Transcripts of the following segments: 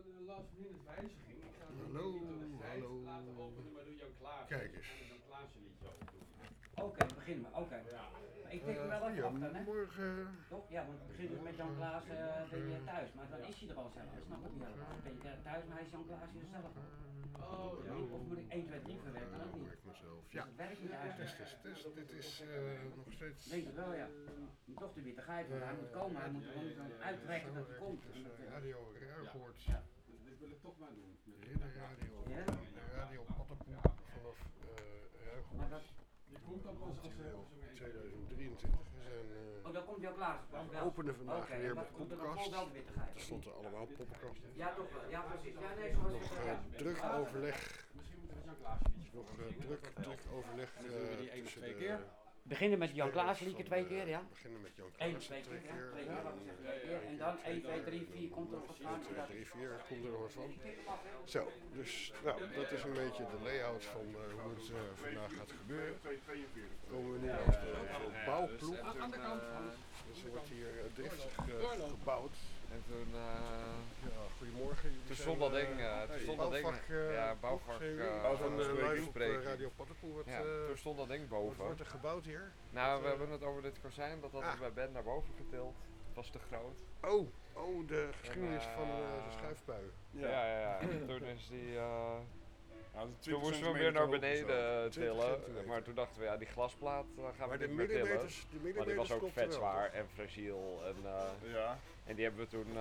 een last minute wijziging. Ik ga het Hallo, niet tot de 5 hallo. laten openen, maar doe Jan Klaas. Kijk eens. En Jan Klaas een liedje over doen. Oké, beginnen we. Oké. Ja. Maar ik tik hem wel even af dan, hè? Goedemorgen. Toch? Ja, want we beginnen dus met Jan Klaas ben je thuis. Maar dan is hij er al zelf. Dat snap ik niet helemaal. Ben je thuis, maar hij is Jan Klaas hier zelf al. Oh, ja. Of moet ik 1, 2, 3 verwerken? Dat niet. Ik mezelf. Dus Ja. het werkt niet eigenlijk. Test. Dit is nog steeds. Denk het wel, ja. Mijn dochter weer te geit, want hij moet komen. Hij moet gewoon uitrekken dat hij komt. Radio Ruigoord. Ja. Dit wil ik toch maar doen. Ridder Radio. Ja? Radio Pattenpoel vanaf Maar Ruigoord. dat, Die komt dan pas als Actueel we 2023. We zijn oh, dan komt Jan Klaas. openen vandaag Oké, weer en met wat komt er dan podcast. vol wel weer te geit? Er stond er allemaal poppenkasten. Ja, toch wel. Ja, precies. Ja, nee, zoals Nog het ja. druk overleg. Misschien moeten we Jan Klaas een liedje Nog voor druk overleg En dan doen we die één of tussen twee de keer. Beginnen met Jan Klaas liedje 2 keer, ja? Beginnen met Jan 1, Klaas 2 twee keer, ja. keer. 2 keer, laten we zeggen 2 keer. En dan 1, 2, 3, 4 komt er nog wat aan. 2, 3, 4 komt er nog wat van. Zo, dus nou, dat is een beetje de layout van hoe het vandaag gaat gebeuren. Komen we nu op de bouwploeg. Aan de kant. Dus er wordt hier driftig gebouwd. En toen, Ja, goedemorgen. Jullie toen zijn, stond dat ding, bouwvak, ja, bouwvak, van bespreking. live op Radio Pattenpoel. Ja, toen stond dat ding Wat boven. wordt er gebouwd hier? Nou, we hebben het over dit kozijn, dat hadden we Ah. bij Ben naar boven getild. Het was te groot. Oh, de geschiedenis van de schuifbui. Ja. En toen is die, Nou, toen moesten we weer naar beneden 20 tillen. centimeter. Maar toen dachten we, ja, die glasplaat gaan we Maar de niet meer tillen. millimeters, Maar die was ook klopten vet wel, zwaar toch? en fragiel. Ja, En die hebben we toen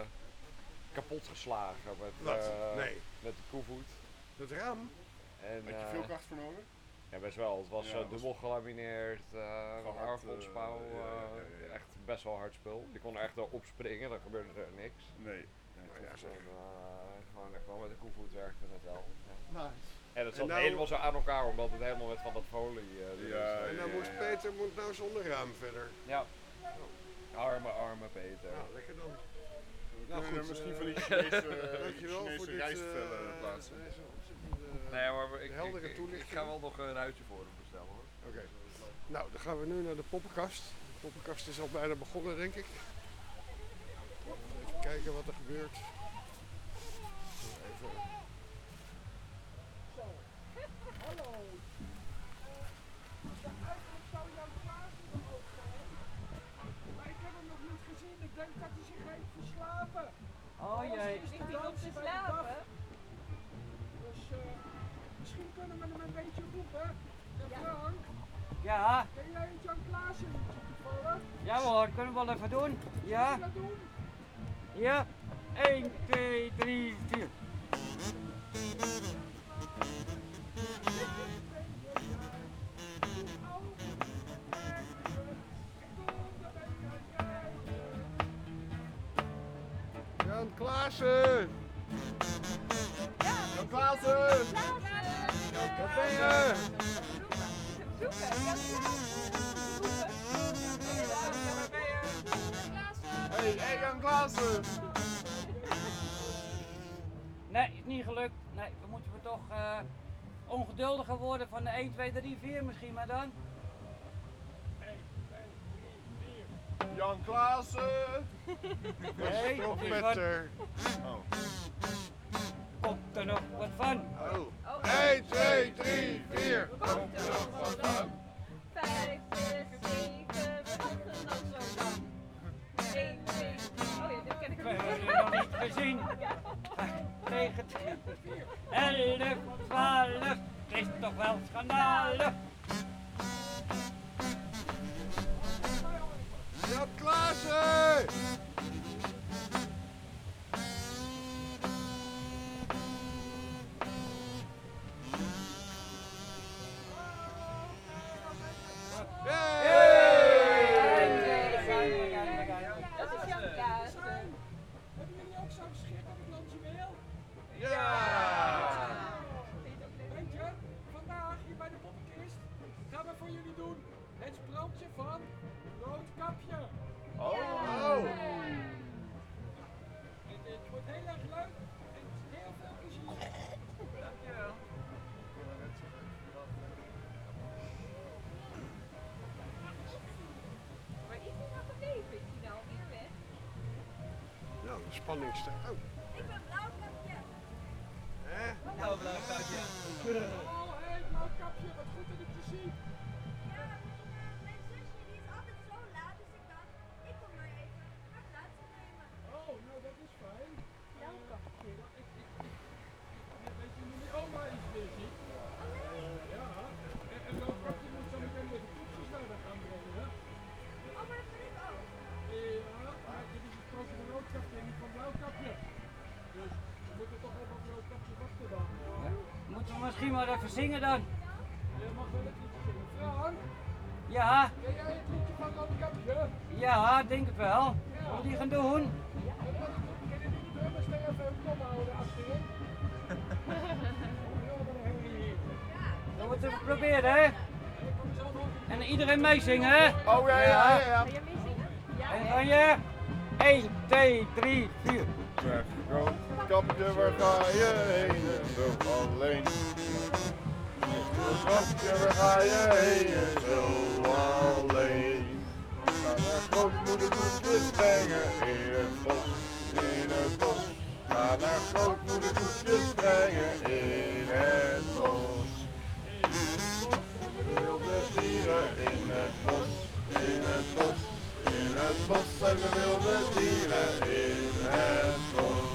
kapot geslagen met, Wat? Nee. met de koevoet. Het raam? En, had je veel kracht voor nodig? Ja, best wel. Het was Ja, het was- dubbel gelamineerd, Gewoon hard, argonsbouw, ja. echt best wel hard spul. Je kon er echt wel opspringen, dan gebeurde er niks. Nee. Ja, zeg. En, gewoon met de koevoet werkte het wel. Ja. Nice. En het zat nou- helemaal zo aan elkaar, omdat het helemaal met van dat folie Ja, En dan moest Peter nou zonder raam verder. Ja. Arme Peter. Nou, lekker dan. We Nou, kunnen goed, er misschien eh, van die Chinese, Dankjewel voor dit rijstvellen plaatsen. deze ontzettend, Nee, maar heldere ik toelichting. ga wel nog een ruitje voor hem bestellen hoor. Oké. Nou, dan gaan we nu naar de poppenkast. De poppenkast is al bijna begonnen, denk ik. Even kijken wat er gebeurt. Even. Hallo. Ja, eigenlijk zou Jan Klaas er ook zijn. Maar ik heb hem nog niet gezien. Ik denk dat hij zich heeft verslapen. Oh jee. Is Ligt hij nog te bij de slapen? dag. Dus misschien kunnen we hem een beetje roepen. Frank, Ja, ken jij het Jan Klaas een liedje toevallig? ja hoor, kunnen we wel even doen? Wil Ja, je dat doen? ja. 1, 2, 3, 4. Jan Klaassen! Ja, Klaassen! Wat ben je? Hey Jan Klaassen! Nee, is niet gelukt. Nee, dan moeten we toch ongeduldiger worden van de 1, 2, 3, 4 misschien maar dan. Jan Klaassen! Nee, Toch het is met wat- er. komt er nog wat van. Oh. 1, 2, 3, 4. Komt er nog wat van? 5, 6, 7, we wachten nog zo lang. 1, 2, oh ja, dit ken ik We ook hebben niet. het nog niet gezien. 9, 11, 12. Het is toch wel schandalig. Jan Klaassen! Dat is Jan Klaas. Hebben jullie ook zo'n schitterend dansmeel? Weet je, vandaag hier bij de poppenkist gaan we voor jullie doen het sprankje van Roodkapje. Oh! Het wordt heel erg leuk en heel veel plezier. Dankjewel. Waar is hij nou gebleven? Is hij nou weer weg? Nou, de spanning staat. Oh. Ik ben blauw misschien maar even zingen dan. Je mag wel een liedje zingen. Frank, Ja, ken jij het liedje van Roodkapje? ja, denk het wel. Wat die gaan doen? Ken je die niet drummers tegen even kop houden achterin? Dan moeten we het proberen, hè? En iedereen meezingen, hè? Oh ja, ja, ja. Ga je meezingen? Ja. En van je 1, 2, 3, 4. Zeg, Roodkapje, waar ga je heen en zo alleen? Roodkapje, waar ga je heen en zo alleen? Ga naar grootmoeder koekjes brengen in het bos, in het bos. Ga naar grootmoeder koekjes brengen in het bos. Wilde dieren in het bos, in het bos. In het bos zijn de wilde dieren in het bos.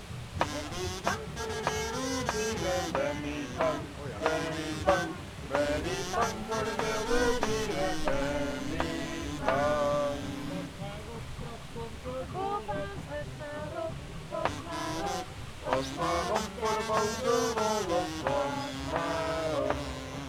Ben niet bang, ben niet bang, ben niet bang voor de wilde dieren, ben niet bang. Pas maar op voor de boze wolven, pas maar op.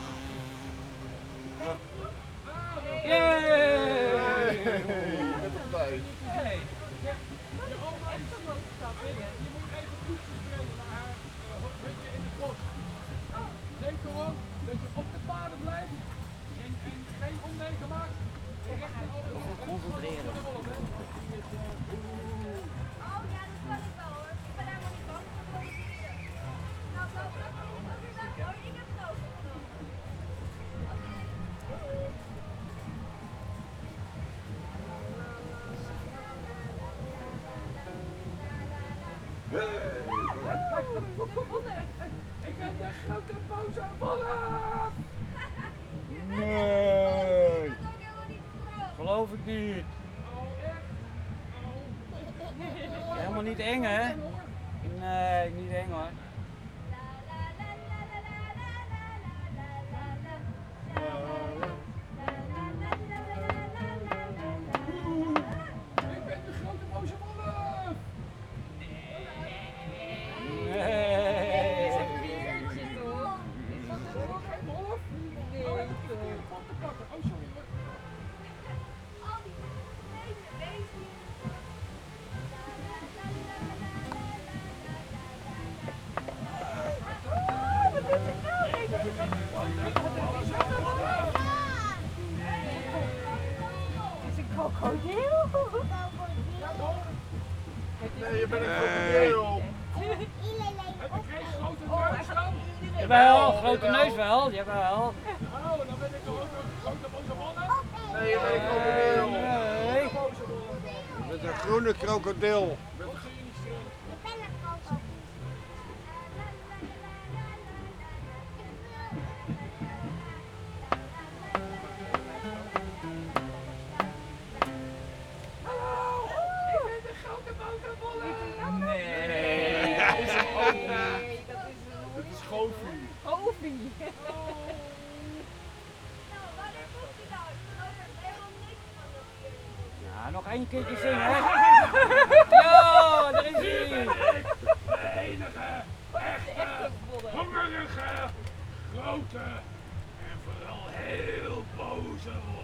Yay! Je bent op tijd. Hey. Je oma is er ook stappen. Je moet even koekjes brengen naar haar hutje in het bos. Denk erom dat je op de paden blijft en geen onwegen maakt. Concentreren. Oh ja, dat kan ik wel hoor. Ik ben helemaal niet bang voor de dieren. Nou, zo dat hoor. Ik heb het ook genomen. Ik ben de grote boze wolf! Nee. Dat is ook helemaal niet groot. Geloof ik niet. Oh echt? Oh. Helemaal niet eng, hè? Nee, niet eng hoor. Ik ben de grote boze wolf! Nee. Wat is er nog geen wolf? Oh, ik heb een pot te pakken. Oh, sorry. Al die kleine beestjes. Wat is het nou? Het is een krokodil. Nee, je bent een krokodil. Heb ik geen grote neus dan? Jawel, grote neus wel, jawel. Oh, dan ben ik toch ook een grote boze wolf? Nee, je bent een krokodil. Nee. Boze wolf. Met een groene krokodil. Wat zie je niet stil? Hallo! Ik ben de grote boze wolf! Nee. Dit is Goofy. Hoofie. Nou, wanneer komt hij nou? Ik geloof er helemaal niks van dat hier. Ja, nog één keertje zingen, hè? Ja, daar is hij. De enige, echte, hongerige, grote en vooral heel boze wolf.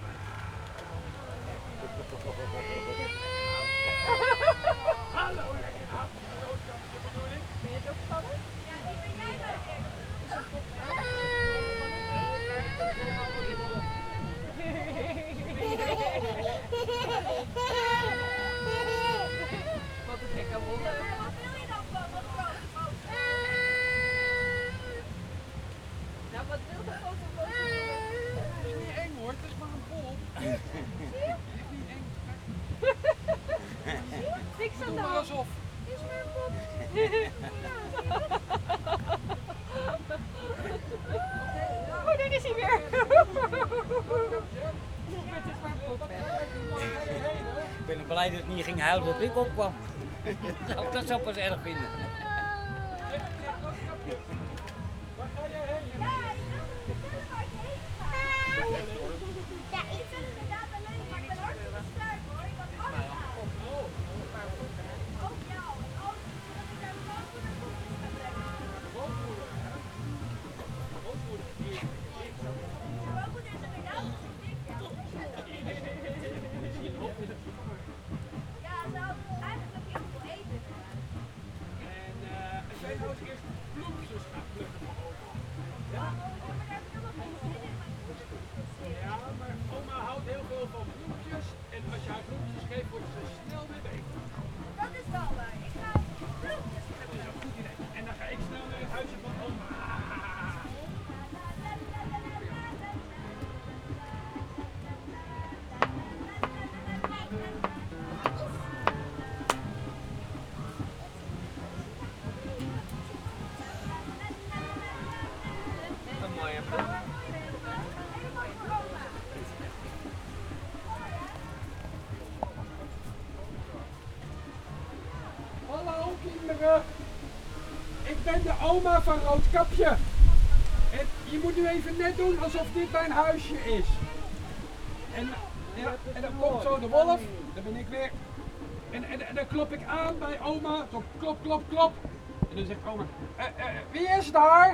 Hallo, lekker hapje, roodkapje bedoel ik. Ben je het ook spannend? Ja, die ben jij maar echt. Wat een gekke wolf. Wat wil je dan van dat grote boze? Nou, wat wil de grote boze? Het is niet eng hoor, het is maar een wolf. Het is niet eng. Niks aan Doe de maar hand. alsof. Het is maar een wolf. Oh, daar is hij weer. Het is maar een wolf. Ik ben blij dat het niet ging huilen dat ik opkwam. Dat zou ik pas erg vinden. Waar ga jij heen? Ja, ik vind het inderdaad alleen, maar ik ben hartstikke sterk hoor. Ik had alles aan. Ook jou. En ook dat ik daar boven naar boven ga brengen. mooie bloemen. Hallo kinderen. Ik ben de oma van Roodkapje. En je moet nu even net doen alsof dit mijn huisje is. En, ja, en dan komt zo de wolf. Dan ben ik weer. En dan klop ik aan bij oma. Zo klop, klop, klop. En dan zegt oma, wie is daar?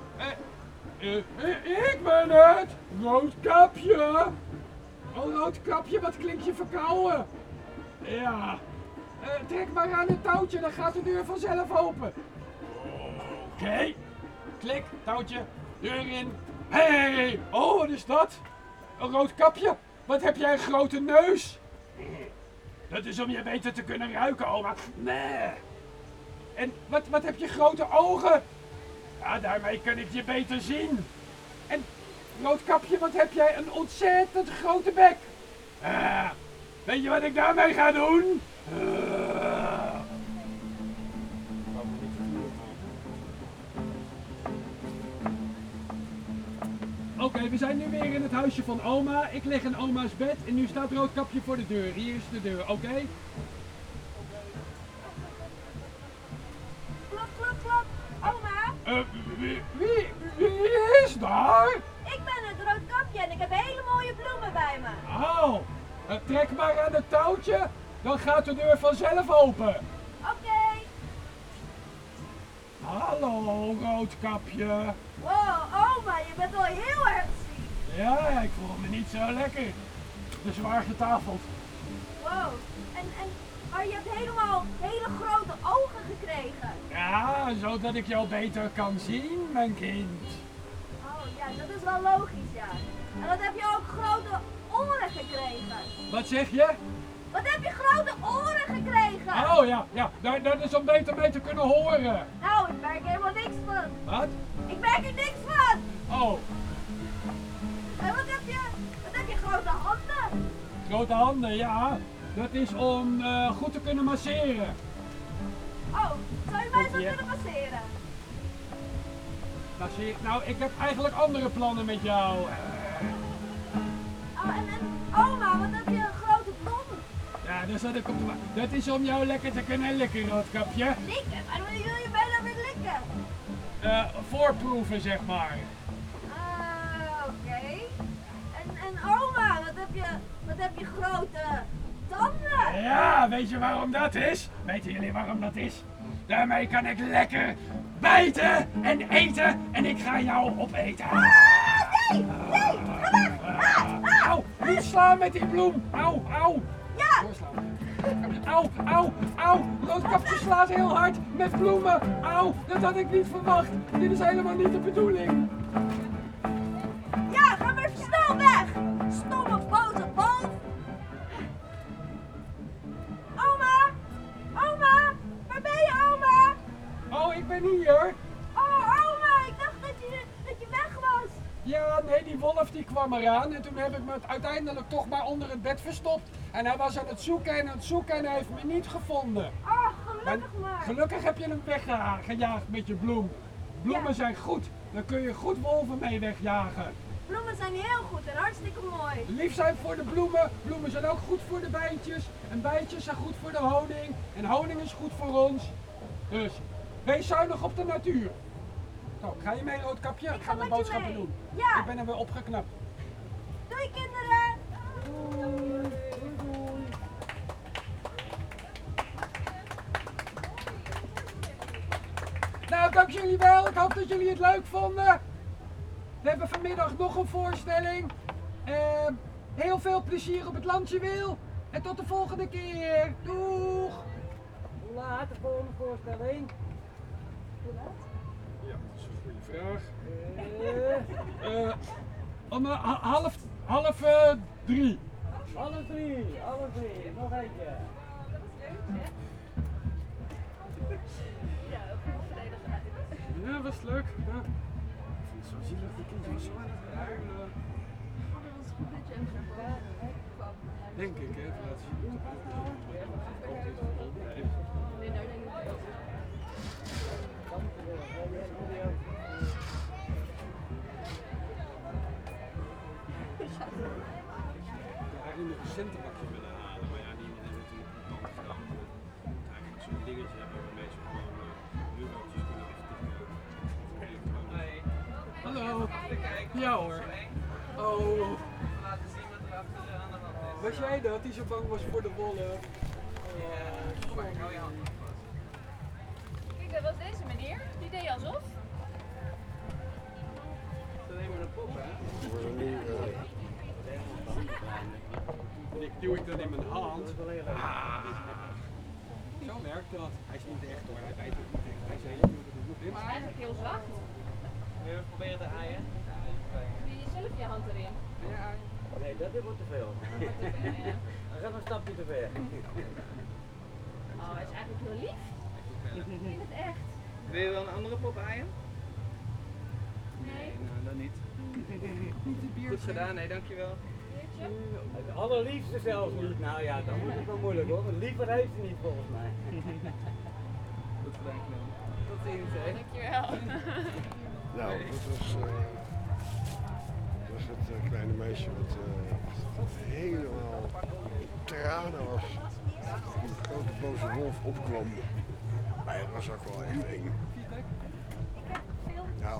Ik ben het. Roodkapje. Oh, Roodkapje, wat klinkt je verkouden? Ja. Trek maar aan het touwtje, dan gaat de deur vanzelf open. Oké. Klik, touwtje, deur in. Hey, oh, wat is dat? Een Roodkapje? Wat heb jij een grote neus? Dat is om je beter te kunnen ruiken, oma. Nee. En wat heb je grote ogen? Ja, daarmee kan ik je beter zien. En Roodkapje, wat heb jij een ontzettend grote bek? Weet je wat ik daarmee ga doen? Oké, we zijn nu weer in het huisje van oma. Ik lig in oma's bed en nu staat Roodkapje voor de deur. Hier is de deur, oké? Klop, klop, klop. Oma, Wie is daar? ik ben het Roodkapje en ik heb hele mooie bloemen bij me. Oh, trek maar aan het touwtje, dan gaat de deur vanzelf open. Oké. Hallo, Roodkapje. Wow, oma, je bent wel heel erg ziek. Ja, ik voel me niet zo lekker. De zwaar getafeld. Wow. Maar je hebt helemaal hele grote ogen gekregen. Ja, zodat ik jou beter kan zien, mijn kind. Oh ja, dat is wel logisch, ja. En wat heb je ook grote oren gekregen? Wat zeg je? Wat heb je grote oren gekregen? Oh ja, dat is om beter mee te kunnen horen. Nou, ik merk helemaal niks van. Wat? Ik merk er niks van. Oh, En wat heb je grote handen? grote handen, ja. Dat is om goed te kunnen masseren. Oh, zou je mij zo Ja. kunnen passeren? Nou, ik heb eigenlijk andere plannen met jou. Oh, en oma, wat heb je een grote bloem? Ja, daar zat ik op te wachten. Dat is om jou lekker te kunnen likken, Roodkapje. Likken? Waarom wil je mij dan weer likken? Voorproeven, zeg maar. Oké. En oma, wat heb je grote tanden? Ja, weet je waarom dat is? Weten jullie waarom dat is? Daarmee kan ik lekker bijten en eten en ik ga jou opeten. Nee, ga weg! Auw, niet slaan met die bloem. Auw, auw. Ja! Doorslaan. Auw. Roodkapje slaat heel hard met bloemen. Auw, dat had ik niet verwacht. Dit is helemaal niet de bedoeling. Ja, ga maar snel weg! Stomme boze wolf! Oma, waar ben je, oma? Oh, ik ben hier. Oh, oma, ik dacht dat je weg was. Ja, nee, die wolf die kwam eraan en toen heb ik me uiteindelijk toch maar onder het bed verstopt. En hij was aan het zoeken en hij heeft me niet gevonden. Oh, gelukkig maar. Gelukkig heb je hem weggejaagd met je bloem. Bloemen Ja. zijn goed, daar kun je goed wolven mee wegjagen. Bloemen zijn heel goed en hartstikke mooi. Lief zijn voor de bloemen, bloemen zijn ook goed voor de bijtjes. En bijtjes zijn goed voor de honing. En honing is goed voor ons. Dus, wees zuinig op de natuur. Zo, ga je mee, Roodkapje? Ik ga mijn met je boodschappen mee. doen. Ja. Ik ben er weer opgeknapt. Doei, kinderen. Nou, dank jullie wel. Ik hoop dat jullie het leuk vonden. We hebben vanmiddag nog een voorstelling. Heel veel plezier op het landje wil. En tot de volgende keer. Doeg! Hoe laat de volgende voorstelling? Ja, dat is een goede vraag. Om half 3. Alle drie. Nog eentje. Ja, was leuk. Ja. Ik vond het zo zielig, die kinderen was zo aan het huilen. Denk ik, hè, even laten zien. centenbakjes willen halen. Maar ja, niemand heeft natuurlijk contant geld. Eigenlijk zo'n dingetje hebben waarmee ze gewoon eurotjes kunnen wegtikken. Hallo. Ja hoor. Oh. Laten zien wat er achter aan de hand is. Was jij dat die zo bang was voor de wollen? Maar ik hou je hand niet vast. Kijk, dat was deze meneer. Die deed alsof. Dat is helemaal een pop, hè? We worden nu, En ik duw ik dan in mijn hand. Zo werkt dat. Hij is niet echt hoor, hij bijt ook niet echt. Hij is helemaal Maar eigenlijk heel zacht. Wil je proberen te aaien? Doe je zelf je hand erin. Nee, dat wordt te veel. Ja. Dan gaat een stapje te ver. Oh, hij is eigenlijk heel lief. Ik vind het echt. Wil je wel een andere pop aaien? Nee. Dan niet. Goed gedaan, nee dankjewel. Biertje? Het allerliefste zelfs niet. Nou ja, dan wordt het wel moeilijk hoor. Want liever heeft hij niet volgens mij. Goed gedaan, Knul. Tot ziens, hè. Dankjewel. nou, dat was het kleine meisje wat helemaal tranen was. Toen de grote boze wolf opkwam. Maar het was ook wel echt eng. Nou,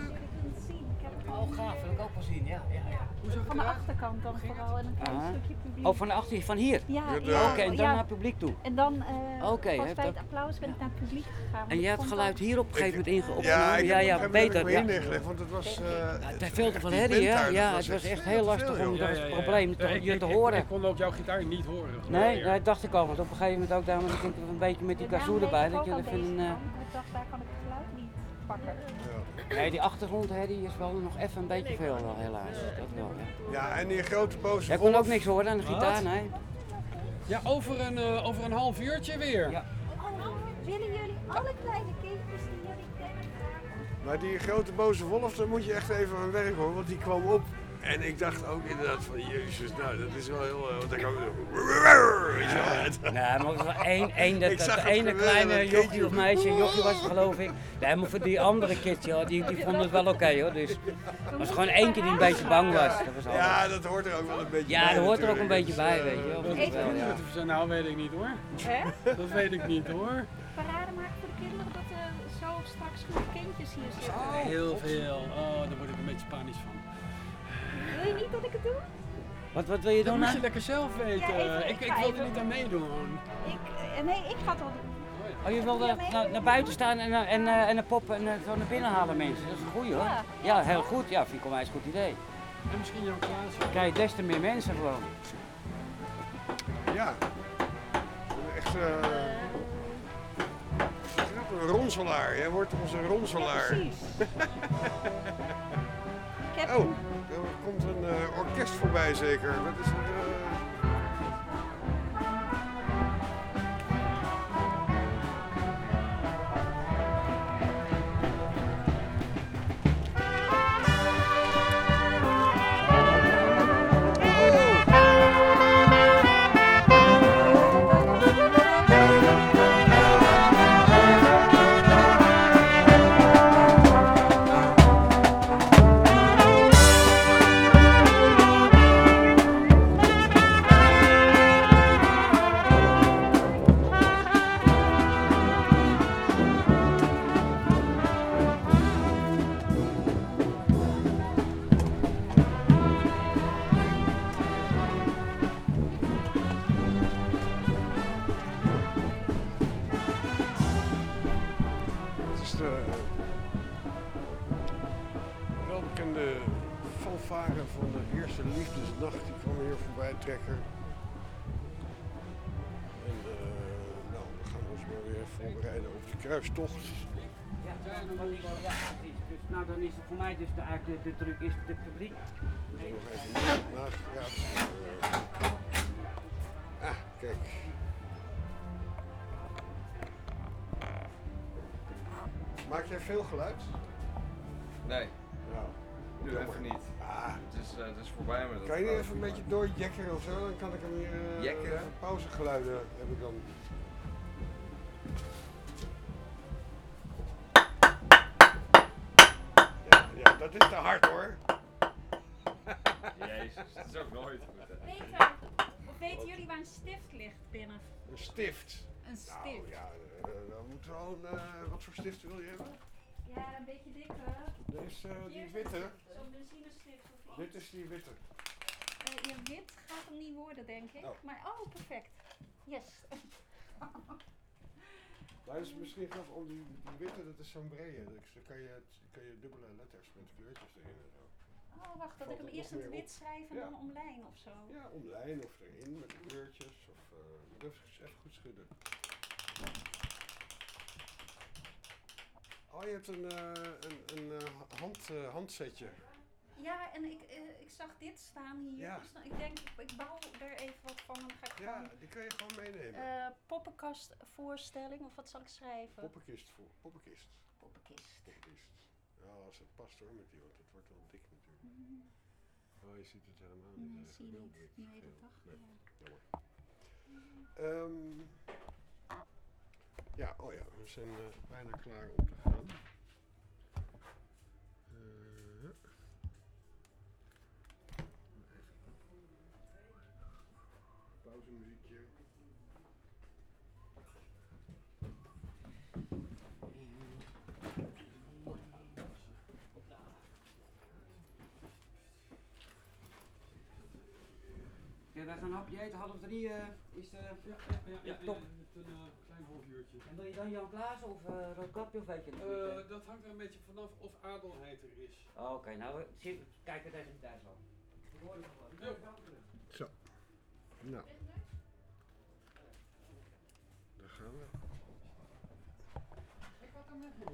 Oh gaaf, wil ik ook wel zien. Ja. Van de achterkant dan vooral en een klein stukje publiek. Oh, van de achter, van hier? Ja, Oké, en dan naar het publiek toe. En dan Oké, pas heeft bij dat- het applaus ben ik naar het publiek gegaan. En jij hebt het geluid hier op een gegeven moment ja, opgenomen? ik Ja, heb hem beter. weer neergelegd, want het was... Het heeft veel te veel herrie, hè? Ja, het was echt heel lastig om dat probleem je te horen. Ik kon ook jouw gitaar niet horen. Nee, dat dacht ik al, want op een gegeven moment ook daar, maar ik denk dat een beetje met die kazoo erbij, dat je dat vindt een... Ik dacht, daar kan ik het geluid niet pakken. Nee, die achtergrondherrie is wel nog even een beetje veel wel, helaas. Dat wel, ja. Ja, en die grote boze Jij kon wolf. ook niks horen aan de gitaar, nee? Ja, over een half uurtje weer. Ja. Willen jullie alle kleine kindjes die jullie kennen? Maar die grote boze wolf, daar moet je echt even aan werken hoor, want die kwam op. En ik dacht ook inderdaad van, jezus, nou dat is wel heel... want dan kan ik weet je wel, het- Nee, maar het was één, Ik dat zag het ene gebeuren, kleine dat jochie kindje. of meisje, jochie was het geloof ik. Nee, maar voor die andere kids, joh, die vonden het wel oké hoor. Dus het was gewoon eentje die een beetje bang was. Dat was alles. Ja, dat hoort er ook wel een beetje bij. Ja, dat hoort er ook een natuurlijk. beetje bij, weet je wel. Dat Dat is wel, ja. goed. Nou, weet ik niet hoor. Hè? Dat weet ik niet hoor. Parade maken voor de kinderen dat er zo straks groep kindjes hier zitten. Heel veel. Oh, daar word ik een beetje panisch van. Wil je niet dat ik het doe? Wat wil je Dat doen moet dan? je lekker zelf weten. Ja, ik ga wil er even- niet aan meedoen. Nee, ik ga het wel doen. Oh, je wil naar buiten staan en een pop en zo naar binnen halen mensen. Dat is een goeie hoor. Ja. Ja, heel goed. Ja, vind ik een goed idee. En misschien Jan Klaas. Dan krijg je des te meer mensen gewoon. Ja. Echt een ronselaar. Jij wordt onze ronselaar. Precies. Ik heb Oh, er komt een orkest voorbij zeker. Dat is Het is de welbekende fanfare van de eerste liefdesnacht. Die kwam hier voorbij trekken. En nou, we gaan ons maar weer voorbereiden op de kruistocht. Ja, precies. Dus, nou, dan is het voor mij dus eigenlijk de truc is het publiek. Dus nog even nagepraat. Kijk. Maak jij veel geluid? Nee, Nou, nu jammer. even niet. Ah, Het is voorbij met dat. kan je niet even een beetje doorjekkeren of zo? Dan kan ik hem weer... Jekkeren? Pauzegeluiden heb ik dan. Ja, dat is te hard hoor. Jezus, dat is ook nooit goed. Hè. Peter, Weten jullie waar een stift ligt binnen? Een stift. Een stift. Nou ja, dan moet wel een... wat voor stift wil je hebben? Ja, een beetje dikker. Deze, die witte. Zo'n benzinestift of iets. Dit is die witte. Ja, wit gaat hem niet worden, denk ik. Oh. Maar, oh, perfect. Yes. Nou, is misschien grappig om die witte, dat is zo'n brede. Dus dan kan je dubbele letters met kleurtjes erin en zo. Oh, wacht, dat Valt ik hem het eerst nog in het meer wit op? schrijf en Ja. dan omlijn of zo. Ja, om de lijn of erin met kleurtjes. Of even goed schudden. Oh, je hebt een handsetje. Ja, en ik zag dit staan hier. Ja. Dus dan, ik denk, ik bouw er even wat van en dan ga ik Ja, gewoon... die kan je gewoon meenemen. Poppenkastvoorstelling, of wat zal ik schrijven? Poppenkist voor. Poppenkist. Poppenkist. Poppenkist. Ja, als het past hoor met die, want het wordt wel dik natuurlijk. Oh, je ziet het helemaal niet. Nee, Hij zie je heeft een niet. heel dik Nee, dat geel. dacht Nee, ja. jammer. Ja, oh ja, we zijn bijna klaar om te gaan. Pauzemuziekje. Oké, wij gaan een hapje eten, 2:30 is de... Ja, top. met een klein half uurtje. En wil je dan Jan Klaas of Roodkapje of weet je het niet? Dat hangt er een beetje vanaf of Adelheid er is. Oh, oké, nou, kijk er tegen de tijd wel. Ik hoor het wel. Zo. Nou. Daar gaan we. Ik had hem net nog.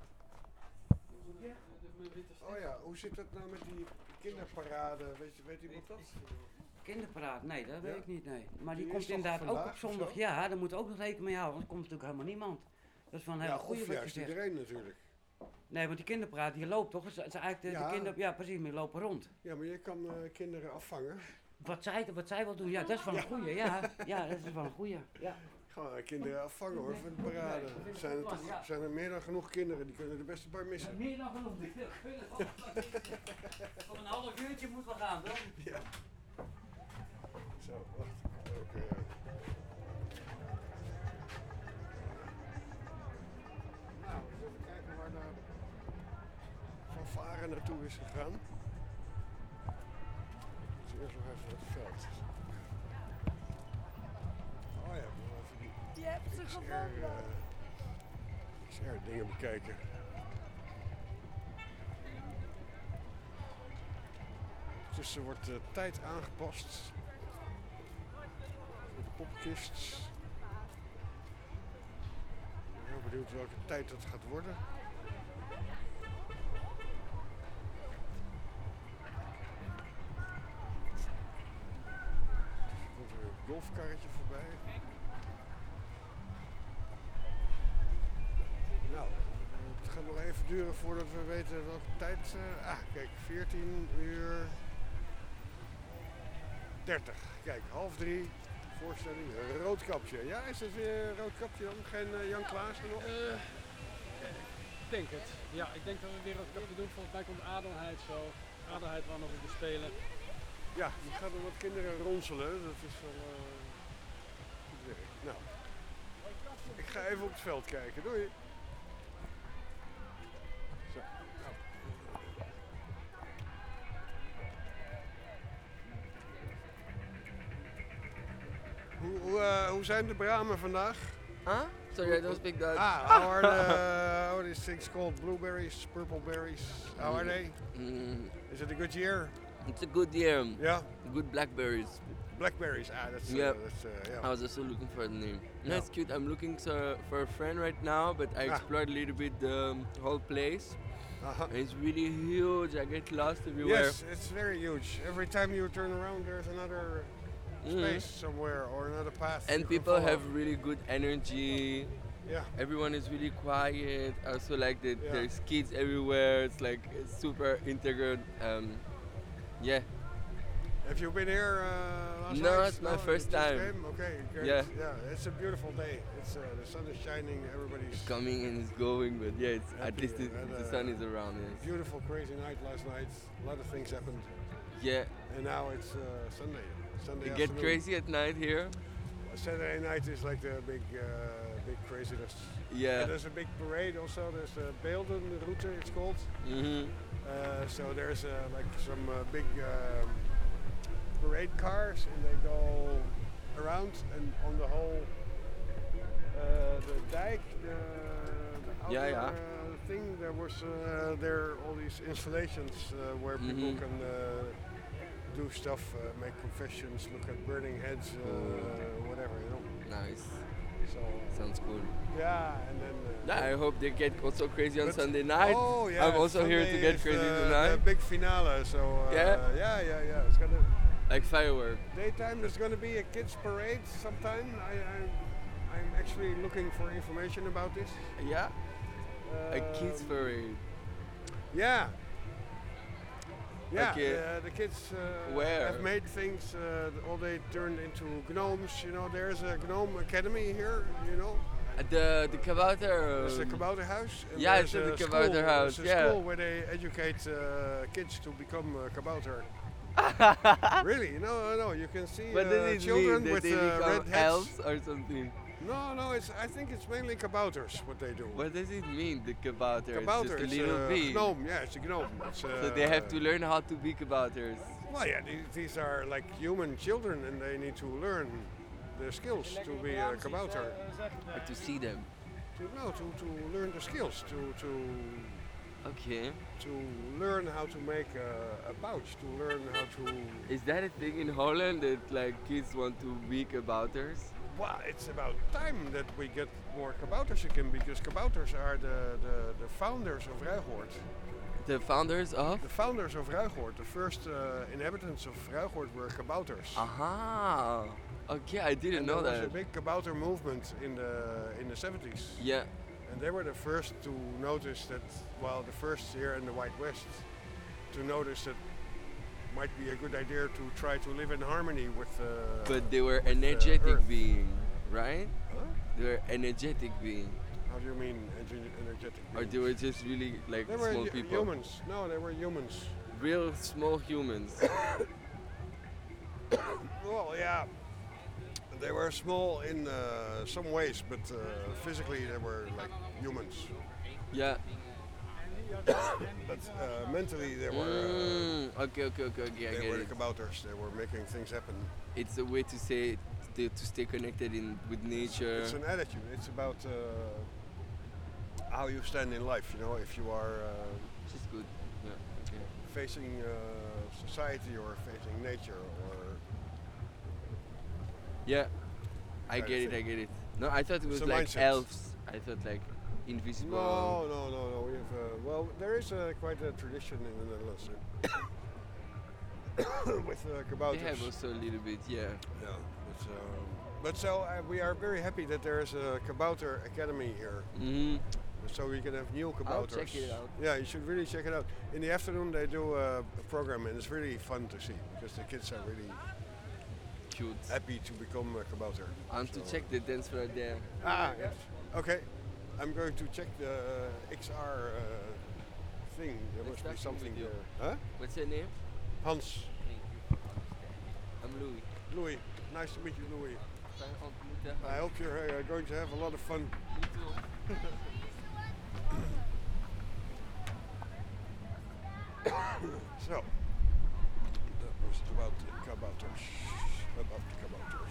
Oh ja, hoe zit het nou met die kinderparade? Weet iemand dat? Kinderparade? Nee, dat weet Ja. ik niet, nee. Maar die Die komt is toch inderdaad ook vandaag op of zondag. zo? Ja, daar moeten we ook nog rekening mee houden, anders komt natuurlijk helemaal niemand. Dat is wel een hele Ja, goede of wat je juist zegt. iedereen natuurlijk. Nee, want die kinderparade die loopt toch? Het is eigenlijk de Ja. kinder... Ja, precies, maar die lopen rond. Ja, maar je kan kinderen afvangen. Wat zij wil doen, ja, dat is wel een goeie, ja. Ja, dat is wel een goeie, ja. Gewoon kinderen afvangen hoor, voor de parade. Nee, dat vind ik Zijn er, wel, toch- ja. zijn er meer dan genoeg kinderen, die kunnen er best een paar missen. Meer dan genoeg, die kunnen Voor een half uurtje moeten we gaan, toch? Ja. Zo, wacht. Oké. Nou, eens even kijken waar de fanfare naartoe is gegaan. Dus eerst nog even het veld. Oh ja, we gaan even die Je hebt ze gevonden. XR dingen bekijken. Ondertussen wordt de tijd aangepast. Voor de popkist. Ik ben heel benieuwd welke tijd dat gaat worden. Er komt er een golfkarretje voorbij. Nou, het gaat nog even duren voordat we weten welke tijd. Kijk, 14 uur 30. Kijk, 2:30. Voorstelling Roodkapje. Ja, is het weer Roodkapje dan? Geen Jan Klaassen nog? Ik denk het. Ja, ik denk dat we weer wat kapje doen. Volgens mij komt Adelheid zo. Adelheid wel nog even spelen. Ja, die gaat er wat kinderen ronselen. Dat is wel goed werk. Nou, ik ga even op het veld kijken. Doei! Zo. Nou. Hoe zijn de bramen vandaag? Huh? Sorry, I don't speak Dutch. How are these things called? Blueberries, purple berries? How are they? Is it a good year? It's a good year. Yeah? Good blackberries. Blackberries, that's Yeah. yeah. I was also looking for the name. Yeah. That's cute. I'm looking for a friend right now, but I explored a little bit the whole place. And it's really huge. I get lost everywhere. Yes, it's very huge. Every time you turn around, there's another space somewhere or another path. you And can people follow. have really good energy. Yeah. Everyone is really quiet. I also like that Yeah. there's kids everywhere. It's like super integral. Yeah. Have you been here last No, night? it's my you first just time. came? Okay, great. Yeah. Yeah, it's a beautiful day. It's the sun is shining. Everybody's Coming and it's going, but yeah, it's, at happy least and, the sun is around. Yes. Beautiful, crazy night last night. A lot of things happened. Yeah. And now it's Sunday. Sunday You get afternoon. crazy at night here? Saturday night is like the big craziness. Yeah. And there's a big parade also. There's a Beeldenroute, it's called. Mm-hmm. So there's like some big parade cars, and they go around and on the whole the dike, the outer thing. There was there all these installations where people can do stuff, make confessions, look at burning heads, whatever, you know. Nice. So sounds cool. Yeah, and then. Yeah, I hope they get also crazy on Sunday night. Oh yeah, I'm also Sunday here to get is crazy the tonight. big finale. So yeah. Yeah. It's gonna. Like firework. Daytime, there's gonna be a kids parade sometime. I'm actually looking for information about this. Yeah. A kids parade. Yeah. Yeah, okay. The kids Where? have made things, all they turned into gnomes. You know, there's a gnome academy here, you know. The Kabouter. There's a Kabouter house. And Yeah, there's it's the a Kabouter school, house, there's a yeah. school where they educate kids to become a Kabouter. Really? No, you can see What does it children mean? with That they become red hats. elves or something? No, I think it's mainly kabouters what they do. What does it mean, the kabouter? Kabouter, it's just a little bee. gnome, yeah, it's a gnome. So they have to learn how to be kabouters. Well, yeah, these are like human children and they need to learn the skills to be a kabouter. Or to see them. To learn the skills, Okay. to learn how to make a pouch, to learn how to... Is that a thing in Holland that like kids want to be kabouters? Well, it's about time that we get more kabouters again, because kabouters are the founders of Ruigoord. The founders of? The founders of Ruigoord. The first inhabitants of Ruigoord were kabouters. Aha. Okay, I didn't know There that. was a big kabouter movement in the 70s. Yeah. And they were the first to notice that, well, the first here in the White West, to notice that might be a good idea to try to live in harmony with. But they were energetic being, right? Huh? They were energetic being. How do you mean energetic? Or they were just really like They were small people. humans. No, they were humans. Real small humans. Well, yeah. They were small in some ways, but physically they were like humans. Yeah. But mentally they were. Okay, I They get were it. kabouters. They were making things happen. It's a way to say to stay connected with nature. It's an attitude. It's about how you stand in life. You know, if you are Which is good. Yeah. Okay. facing society or facing nature or. Yeah. I Kind of get it. thing. I get it. No, I thought it was It's a like mindset. elves. I thought like invisible. No. We have there is quite a tradition in the Netherlands with kabouters. They have also a little bit, yeah. Yeah, but so we are very happy that there is a kabouter academy here. Mm-hmm. So we can have new kabouters. I'll check it out. Yeah, you should really check it out. In the afternoon they do a program and it's really fun to see because the kids are really Cute. happy to become a kabouter. I want to check the dance floor there. Yes. Okay. I'm going to check the XR thing. There Let's must be start something with you. there. Huh? What's your name? Hans. Thank you. I'm Louis. Louis. Nice to meet you, Louis. Fijn ontmoeten. I hope you're going to have a lot of fun. You too. So, that was about the kabouters. About the kabouters.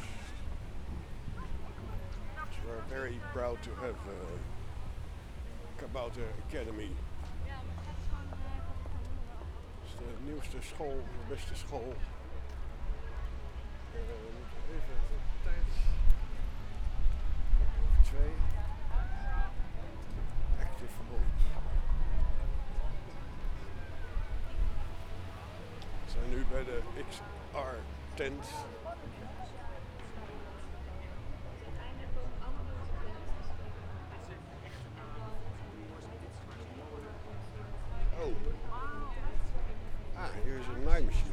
So we're very proud to have Kabouter Academy. Het is de nieuwste school, de beste school. We moeten even de tijd. Over 2. Active verbond. We zijn nu bij de XR tent. Oh. Ah, hier is een naaimachine.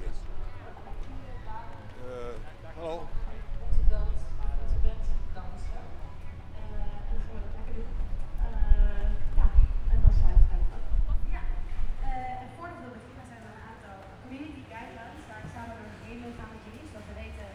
Hallo. Ze bent dansen. En dat gaan we lekker doen. Ja, en dan sluit ik uit. Ja. En voordat we beginnen zijn er een aantal community guidelines waar ik samen door heen wil gaan met jullie, zodat we weten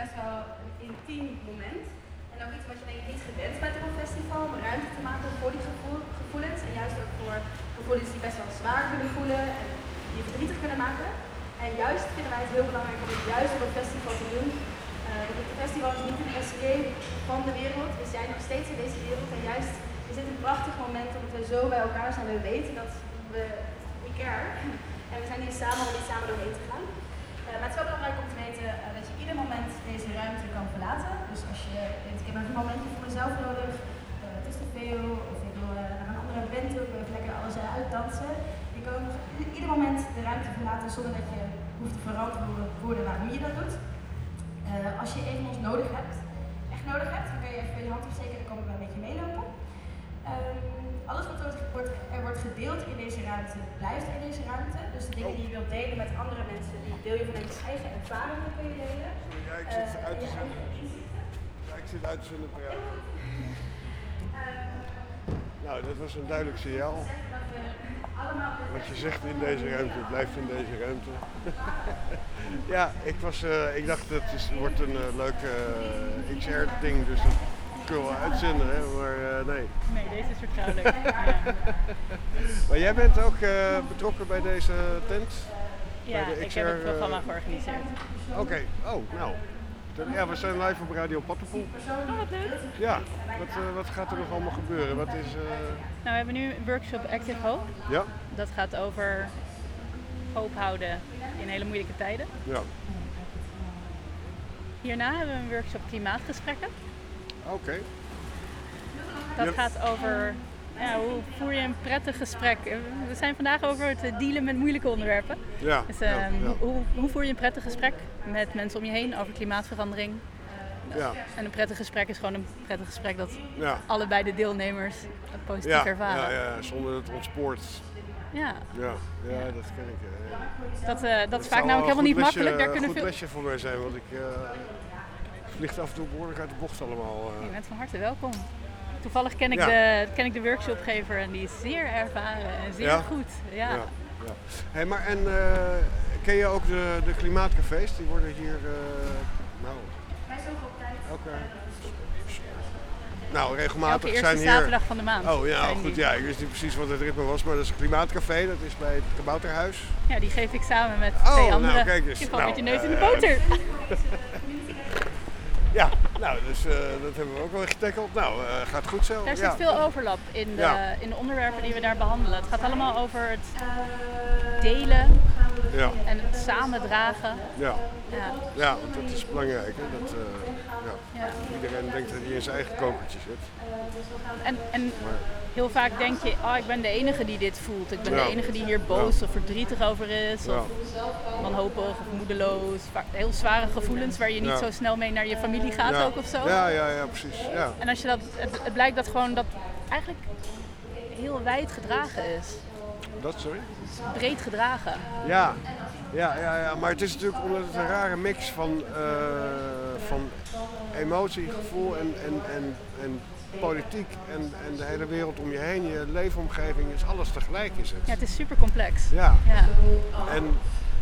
best wel een intiem moment. En ook iets wat je denk ik niet gewend bent op een festival, om ruimte te maken voor die gevoelens. En juist ook voor gevoelens die best wel zwaar kunnen voelen en die verdrietig kunnen maken. En juist vinden wij het heel belangrijk om het juist op een festival te doen. Want het festival is niet een escape van de wereld. We zijn nog steeds in deze wereld en juist is dit een prachtig moment omdat we zo bij elkaar zijn. We weten dat we care. En we zijn hier samen om niet samen doorheen te gaan. Maar het is wel belangrijk om te weten dat je ieder moment deze ruimte kan verlaten. Dus als je denkt, ik heb even een momentje voor mezelf nodig, het is te veel, of ik wil naar een andere band toe, ik wil even lekker alles uitdansen. Je kan nog ieder moment de ruimte verlaten zonder dat je hoeft te verantwoorden worden waarom je dat doet. Als je even ons nodig hebt, dan kun je even je hand opsteken en dan komen we een beetje meelopen. Alles wat er wordt gedeeld in deze ruimte, blijft in deze ruimte. Dus de dingen die je wilt delen met andere mensen, die deel je vanuit je eigen ervaringen kun je delen. Ja, ik zit uit te zenden. Ja, ik zit uit te zenden. Nou, dat was een duidelijk signaal. Wat je zegt in deze ruimte, blijft in deze ruimte. Ja, ik dacht het wordt een leuk XR-ding, dus dat kunnen we wel uitzenden, hè? Maar nee. Nee, deze is vertrouwelijk. Maar jij bent ook betrokken bij deze tent? Ja, bij de ik XR, heb het programma georganiseerd. Oké, nou. Ja, we zijn live op Radio Pattenpoel. Oh, wat leuk. Ja, wat gaat er nog allemaal gebeuren? Wat is, Nou, we hebben nu een workshop Active Hope. Ja. Dat gaat over hoop houden in hele moeilijke tijden. Ja. Hierna hebben we een workshop Klimaatgesprekken. Oké. Dat gaat over hoe voer je een prettig gesprek. We zijn vandaag over het dealen met moeilijke onderwerpen. Ja. Dus hoe voer je een prettig gesprek met mensen om je heen over klimaatverandering? Ja. En een prettig gesprek is gewoon een prettig gesprek dat allebei de deelnemers het positief ervaren. Ja, zonder dat het ontspoort. Ja, dat ken ik. Dat is vaak namelijk helemaal niet makkelijk. Daar kunnen een goed lesje voor mij zijn, want ik vliegt af en toe behoorlijk uit de bocht allemaal. Je bent van harte welkom. Toevallig ken ik de workshopgever en die is zeer ervaren en zeer goed. Ja. Hey, maar ken je ook de klimaatcafés? Die worden hier Wij zorgen op tijd. Nou, regelmatig elke zijn eerste hier... zaterdag van de maand. Oh ja, goed. Ja, ik wist niet precies wat het ritme was, maar dat is een klimaatcafé. Dat is bij het Kabouterhuis. Ja, die geef ik samen met twee anderen. Nou, kijk eens. Je valt met je neus in de boter. Ja, nou, dus dat hebben we ook wel getackled. Nou, gaat goed zo. Daar zit veel overlap in de onderwerpen die we daar behandelen. Het gaat allemaal over het delen en het samendragen. Ja, want dat is belangrijk. Hè? Iedereen denkt dat hij in zijn eigen kokertje zit. En heel vaak denk je, ik ben de enige die dit voelt. Ik ben de enige die hier boos of verdrietig over is. Of wanhopig of moedeloos. Heel zware gevoelens waar je niet zo snel mee naar je familie gaat ook of zo. Ja, precies. Ja. En als je het blijkt dat gewoon dat eigenlijk heel wijd gedragen is. Sorry? Breed gedragen. Ja, maar het is natuurlijk omdat het een rare mix van emotie, gevoel en politiek en de hele wereld om je heen, je leefomgeving, is alles tegelijk is het. Ja, het is super complex. Ja. En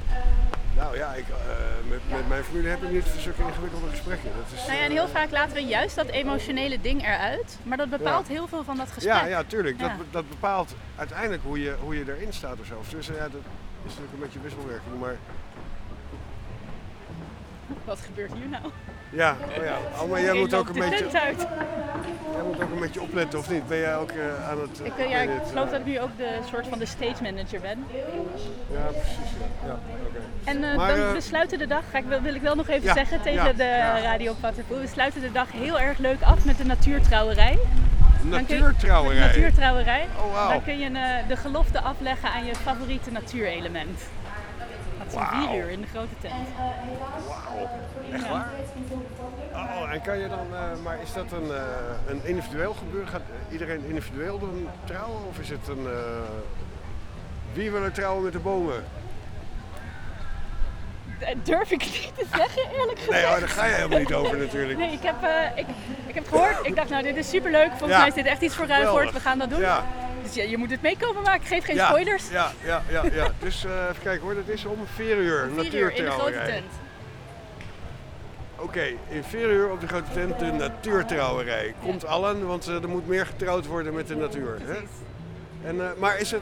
met mijn familie heb ik niet zulke ingewikkelde gesprekken. Dat is, en heel vaak laten we juist dat emotionele ding eruit, maar dat bepaalt heel veel van dat gesprek. Ja, tuurlijk. Ja. Dat bepaalt uiteindelijk hoe je erin staat of zo. Dus dat is natuurlijk een beetje wisselwerking, maar... Wat gebeurt hier nou? Ja, maar jij moet ook een beetje opletten, of niet? Ben jij ook aan het... Ik geloof dat ik nu ook de soort van de stage manager ben. Ja, precies. Ja, oké. En we sluiten de dag, wil ik wel nog even zeggen tegen de Radio Pattenpoel. We sluiten de dag heel erg leuk af met de natuurtrouwerij. Natuurtrouwerij? Oh, wow. Dan kun je de gelofte afleggen aan je favoriete natuurelement. Dat is om 4 uur in de grote tent. Wauw, echt waar? Oh, en kan je dan, maar is dat een individueel gebeuren? Gaat iedereen individueel dan trouwen? Of is het een, wie wil er trouwen met de bomen? Dat durf ik niet te zeggen, eerlijk gezegd. Nee, daar ga je helemaal niet over natuurlijk. Nee, ik heb gehoord, ik dacht dit is superleuk, volgens mij is dit echt iets voor Ruigoord, we gaan dat doen. Ja. Dus je moet het meekomen maken, ik geef geen spoilers. Ja. Dus even kijken hoor, dat is om 4 uur, natuurtrouwerij. In de grote tent. Oké, in 4 uur op de grote tent de natuurtrouwerij. Komt allen, want er moet meer getrouwd worden met de natuur. Hè? En, maar is het...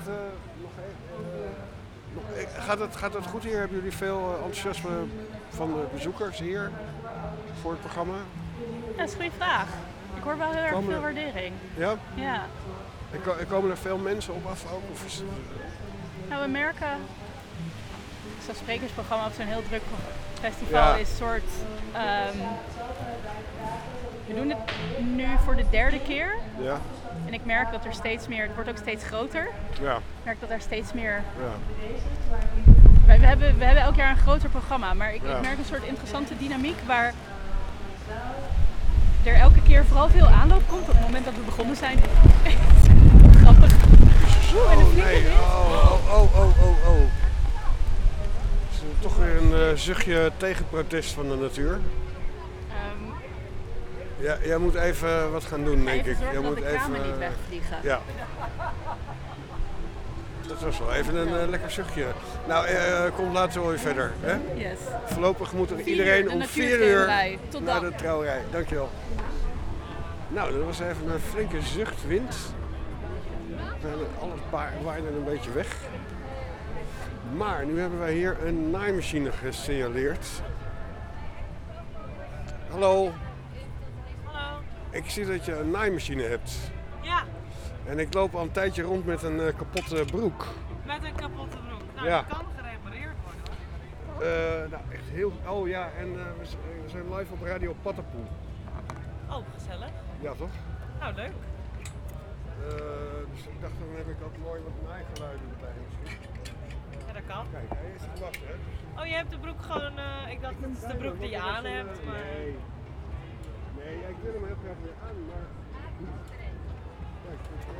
gaat het goed hier? Hebben jullie veel enthousiasme van de bezoekers hier voor het programma? Ja, dat is een goede vraag. Ik hoor wel heel erg veel waardering. Ja? Ja. En komen er veel mensen op af ook? Of is het... Nou, we merken... Zo'n sprekersprogramma op zo'n heel druk festival is soort... we doen het nu voor de 3e keer. Ja. En ik merk dat er steeds meer... Het wordt ook steeds groter. Ja. Ik merk dat er steeds meer... Ja. We hebben elk jaar een groter programma. Maar ik merk een soort interessante dynamiek waar... er elke keer vooral veel aanloop komt op het moment dat we begonnen zijn. Grappig. Oh nee, oh. Is er toch weer een zuchtje tegenprotest van de natuur? Ja, jij moet even wat gaan doen, denk ik. Jij moet even niet wegvliegen. Ja. Dat was wel even een lekker zuchtje. Nou, komt later wel weer verder. Hè? Yes. Voorlopig moet er iedereen om 4 uur naar de trouwerij. Dankjewel. Nou, dat was even een flinke zuchtwind. Alles waaide een beetje weg. Maar nu hebben wij hier een naaimachine gesignaleerd. Hallo. Hallo. Ik zie dat je een naaimachine hebt. Ja. En ik loop al een tijdje rond met een kapotte broek. Met een kapotte broek. Nou, ja. die kan gerepareerd worden. Nou, echt heel... Oh ja, en we zijn live op Radio Pattenpoel. Oh, gezellig. Ja, toch? Nou, leuk. Dus ik dacht, dan heb ik ook mooi wat naaigeluiden erbij misschien. Ja, dat kan. Kijk, hij is gewassen, hè? Oh, je hebt de broek gewoon... ik dacht, dat is de broek die je aan hebt, maar... Nee, ik wil hem heel graag weer aan, maar... Kijk, dit is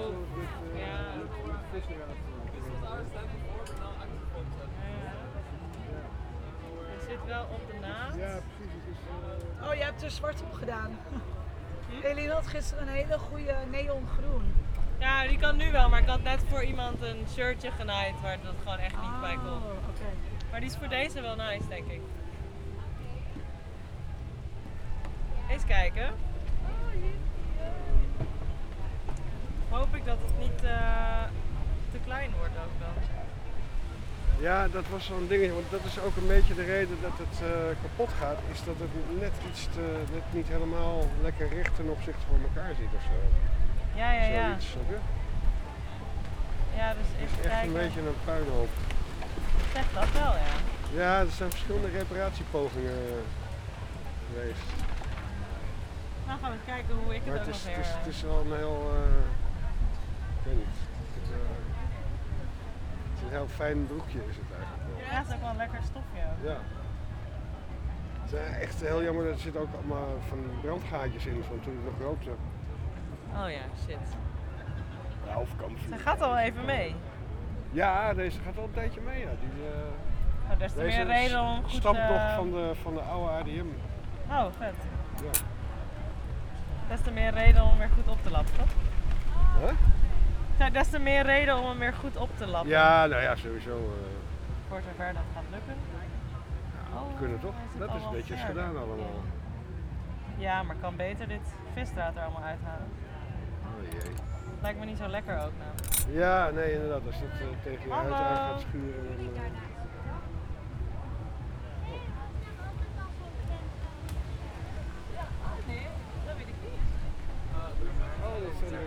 Het zit wel op de naad. Ja, precies. Oh, je hebt er zwart op gedaan. Eline had gisteren een hele goede neongroen. Ja, die kan nu wel, maar ik had net voor iemand een shirtje genaaid waar dat gewoon echt niet bij kon. Okay. Maar die is voor deze wel nice, denk ik. Eens kijken. Hoop ik dat het niet te klein wordt ook dan. Ja, dat was zo'n dingetje, want dat is ook een beetje de reden dat het kapot gaat, is dat het net niet helemaal lekker recht ten opzichte van elkaar zit of zo. Ja. Snap je? Ja, dus het is echt een beetje een puinhoop. Zeg dat wel, ja. Ja, er zijn verschillende reparatiepogingen geweest. Nou gaan we eens kijken hoe ik het ook nog weer... Het is wel een heel... ik weet niet. Het is een heel fijn broekje is het eigenlijk wel. Ja, het is ook wel een lekker stofje. Ja. Het is echt heel jammer, er zitten ook allemaal van brandgaatjes in van toen ik nog rookte. Oh ja, shit. Ja, of kampvuur. Ze gaat al even mee. Ja, deze gaat al een tijdje mee. Ja. Des te meer reden om goed... stamt nog van de oude ADM. Oh, vet. Ja. Des te meer reden om hem weer goed op te lappen, toch? Huh? Des te meer reden om hem weer goed op te lappen. Ja, nou ja, sowieso. Voor zover dat gaat lukken. Ja, we kunnen toch? Dat is netjes gedaan allemaal. Ja, maar kan beter dit visdraad er allemaal uithalen. Oh jee. Lijkt me niet zo lekker ook nou. Ja, nee inderdaad. Als dat tegen je huid aan gaat schuren. Dan, Nee, dat weet ik niet. Oh, dat zijn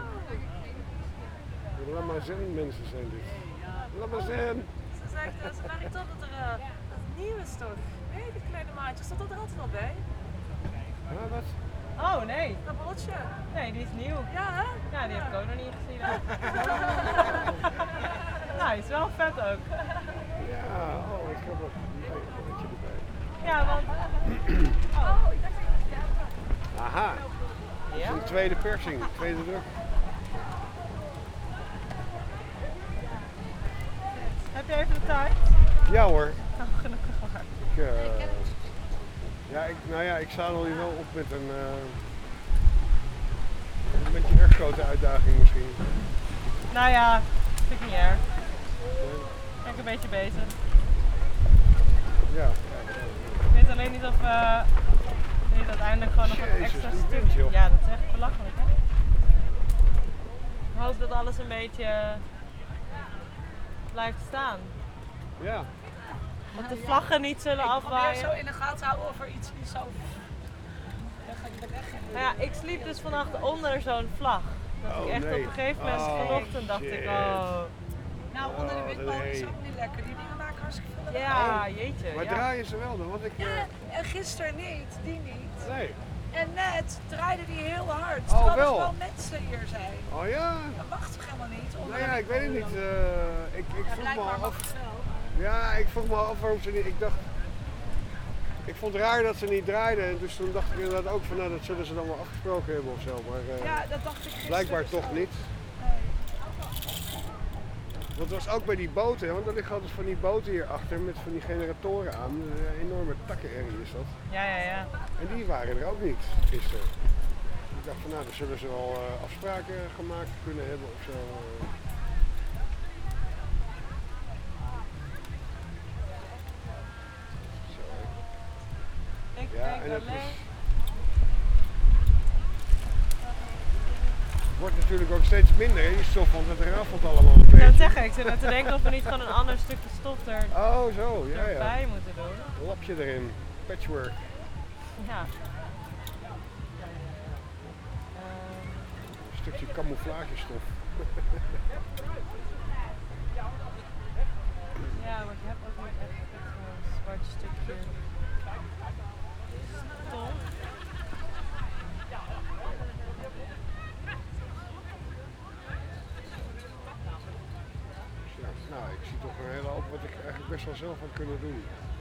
de Lamazin mensen zijn dit. Lamazin! Ze merkt toch dat er het nieuwe stond. Nee, die kleine maatje, stond dat er altijd al bij? Ja, wat? Oh nee. Dat botje. Nee, die is nieuw. Ja, hè? Ja, die heb ik ook nog niet gezien. Nou, die is wel vet ook. Ja, oh, ik heb een beetje erbij. Ja, want... Oh, ik dacht dat het Aha. Dat is een tweede persing, tweede druk. Heb je even de tijd? Ja hoor. Oh, gelukkig maar. Ik zadel hier wel op met een beetje erg grote uitdaging misschien. Nou ja, vind ik niet erg. Ben ik een beetje bezig. Ja. Tenminste, weet alleen niet of dit uiteindelijk gewoon nog een Jezus, extra die stuk. wind, joh. Ja, dat is echt belachelijk, hè? Ik hoop dat alles een beetje blijft staan. Ja. Dat de vlaggen niet zullen Ik probeer afwaaien. zo in de gaten houden of er iets niet zo... Nou ja, ik sliep dus vannacht onder zo'n vlag. Dat ik echt op een gegeven moment vanochtend dacht ik, oh. Nou, onder de windmolen is ook niet lekker. Die dingen maken hartstikke veel. Ja, jeetje. Maar ja. draaien ze wel dan? Want ik... Ja, en gisteren niet, die niet. Nee. En net draaide die heel hard. Oh, terwijl wel? er wel mensen hier zijn. Oh ja? Dat wacht toch helemaal niet? Nou ja, ik weet het niet. Ik vroeg me blijkbaar al mag af. het wel. Ja, ik vroeg me af waarom ze niet. Ik dacht. Ik vond het raar dat ze niet draaiden. En dus toen dacht ik inderdaad ook van nou, dat zullen ze dan wel afgesproken hebben of zo. Maar Ja, dat dacht ik gisteren. blijkbaar dus toch ook. niet. Dat was ook bij die boten, hè, want er liggen altijd van die boten hier achter met van die generatoren aan. Een enorme takkenherrie is dat. Ja. En die waren er ook niet gisteren. Ik dacht van nou, dan zullen ze wel afspraken gemaakt kunnen hebben of zo. Ja, en het wordt natuurlijk ook steeds minder, hè, die stof, want het rafelt allemaal een Ik beetje. zou het zeggen, ik zit net te denken of we niet gewoon een ander stukje stof Oh, zo, ja, ja. erbij moeten doen. Een lapje erin, patchwork. Ja. Een stukje camouflagestof. Ja, maar ik heb ook niet echt zo'n zwart stukje stof. Ja, nou, ik zie toch een hele hoop wat ik eigenlijk best wel zelf had kunnen doen.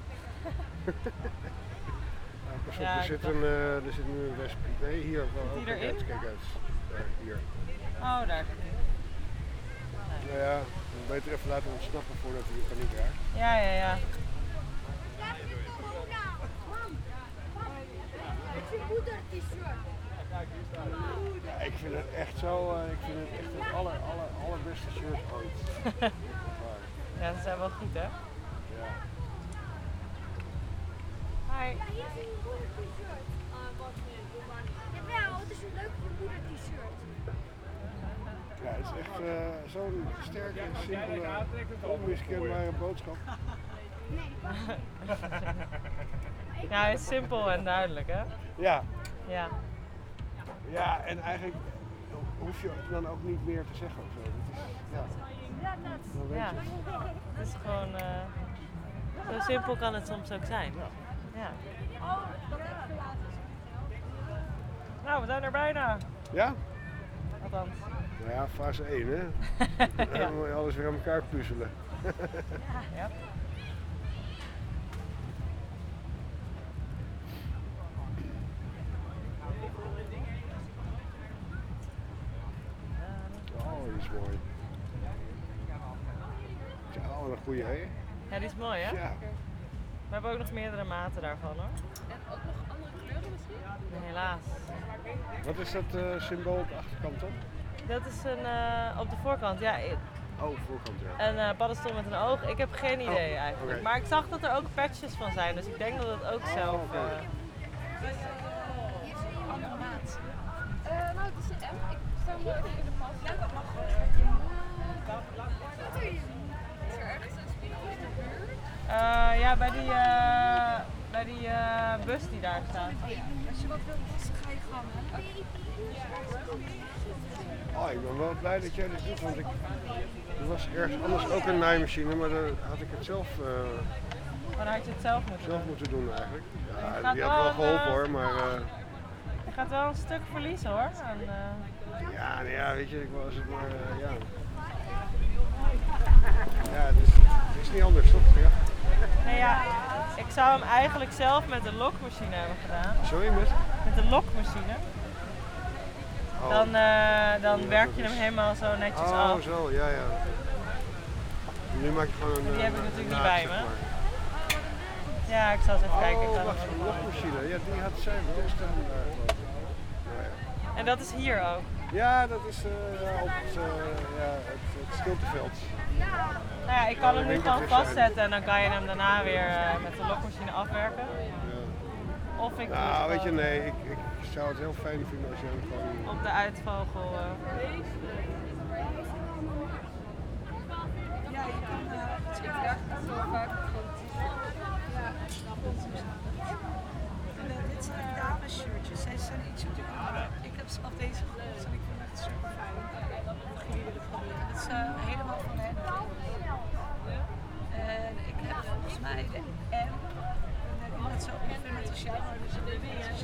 Nou, pas op, Ja, er zit nu een wesp. Nee, hier. Zit die Kijk erin? uit, kijk uit. Daar, hier. Oh, daar. Nou ja, beter even laten ontsnappen voordat hij in paniek raakt. Ja. Moeder t-shirt. Ja, ik vind het echt zo, ik vind het echt het allerbeste shirt ooit. Ja, ze zijn wel goed, hè? Ja. Hi. Ja, hier is een moeder t-shirt. Jawel, het is een leuk moeder t-shirt. Ja, het is echt zo'n sterke, simpele, onmiskenbare boodschap. Ja, hij is simpel en duidelijk, hè? Ja. Ja. Ja, en eigenlijk hoef je dan ook niet meer te zeggen of zo. Dan weet Ja. je. Het is gewoon, zo simpel kan het soms ook zijn. Ja. Nou, we zijn er bijna. Ja? Althans. Nou ja, fase 1 hè. Dan moet je alles weer aan elkaar puzzelen. Ja. Oh, die is mooi. Ja, wat een goeie hè. Ja, die is mooi, hè? Ja. We hebben ook nog meerdere maten daarvan, hoor. En ook nog andere kleuren misschien? Helaas. Wat is dat symbool op de achterkant dan? Dat is een, op de voorkant, ja. Oh, voorkant ja. Een paddenstoel met een oog. Ik heb geen idee eigenlijk. oké. Maar ik zag dat er ook patches van zijn, dus ik denk dat het ook zelf... Andere maat. Nou, het is een M. Ik stel me even in de pas. Ja, dat mag gewoon. Is er ergens een spiegel in de buurt? Ja, bij die bus die daar staat. Als je wat wilt passen, ga je gang, hè? Oh, ik ben wel blij dat jij dit doet, want er was ergens anders ook een naaimachine, maar dan had ik het zelf, Dan had je het zelf moeten doen eigenlijk. Ja, gaat die had wel wel, geholpen hoor, maar Je gaat wel een stuk verliezen, hoor. En, ja, nou ja, weet je, ik was het maar, ja. Ja, het is niet anders toch? Ja. nee, ja, ik zou hem eigenlijk zelf met de lokmachine hebben gedaan. Sorry, met? Met de lokmachine. Oh. Dan werk je hem helemaal zo netjes af. Oh, zo, ja. Nu maak je gewoon een. Die heb ik natuurlijk niet naad, bij zeg me. maar. Ja, ik zal eens even kijken. Ik Oh, ga wacht, hem een even- lokmachine. Ja, die had zij wel staan daar. Oh, ja. En dat is hier ook. Ja, dat is op het stilteveld. Nou ja, ik kan hem nu gewoon vastzetten en dan kan je hem daarna weer met de lokmachine afwerken. Of ik doe het weet je, gewoon, nee, ik zou het heel fijn vinden als je hem gewoon... op de uitvogel. Ja, je kan ik draag het wel vaak gewoon en dit zijn dames shirtjes. Zij zijn iets ik heb zelf deze gekocht en ik vind het echt super fijn. Mocht jullie willen proberen. Het is helemaal van hen. En ik heb volgens mij de M. En net zo ongeveer met de shower. Dus dat is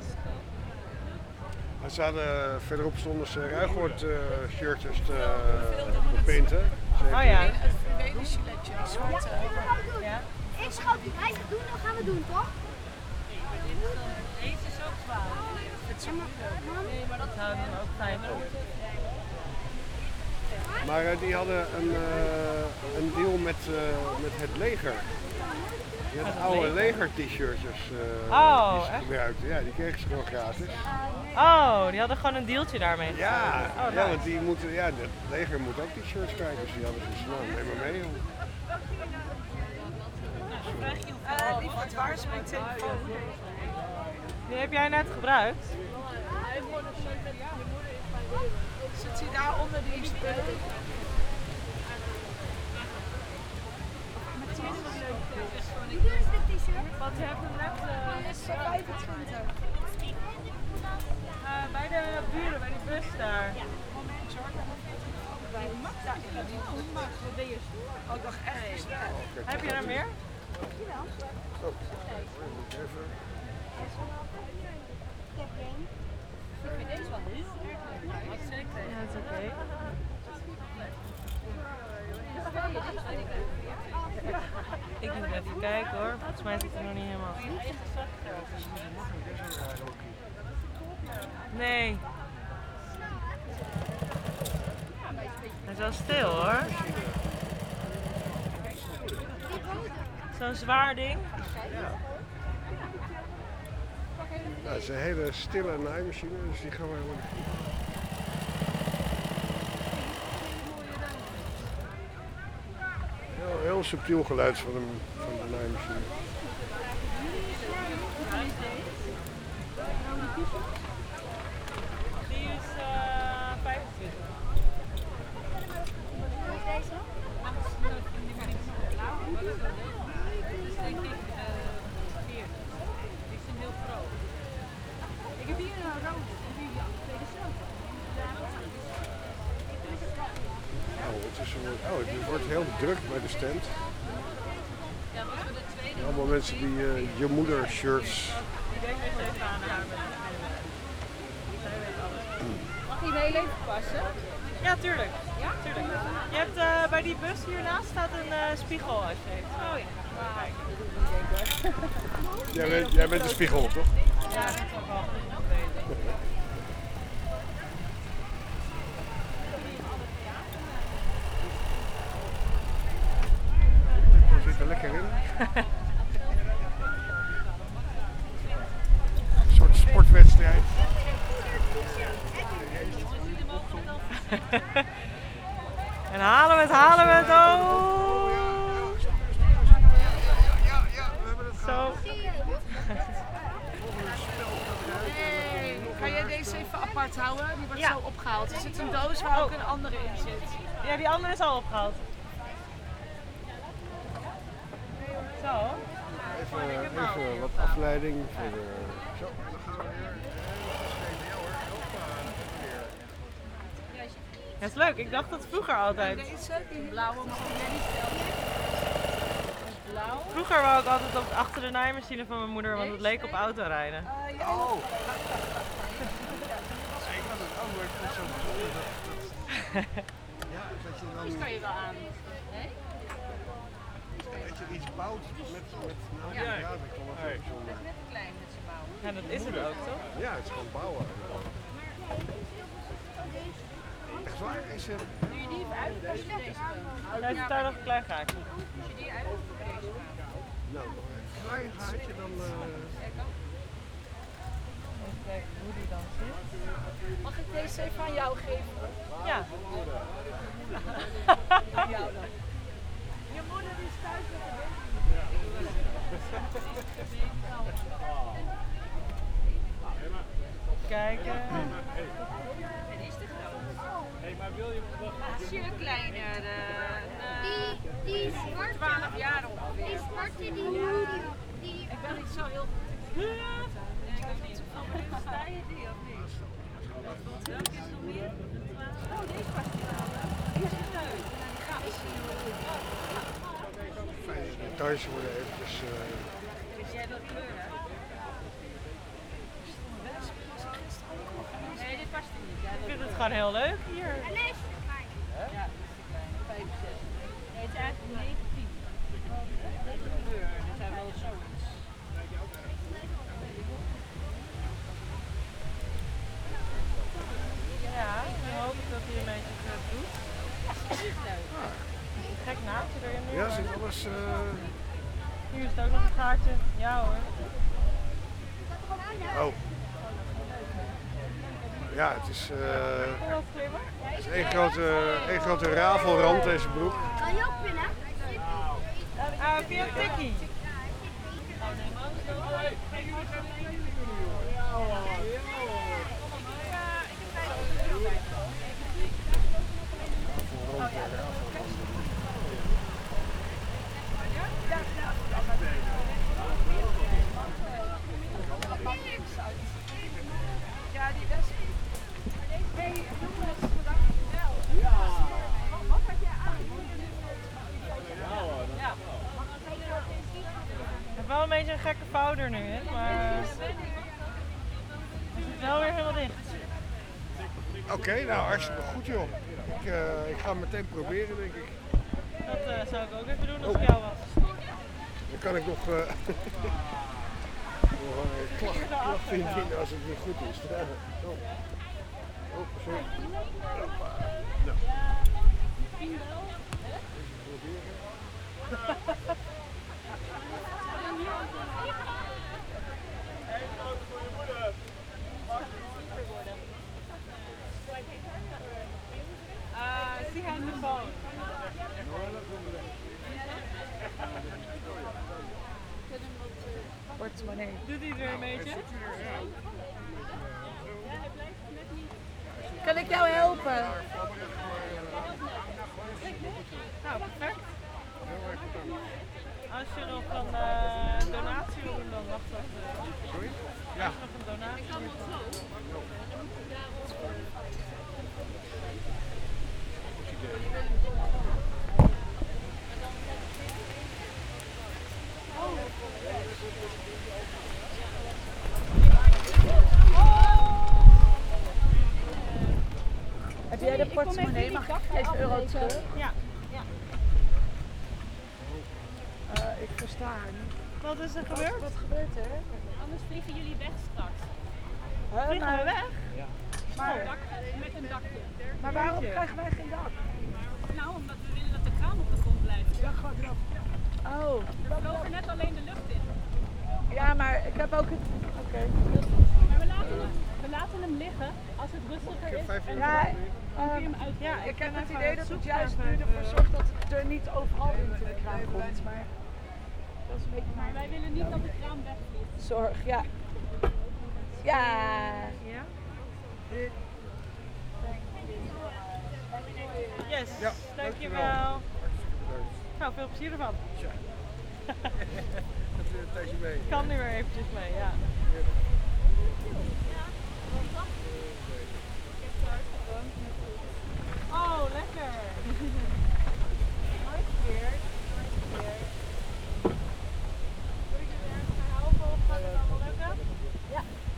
Ze hadden verderop stonden ze Ruigoord shirtjes te painten. Oh ja. Het fluwelen giletje, die zwarte. Ja. Ik schat, hij gaat doen, dan gaan we doen, toch? Deze is ook zwaar. Nee, maar dat zou dan ook fijn zijn. Maar die hadden een deal met het leger. Die hadden oude leger-t-shirtjes die ze gebruikten. Ja, die kregen ze gewoon gratis. Oh, die hadden gewoon een dealtje daarmee. Ja, nice. ja, want die moeten, het leger moet ook t-shirts krijgen, dus die hadden ze nou, neem maar mee. Lieverd, waar is mijn telefoon? Die heb jij net gebruikt. Zit hij daar onder die spullen? Hoe duur is dit t-shirt? Want je hebt hem net... is 25. Bij de buren, bij die bus daar. Moment, Jordan. Wat ben je stoer? Oh, ik dacht echt. Heb je er meer? Dankjewel. Ik heb één. Ik vind deze wel heel erg leuk. Zeker. Ja, dat is oké. Ik moet even kijken hoor. Volgens mij zit hij nog niet helemaal goed. Nee. Hij is wel stil hoor. Zo'n zwaar ding. Nou, het is een hele stille naaimachine, dus die gaan we helemaal niet. Heel subtiel geluid van de naaimachine. Die is 25. Deze? Dit is denk ik 40. Die is een heel groot. Ik heb hier een rode. Het wordt heel druk bij de stand. Allemaal mensen die je moeder shirts. Ik denk dat je even aan haar bent. Mag je heel even passen? Ja, tuurlijk. Ja? Tuurlijk. Je hebt bij die bus hiernaast staat een spiegel als je heeft. Oh ja. Jij bent de spiegel, toch? Ja, dat is ook wel goed. We zitten lekker in. Een soort sportwedstrijd. En halen we het, oh! Zo. Hey, kan jij deze even apart houden? Die wordt zo opgehaald. Er zit een doos waar ook een andere in zit. Ja, die andere is al opgehaald. Zo. Even wat afleiding voor de... Zo, dan gaan we weer. Ja, is leuk. Ik dacht dat vroeger altijd. Deze, die blauwe mag jij niet Blauw? Vroeger wou ik altijd achter de naaimachine van mijn moeder, want het leek op autorijden. Oh! Ik had het ook nooit zo bijzonder ja, dat je dan... Die kan je wel aan. Nee? Dat je iets bouwt met ja, dat kan wel heel bijzonder. Net te klein met z'n bouwen. Ja, dat is het ook, toch? Ja, het is gewoon bouwen. Echt waar? Is het... Doe je die even uit als je deze wil? Hij heeft daar nog een klein gaatje. Als je die uit of deze Nou, nog een klein gaatje dan... kijken hoe die dan zit. Mag ik deze even aan jou geven? Ja. Jou dan. Je moeder is thuis met de Kijken. Die is te groot. Hey, maar wil je Ietsje kleiner. Die zwarte, 12 jaar ongeveer. die zwarte, die Ik ben niet zo heel goed. Sta je die of niet? Welke is nog meer? Oh, deze past niet wel. Die is leuk. Die gaat Fijne details worden eventjes... Is jij dat kleuren? Nee, dit past er niet. Ik vind het gewoon heel leuk hier. En deze is klein. Ja, 65. Nee, het is eigenlijk 19. Deze kleur, dit zijn wel zoiets. Ja, ik hoop dat hij een beetje het doet. Gek naadje erin nu. Ja, zit alles... Hier is het ook nog een gaatje. Ja hoor. Oh. Ja, het is... Wat klimmen? Het is één grote rafelrand deze broek. Kan je ook pinnen? Via tikkie. Ja, die wesp. Hey, jongens, bedankt wel. Ja. Wat heb jij aan? Ja. Ik heb wel een beetje een gekke vouw er nu in, maar het zit wel weer helemaal dicht. Oké, nou hartstikke goed joh. Ik ga het meteen proberen denk ik. Dat zou ik ook even doen als ik jou was. Dan kan ik nog klacht indienen als het niet goed is. Oh, sorry. Hoppa. Nou. Zie hij de phone? Portemonnee. Doet hij er een beetje? Kan ik jou helpen? Nou, perfect. Als je nog een donatie wil doen, dan wacht dat. Sorry? Ja. Als je nog een donatie wil doen. Heb jij de portemonnee? Mag ik deze euro terug? Ja. Ja. Ik versta haar niet. Wat is er gebeurd? Wat gebeurt er? Anders vliegen jullie weg straks. Vliegen we weg? Ja. Maar, Met een dakje. maar waarom krijgen wij geen dak? Nou, omdat we willen dat de kraan op de grond blijft. Ja, gewoon erop. Oh. We vlogen net alleen de lucht in. Ja, maar ik heb ook het... Oké. Maar we laten hem liggen als het rustiger is. En Ja, dan kun je hem uit. ja, ik heb het idee dat het juist nu ervoor zorgt dat het er niet overal in de kraan komt. Maar dat is een beetje... Maar wij willen niet dat de kraan wegvliegt. Zorg, ja. Ja. Ja? Yes, Ja, dankjewel. Nou, veel plezier ervan. Tja. Dat is een tijdje mee. Ik kan nu weer eventjes mee, ja. Oh, lekker. Nooit verkeerd. Nooit verkeerd. Moet ik er ergens gaan helpen of gaat het allemaal lukken? Ja.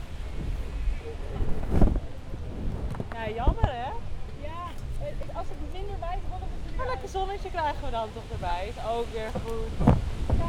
Ja, jammer hè? Ja, als het minder waait, rollen we het er Maar lekker zonnetje krijgen we dan toch erbij. Is ook weer goed. Ja,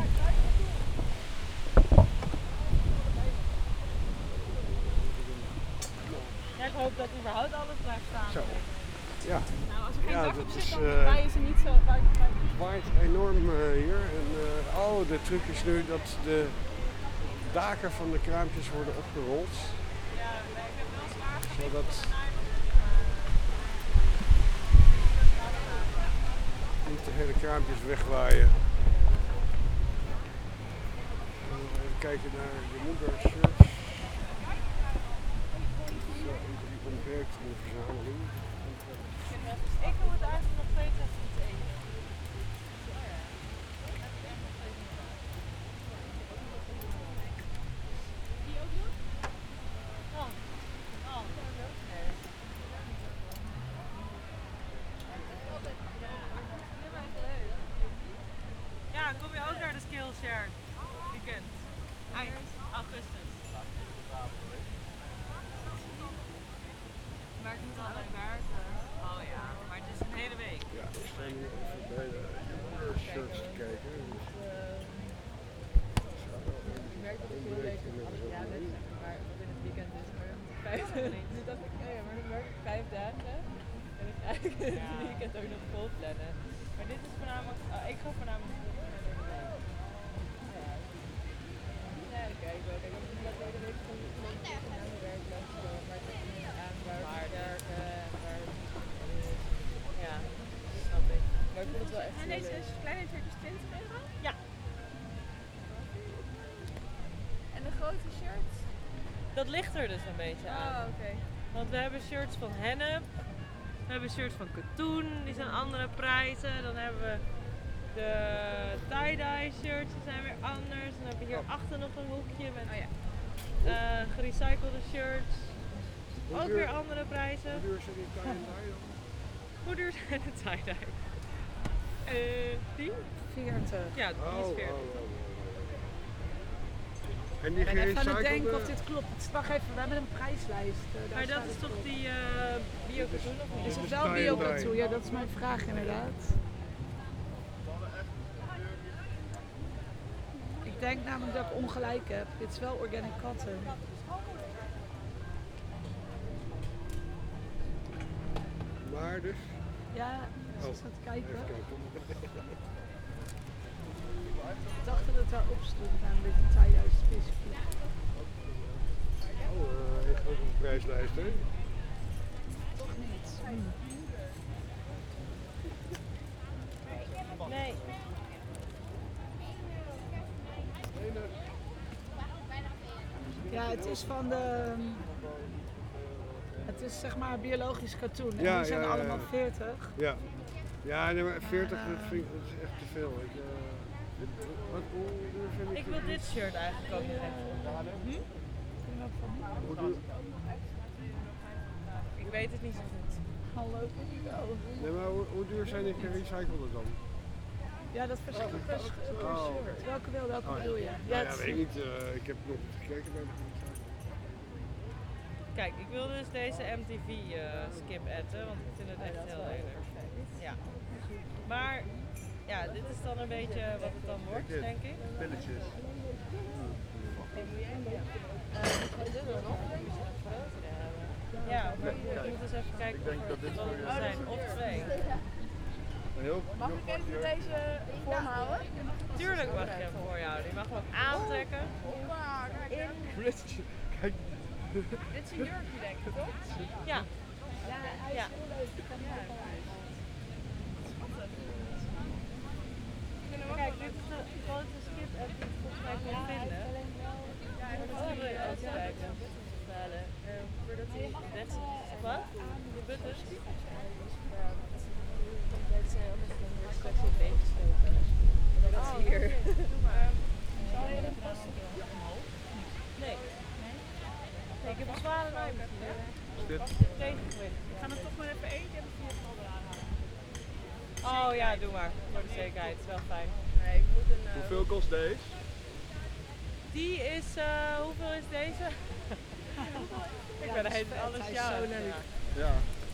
Ja, ik hoop dat überhaupt alles blijft staan. Zo. Ja. nou, als er geen dak op dat zit, is, dan waaien ze niet zo. het waait enorm hier. En de truc is nu dat de daken van de kraampjes worden opgerold. Ja, Zodat niet de hele kraampjes wegwaaien. Even kijken naar de moedershirts. Zo, die ontbreekt in de verzameling. Ik wil het eigenlijk nog steeds even iets eten. Die ook nog? Oh. Oh. Nee. Ja, kom je ook naar de Skillshare weekend? Eind augustus. Maar het moet alleen werken. Oh ja, maar het is een hele week. Ja, we staan hier even bij de shirts te kijken. Ik merk dat ik veel beter ja, net zeggen, maar wat in het weekend is. Maar nu dacht ik, nee, maar dan werk ik 5 dagen. En dan ga ik het weekend ook nog vol plannen. Maar dit is voornamelijk, ik ga voornamelijk naar de week. Ja, dat kijk ik wel. Kijk, ik heb de week gewoon aan de werkplaats gewoon, maar het is niet aan waar we werken en waar het is. Ja, snap ik. Maar ik vond het wel echt En deze kleine shirtjes 20 euro? Ja. En de grote shirts? Dat ligt er dus een beetje aan. Oh, oké. Want we hebben shirts van hennep, we hebben shirts van katoen, die zijn andere prijzen. Dan hebben we de tie-dye shirts, die zijn weer anders. Dan hebben we hier achter nog een hoekje met gerecyclede shirts. Ook weer andere prijzen. Hoe duur zijn die tie-dye dan? Hoe duur zijn de tie-dye? Die? 40. Ja, die is 40. En die Ik ben even aan het gerecyclede? denken of dit klopt. Wacht even, we hebben een prijslijst. Daar Maar dat staat is het toch op. die bio-katoen of niet? Is het wel bio-katoen? Ja, dat is mijn vraag inderdaad. Ik denk namelijk dat ik ongelijk heb. Dit is wel organic cotton. Maar dus? Ja, ze is aan het kijken. Even kijken. Ik dacht dat het daarop stond, namelijk de tie-dye specifiek. Oh, echt ook een prijslijst, hè? Toch niet. Nee. Ja, het is van de... Het is zeg maar biologisch katoen en Ja, die zijn ja, allemaal 40. Ja. Ja, nee, maar 40 dat vind ik, dat is echt te veel. Hoe duur vind Ik wil dit shirt eigenlijk ook nog even. Hoe duur? Ik weet het niet zo goed. Hallo, Nee, maar hoe duur zijn die gerecyclede dan? Ja, dat verschilt per shirt. Welke bedoel je? Ja, weet ik niet. Ik heb nog niet gekeken bij de gerecyclede. Kijk, ik wil dus deze MTV skip etten, want ik vind het echt heel lelijk. Ja. Maar ja, dit is dan een beetje wat het dan wordt, denk ik. Pilletjes. Ja, maar ik moet eens even kijken wat het zijn. Of 2. Mag ik even deze voor me houden? Tuurlijk mag je hem voor je houden. Je mag hem ook aantrekken. Kijk. Dit is een jurkje, denk ik, toch? Ja. Ja, hij is heel leuk. Kijk, dit is de grote skip app die ik volgens mij kon vinden. Ja, en dat wil je ook kijken. Voordat hij weg is. Wat? De buttons? Dat zijn allemaal straks in beentjes lopen. Dat is hier. Doe maar. Zal je dat passen? Nee. Nee, ik heb een zware naam. Tegengewicht. Ik ga er toch maar even eentje en dan Oh ja, doe maar. Voor de zekerheid. Het is wel fijn. Nee, ik moet een... Hoeveel kost deze? Die is, hoeveel is deze? Ik ben helemaal alles Hij is jou. zo leuk. Ja.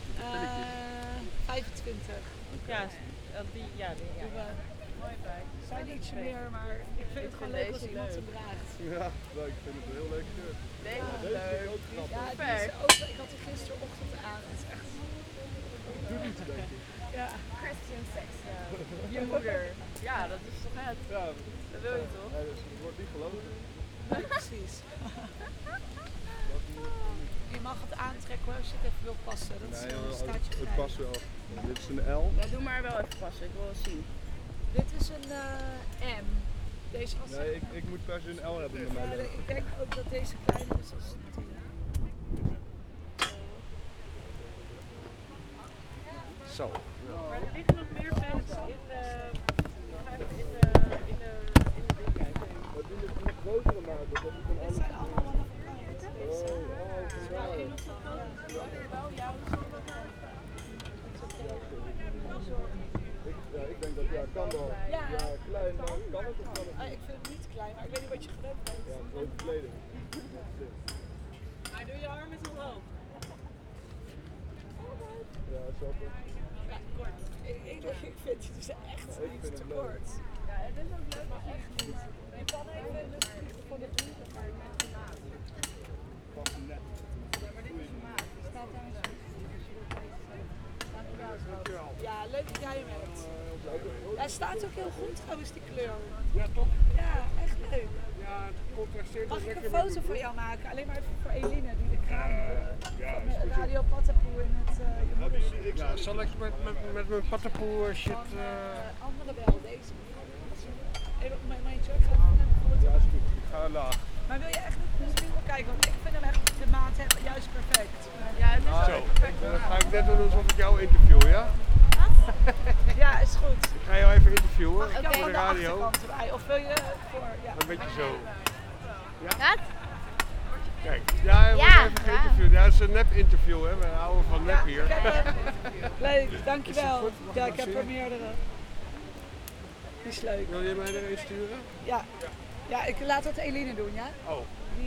25. Ja, die, ja. Mooi bij. Zijn ietsje meer, maar ik vind het gewoon leuk als iemand hem draagt. Ja, nou, ik vind het een heel leuk shirt. Deze is Deze leuk. vind ik ook grappig. Ja, die is ook, ik had die gisterochtend aan. Het is echt... Doe iets, denk ik. Ja. Christian sex. Je moeder. Ja, dat is toch net? Ja, Dat wil je toch? Nee, dus het wordt niet gelogen. Nee, precies. mag het aantrekken hoor, als je het even wil passen. Dat staat je vrij. Het past wel. Dit is een L. Ja, doe maar wel even passen, ik wil wel zien. Dit is een M. Deze was Nee, ik moet per se een L hebben met mij. ik denk ook dat deze kleiner is als 10. Zo. Maar er liggen nog meer fans in de ding kijken. Wat doen we met grotere maken? Dat is een Dit zijn allemaal wel ik denk dat kan wel. Ja, klein, maar kan het of kan het niet? Ik vind het niet klein, maar ik weet niet wat je gewend bent. Ja, grote kleding. Maar doe je arm eens omhoog. Ja, zo toch. Ja, kort. Ik vind het dus echt iets te kort. Ja, het is ook leuk, maar echt niet. Je kan even de van de buurt, maar met de maat. Ja, maar dit is een maat. Die staat daar eens. Ja, leuk dat jij hem hebt. Hij staat ook heel goed trouwens, die kleur. Ja, toch? Ja, echt leuk. Ja, het contrasteert Mag wel ik lekker een foto van jou maken? Alleen maar even voor Eline, die de kraan van Radio Patapoe in het je moeder. Ja, zal ik met mijn patapoe shit... Andere wel, deze. Even op mijn check gaan en een foto. Ja, is goed. Ik ga laag. Maar wil je echt misschien wel kijken? Want ik vind hem echt, de maat juist perfect. Ja, het is Nou, ook perfect. dan ga ik net doen alsof ik jou interview, ja? Ja, is goed. Ik ga jou even interviewen Mag ik jou voor van de de radio. achterkant erbij? Of wil je voor... Ja. Een beetje zo. Ja? Wat? Kijk, ja, hij wordt even geïnterviewd. Ja, het is een nep-interview, hè. We houden van nep hier. Leuk, dankjewel. Is het goed? Mag ik Ja, nog ik heb zien? er meerdere. Die is leuk. Wil je mij er een sturen? Ja. Ja, ik laat dat Eline doen, ja? Oh. Die,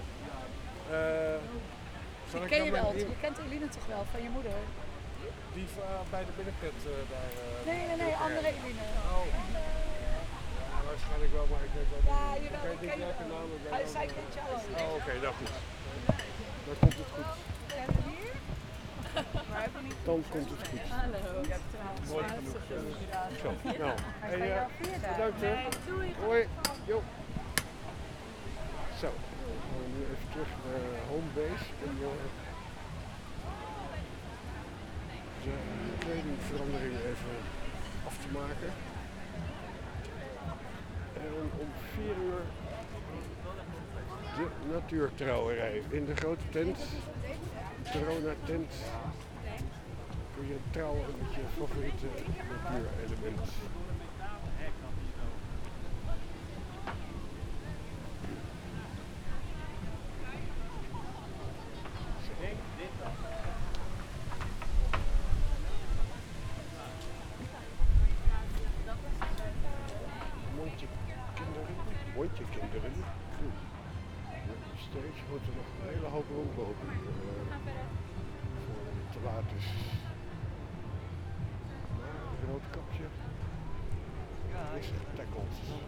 Zal die ik ken dan je met wel. die- Je kent Eline toch wel, van je moeder? Die bij de binnenpret daar... Nee, andere Eline. Oh. Ja, waarschijnlijk wel, maar ik weet wel niet. Ja, jawel, Ik ik weet ken niet welke je naam wel. het Hij bij zei kent jou ook. Oh, oké, dat goed. Dan komt het goed. En hier? Dan komt het goed. Hallo. Je hebt trouwens Mooi wel genoeg. zoveel gedaan. Zo, nou. Hij Hey, is bij jou 4 dagen. bedankt hè. Nee, doei. Hoi. Jo. Zo, dan gaan we nu even terug naar homebase om de kledingverandering even af te maken. En om 4 uur de natuurtrouwerij in de grote tent. Corona tent. Kun je trouwen met je favoriete natuurelement. Mondje kinderen. Nog steeds wordt er nog een hele hoop rondlopen hier. Voor het te laat is. Maar een rood kapje is getackeld.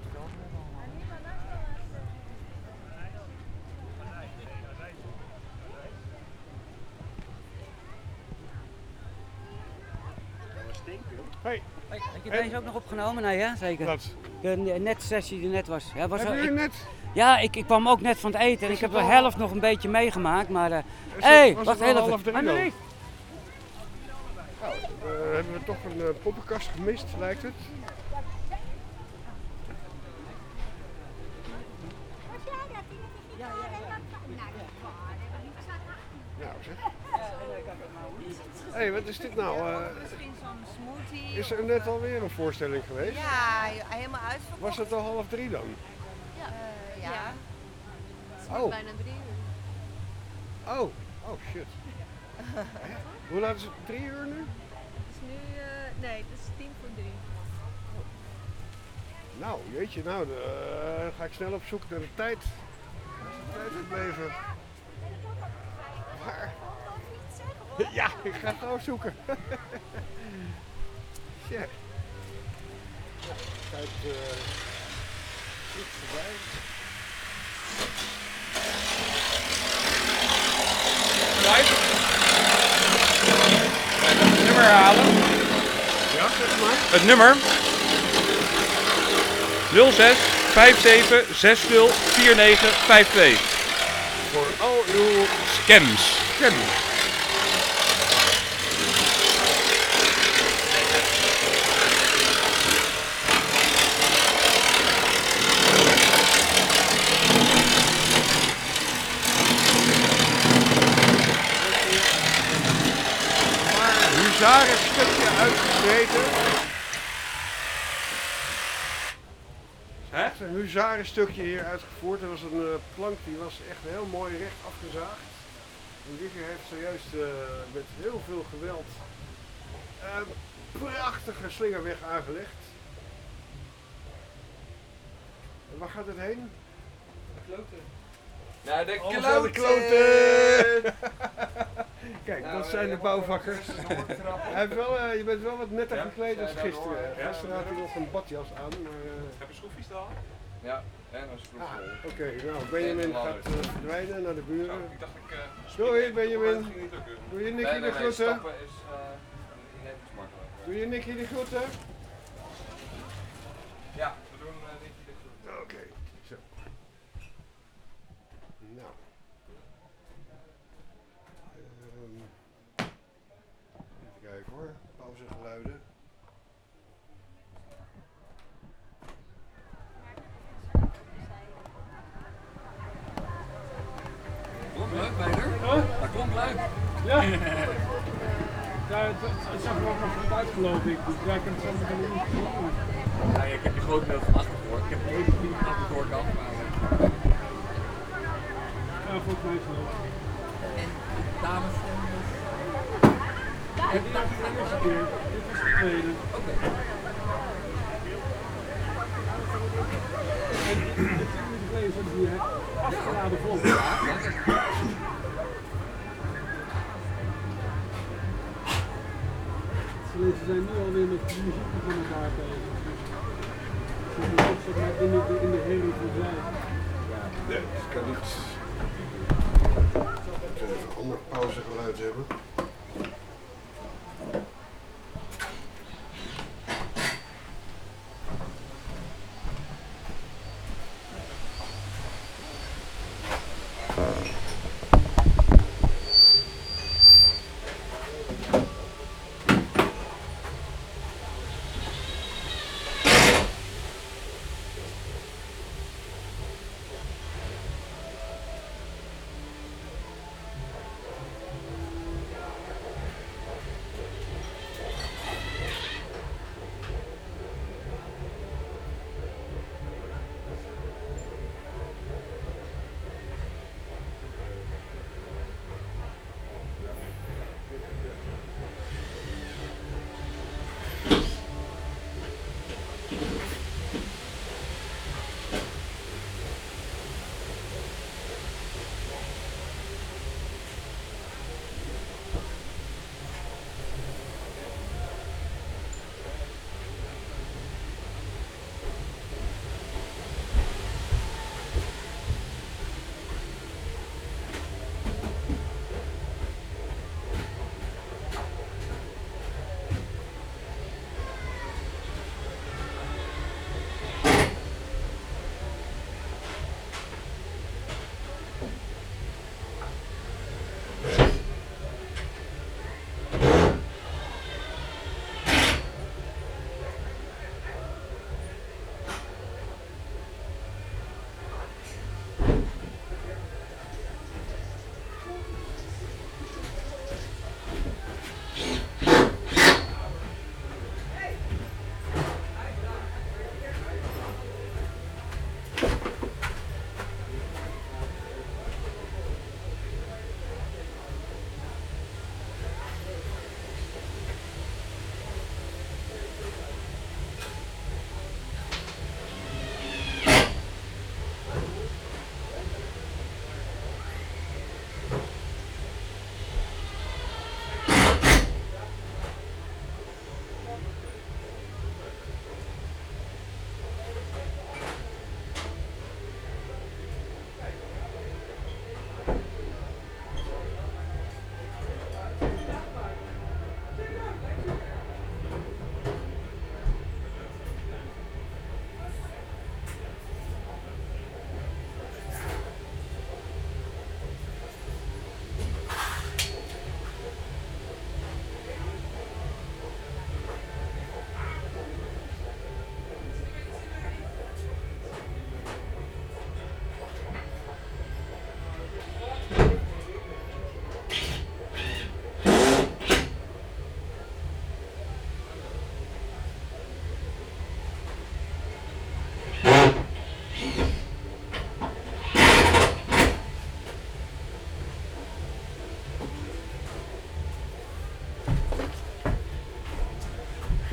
Hey. Heb je deze ook nog opgenomen? Nee, ja, zeker. Wat? De netsessie die net was. Ja, was Heb wel- je ik- net? Ja, ik kwam ook net van het eten en ik heb de al- helft nog een beetje meegemaakt, maar... Was wacht het al heel half even. drie dan? Annelies! Nou, hebben we toch een poppenkast gemist, lijkt het. Nou zeg. Hé, hey, wat is dit nou? Misschien zo'n smoothie. Is er net alweer een voorstelling geweest? Ja, helemaal uitverkocht. Was het al half drie dan? Ja. Het is Oh. bijna 3 uur. Oh, oh shit. Hoe laat is het? 3 uur nu? Het is nu, nee, het is 2:50. Nou, jeetje, nou, dan ga ik snel op zoek naar de tijd. Waar is de tijd gebleven? Waar? Ja, ik ga het gauw zoeken. Shit. Ja, tijd is voorbij. Het nummer herhalen. Ja, zeg maar. Het nummer 06 57 60 49 52. voor al uw Scams. Huzaren stukje uitgevreten. Echt een huzarenstukje hier uitgevoerd. Er was een plank die was echt heel mooi recht afgezaagd. En Wigger heeft zojuist met heel veel geweld een prachtige slingerweg aangelegd. En waar gaat het heen? Naar de Naar de kloten! Kijk, dat zijn de bouwvakkers. Je bent wel wat netter gekleed als gisteren. Gisteren had hij nog een badjas aan. Heb je schroefjes dan? Ja, en een schroef. Oké, nou Benjamin gaat verdwijnen naar de buren. Ik dacht Doei Benjamin. Doe je Nicky de groeten? Stappen is net iets makkelijker. Doe je Nicky de groeten? Ja, we doen Nicky de groeten. Oké, zo. Nou. Even kijken hoor, pauzegeluiden. Klonk leuk, Peter. Dat klonk leuk. Ja. Ja, het zag er ook nog goed uit, geloof ik. Dus wij kunnen het zo meteen niet doen. Ja, ik heb je groot deel van achter gehoord. Ik heb het even niet aan de voorkant, maar... Ja, volgens mij is het leuk. En dames en En die was de eerste keer. Dit was de tweede. Oké. En de 10 minuten geleden zijn die afgeladen vol. Ze zijn nu alweer met de muziek van elkaar bezig. Ze moeten ook zeg maar in de herrie van zijn. Nee, dat kan niet. We zullen een ander pauzegeluid hebben.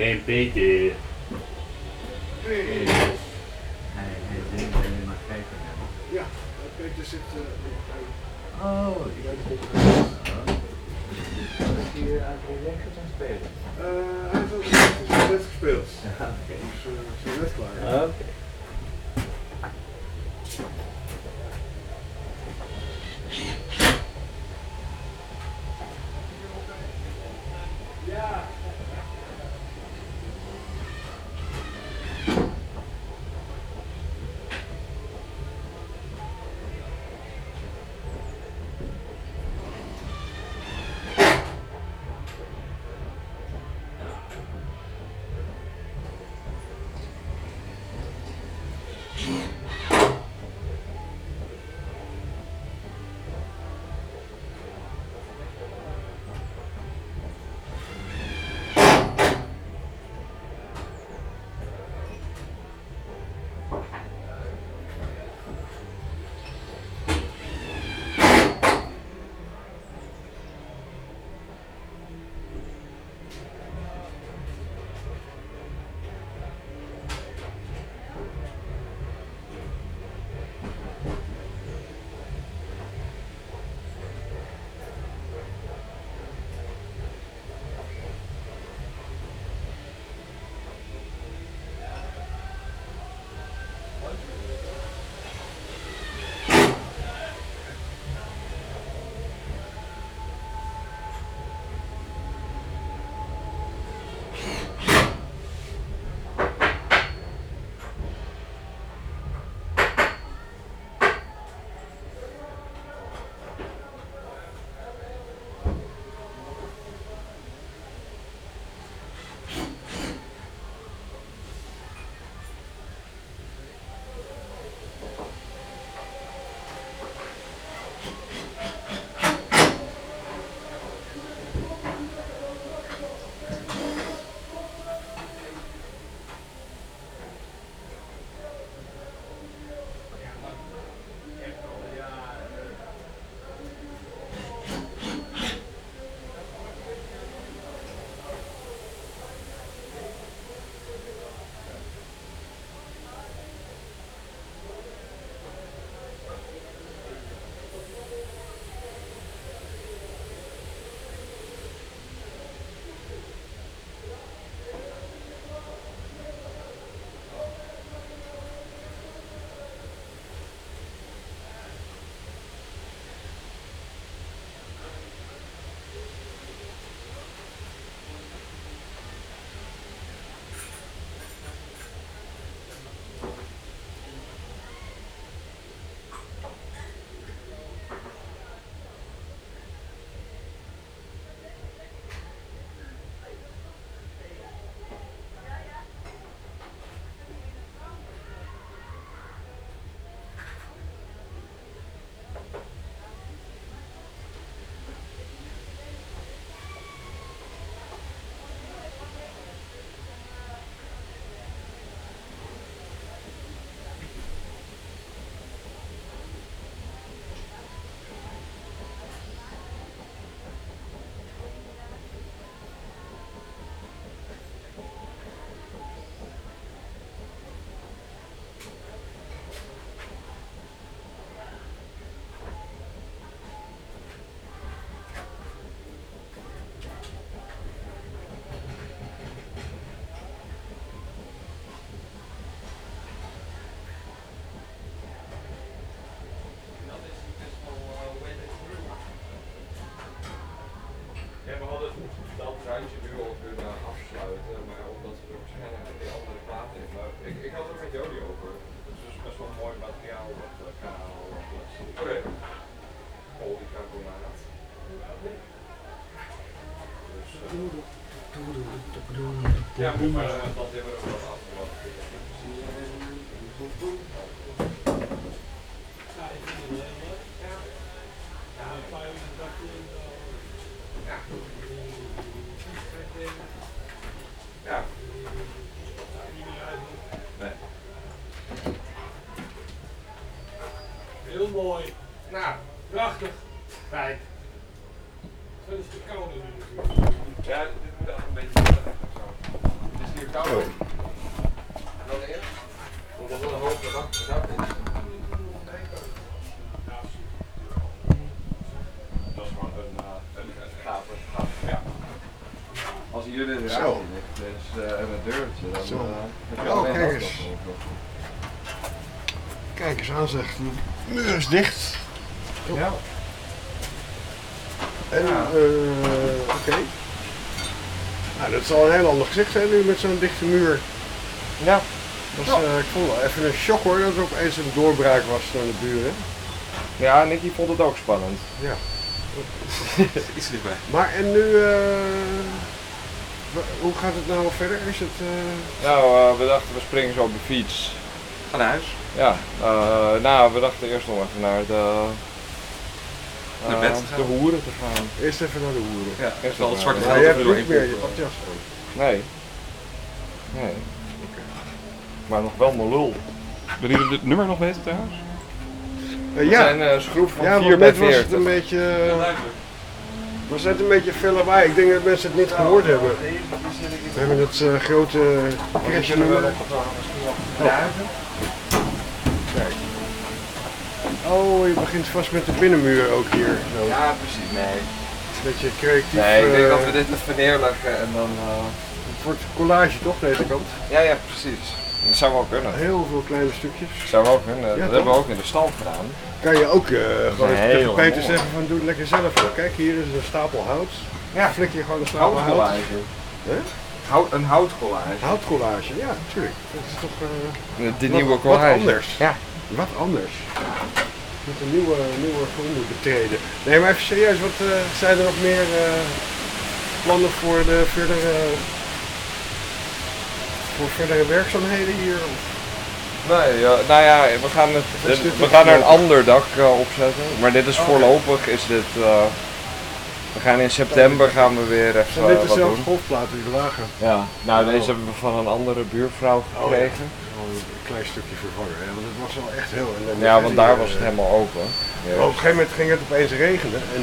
Geen Peter. Hey. Hij zit alleen maar kijken. Ja, Peter zit... Oh, die bij de kop. Is hij eigenlijk aan het spelen? Hij heeft ook net gespeeld. Ja, oké. Dus ze is net klaar. Oké. Ja. randje nu al kunnen afsluiten, maar omdat we er waarschijnlijk een andere plaat in. Maar ik had er met Jody over. Het is dus best wel mooi materiaal op het kanaal. Oké. Polycarbonaat. Dus, ja, moet maar dat hebben we wat afgelopen. Ja. Nee. Heel mooi. Nou, prachtig. Fijn. Het is te koud nu natuurlijk. Ja, dit moet echt een beetje. kou. En dan eerst, omdat het een hoge dak is. Dat is gewoon een gave, ja. Als hier dit raam ligt dus, en een deurtje, dan heb je alleen kijk eens. Kijk eens aan zeg, de muur is dicht. Ja. En, oké. Nou, dat is al een heel ander gezicht zijn nu met zo'n dichte muur. Ja. Ik vond wel even een shock hoor, dat er opeens een doorbraak was naar de buren. Ja, Nicky vond het ook spannend. Ja. Iets niet bij. Maar en nu, hoe gaat het nou verder? Is het, Nou, we dachten we springen zo op de fiets. Ga naar huis? Ja, nou we dachten eerst nog even naar naar bed te gaan. de hoeren te gaan. Eerst even naar de hoeren. Ja, eerst wel het zwarte Maar geld je er hebt doorheen niet meer je pompen. badjas aan. Nee. Nee. Maar nog wel mijn lul. Willen jullie dit nummer nog weten trouwens? Het Ja. zijn schroeven van Ja, 4 want bij net was 40. het een beetje... was net een beetje veel lawaai. Ik denk dat mensen het niet gehoord hebben. We hebben het grote crashnummer. Kijk. Oh, je begint vast met de binnenmuur ook hier. Zo. Ja, precies. Nee. Een beetje creatief. Nee, ik denk dat we dit even neerleggen en dan... Het wordt collage toch, deze kant? Ja, precies. Dat zou wel kunnen. Heel veel kleine stukjes. Zou wel kunnen. Ja, dat toch? hebben we ook in de stal gedaan. Kan je ook gewoon even heel tegen Peter mooi. zeggen van doe het lekker zelf. Hoor. Kijk, hier is een stapel hout. Ja. Flik je gewoon een stapel hout. Houtcollage. Een houtcollage. Houtcollage, ja, natuurlijk. Dat is toch De nieuwe collage. Wat anders. Ja. Wat anders. Met een nieuwe gronden betreden. Nee, maar even serieus, wat zijn er nog meer plannen voor de verdere werkzaamheden hier? Nee, nou ja, we gaan er een ander dak opzetten. Maar dit is voorlopig, is dit... we gaan in september gaan we weer even Zijn dit wat dezelfde doen. golfplaten die lagen? Ja, nou deze hebben we van een andere buurvrouw gekregen. Een klein stukje vervangen, hè? Want het was wel echt heel... Ja, want daar was het helemaal open. Ja. Op een gegeven moment ging het opeens regenen en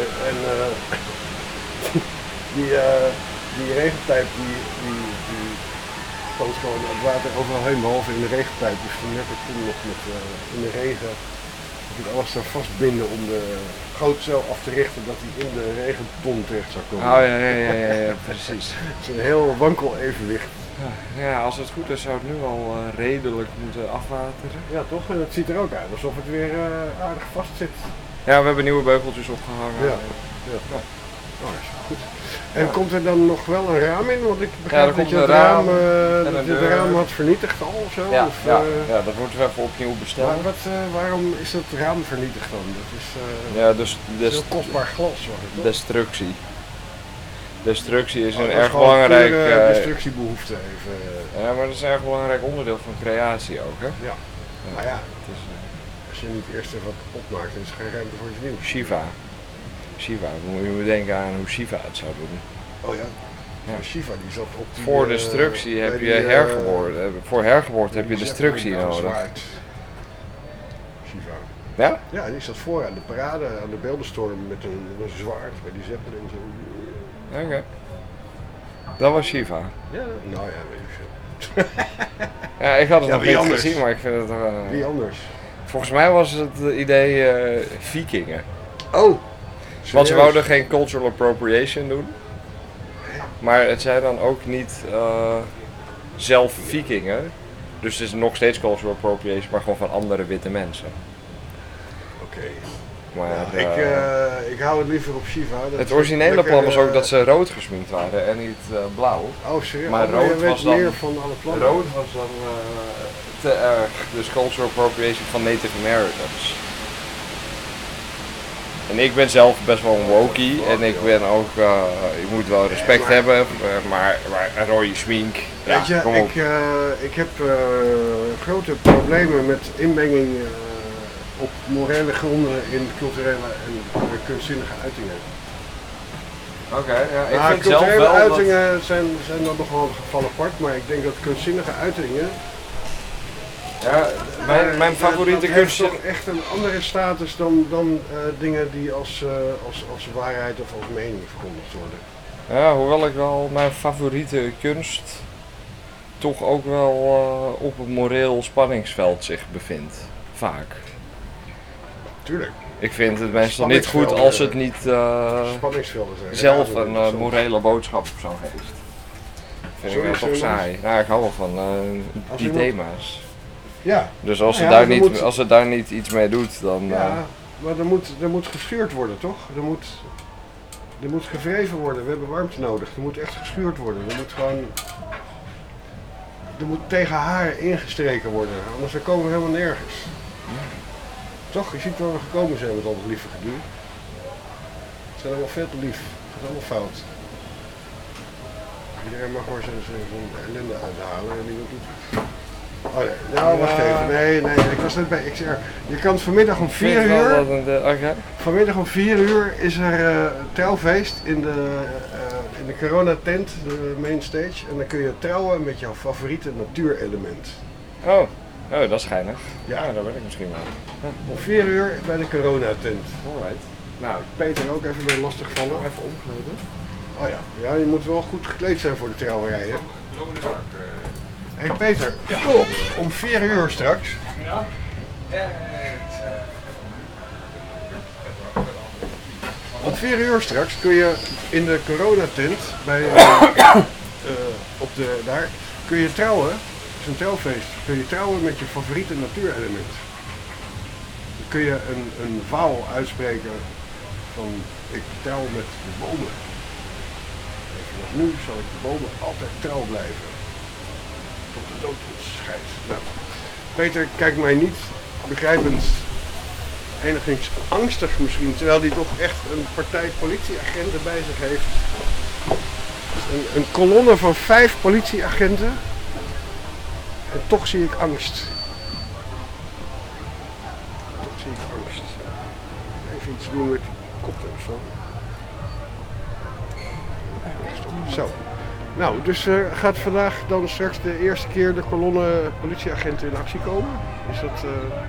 die regenpijp die spoot gewoon het water overal heen, behalve in de regenpijp. Dus toen heb ik toen nog met in de regen heb ik alles daar vastbinden om de gootcel af te richten dat hij in de regenton terecht zou komen. Oh ja, precies. Het is een heel wankel evenwicht. Ja, als het goed is zou het nu al redelijk moeten afwateren. Ja toch? En het ziet er ook uit alsof het weer aardig vast zit. Ja, we hebben nieuwe beugeltjes opgehangen. Ja. Oh, is goed. En komt er dan nog wel een raam in? Want ik begrijp dat je het raam, raam had vernietigd al of zo? Ja, of, ja, dat moeten we even opnieuw bestellen. Maar waarom is dat raam vernietigd dan? Dat is, ja, dus heel kostbaar glas. Toch? Destructie. Destructie is dat een is erg gewoon belangrijk... pure destructiebehoefte even. Ja, maar dat is een erg belangrijk onderdeel van creatie ook, hè? Ja. Maar ja, als je niet eerst even wat opmaakt, dan is er geen ruimte voor iets nieuws. Shiva. Shiva, dan moet je denken aan hoe Shiva het zou doen. Oh ja? Ja. Shiva die zat op die, voor destructie heb je hergeboorte. Voor hergeboorte heb je destructie nodig. Shiva. Ja? Ja, die zat voor aan de parade, aan de beeldenstorm met een zwaard bij die Zeppelin en zo. Oké. Dat was Shiva. Ja, nou ja, weet ik veel. Ja, ik had het nog wie niet anders? gezien, maar ik vind het... Wie anders? Volgens mij was het idee vikingen. Oh! Want ze wouden geen cultural appropriation doen. Maar het zijn dan ook niet zelf vikingen. Dus het is nog steeds cultural appropriation, maar gewoon van andere witte mensen. Oké. Maar ik hou het liever op Shiva. Het originele plan was ook dat ze rood gesminkt waren en niet blauw. Oh serieus? Maar rood was dan... meer van alle plannen. Rood was dan te erg. Dus cultural appropriation van Native Americans. En ik ben zelf best wel een wokie en ik ben ook, je moet wel respect hebben, maar een rode smink, weet je, kom op. Ik heb grote problemen met inmenging op morele gronden in culturele en kunstzinnige uitingen. Oké, ja, ik vind culturele zelf wel uitingen zijn dan nog wel een geval apart, maar ik denk dat kunstzinnige uitingen... Ja, mijn favoriete kunst... heeft toch echt een andere status dan dingen die als waarheid of als mening verkondigd worden. Ja, hoewel ik wel mijn favoriete kunst toch ook wel op een moreel spanningsveld zich bevindt. Vaak. Tuurlijk. Ik vind het meestal niet goed als het niet zelf een morele boodschap of zo heeft. Vind ik wel toch saai. Nou, ik hou wel van die thema's. Ja. Dus als het daar niet iets mee doet, dan... Ja, maar er moet geschuurd worden, toch? Er moet gevreven worden. We hebben warmte nodig. Er moet echt geschuurd worden. Er moet tegen haar ingestreken worden. Anders dan komen we helemaal nergens. Toch? Je ziet waar we gekomen zijn met al het lieve gedoe. Het zijn allemaal veel te lief. Het gaat allemaal fout. Iedereen mag maar zijn ellende uithalen en niemand doet het. Oh nee, nou wacht even. Nee, ik was net bij. Ik zeg, je kan vanmiddag om 4 uur. Vanmiddag om 4 uur is er een trouwfeest in de coronatent, de main stage. En dan kun je trouwen met jouw favoriete natuurelement. Oh, dat is geinig. Ja, daar ben ik misschien wel. Om 4 uur bij de coronatent. Alright. Nou, Peter ook even weer lastig vallen. Even omkleden. Oh ja, ja, je moet wel goed gekleed zijn voor de trouwerij, hè? Hé Peter, om 4 uur straks. Ja. Om 4 uur straks kun je in de coronatent bij daar kun je trouwen. Het is een trouwfeest. Kun je trouwen met je favoriete natuurelement. Dan kun je een vow uitspreken van ik trouw met de bomen. En vanaf nu zal ik de bomen altijd trouw blijven. Tot de dood ons scheidt. Nou, Peter kijkt mij niet begrijpend, enigszins angstig misschien, terwijl hij toch echt een partij politieagenten bij zich heeft. Een kolonne van 5 politieagenten. En toch zie ik angst. Toch zie ik angst. Even iets doen met die koptelefoon. Zo. Nou, dus gaat vandaag dan straks de eerste keer de kolonne politieagenten in actie komen? Is dat...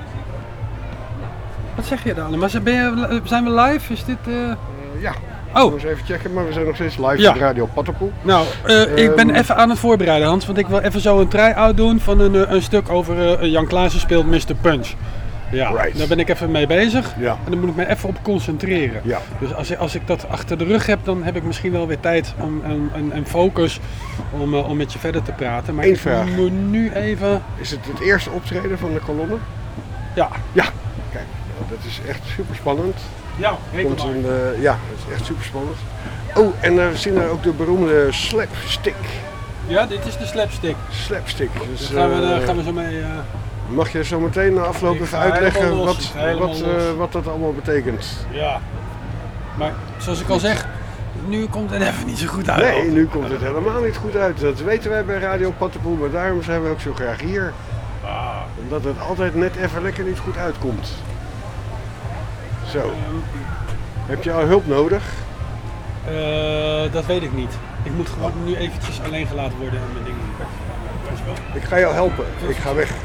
Wat zeg je dan? Maar zijn we live? Is dit... Ja. Oh. We eens even checken, maar we zijn nog steeds live op Radio Pattenpoel. Nou, ik ben even aan het voorbereiden, Hans, want ik wil even zo een try-out doen van een stuk over Jan Klaassen speelt Mr. Punch. Ja, daar ben ik even mee bezig en dan moet ik me even op concentreren. Ja. Dus als ik dat achter de rug heb, dan heb ik misschien wel weer tijd en focus om met je verder te praten. Maar Eén vraag. Ik moet nu even... Is het eerste optreden van de kolonne? Ja. Ja, kijk, nou, dat is echt super spannend. Ja, ja, dat is echt super spannend. Oh, en we zien daar ook de beroemde slapstick. Ja, dit is de slapstick. Slapstick. Dus, daar gaan we zo mee... Mag je zo meteen na afloop even uitleggen wat dat allemaal betekent? Ja, maar zoals ik al zeg, nu komt het even niet zo goed uit. Nee, nu komt het helemaal niet goed uit. Dat weten wij bij Radio Pattenpoel, maar daarom zijn we ook zo graag hier. Omdat het altijd net even lekker niet goed uitkomt. Zo. Heb je al hulp nodig? Dat weet ik niet. Ik moet gewoon nu eventjes alleen gelaten worden en mijn dingen. Ik ga jou helpen. Ik ga weg.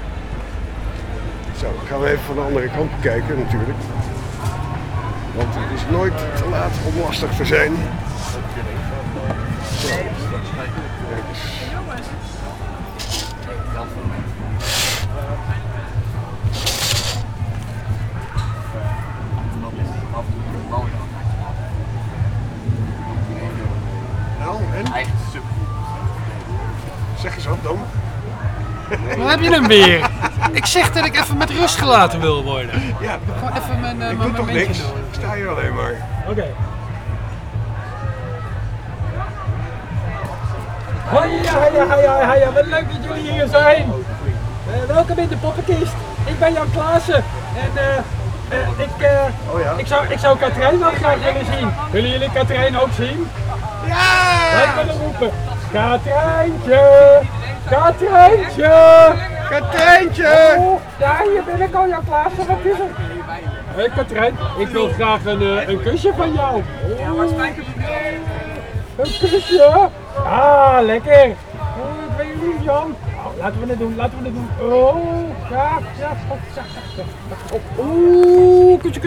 Zo, dan gaan we even van de andere kant bekijken natuurlijk. Want het is nooit te laat om lastig te zijn. Zo. Kijk eens. Nou, en? Zeg eens wat dan. Waar heb je hem weer? Ik zeg dat ik even met rust gelaten wil worden. Ja, gewoon even mijn doe toch niks? nodig. Ik sta hier alleen maar. Oké. Hiya, wat leuk dat jullie hier zijn. Welkom in de poppenkist. Ik ben Jan Klaassen en ik zou Katrijn wel graag willen zien. Willen jullie Katrijn ook zien? Ja! Wij kunnen roepen. Katrijntje! Katrijntje! Katrijntje! Oh, ja, hier ben ik al, Jan Klaassen. Wat is er? Hé Katrijn, ik wil graag een kusje van jou. Ja, waar spijker een kusje? Ah, lekker. Oh, ik ben je lief, Jan. Oh, laten we het doen. Oh, ja. Oeh, kusje.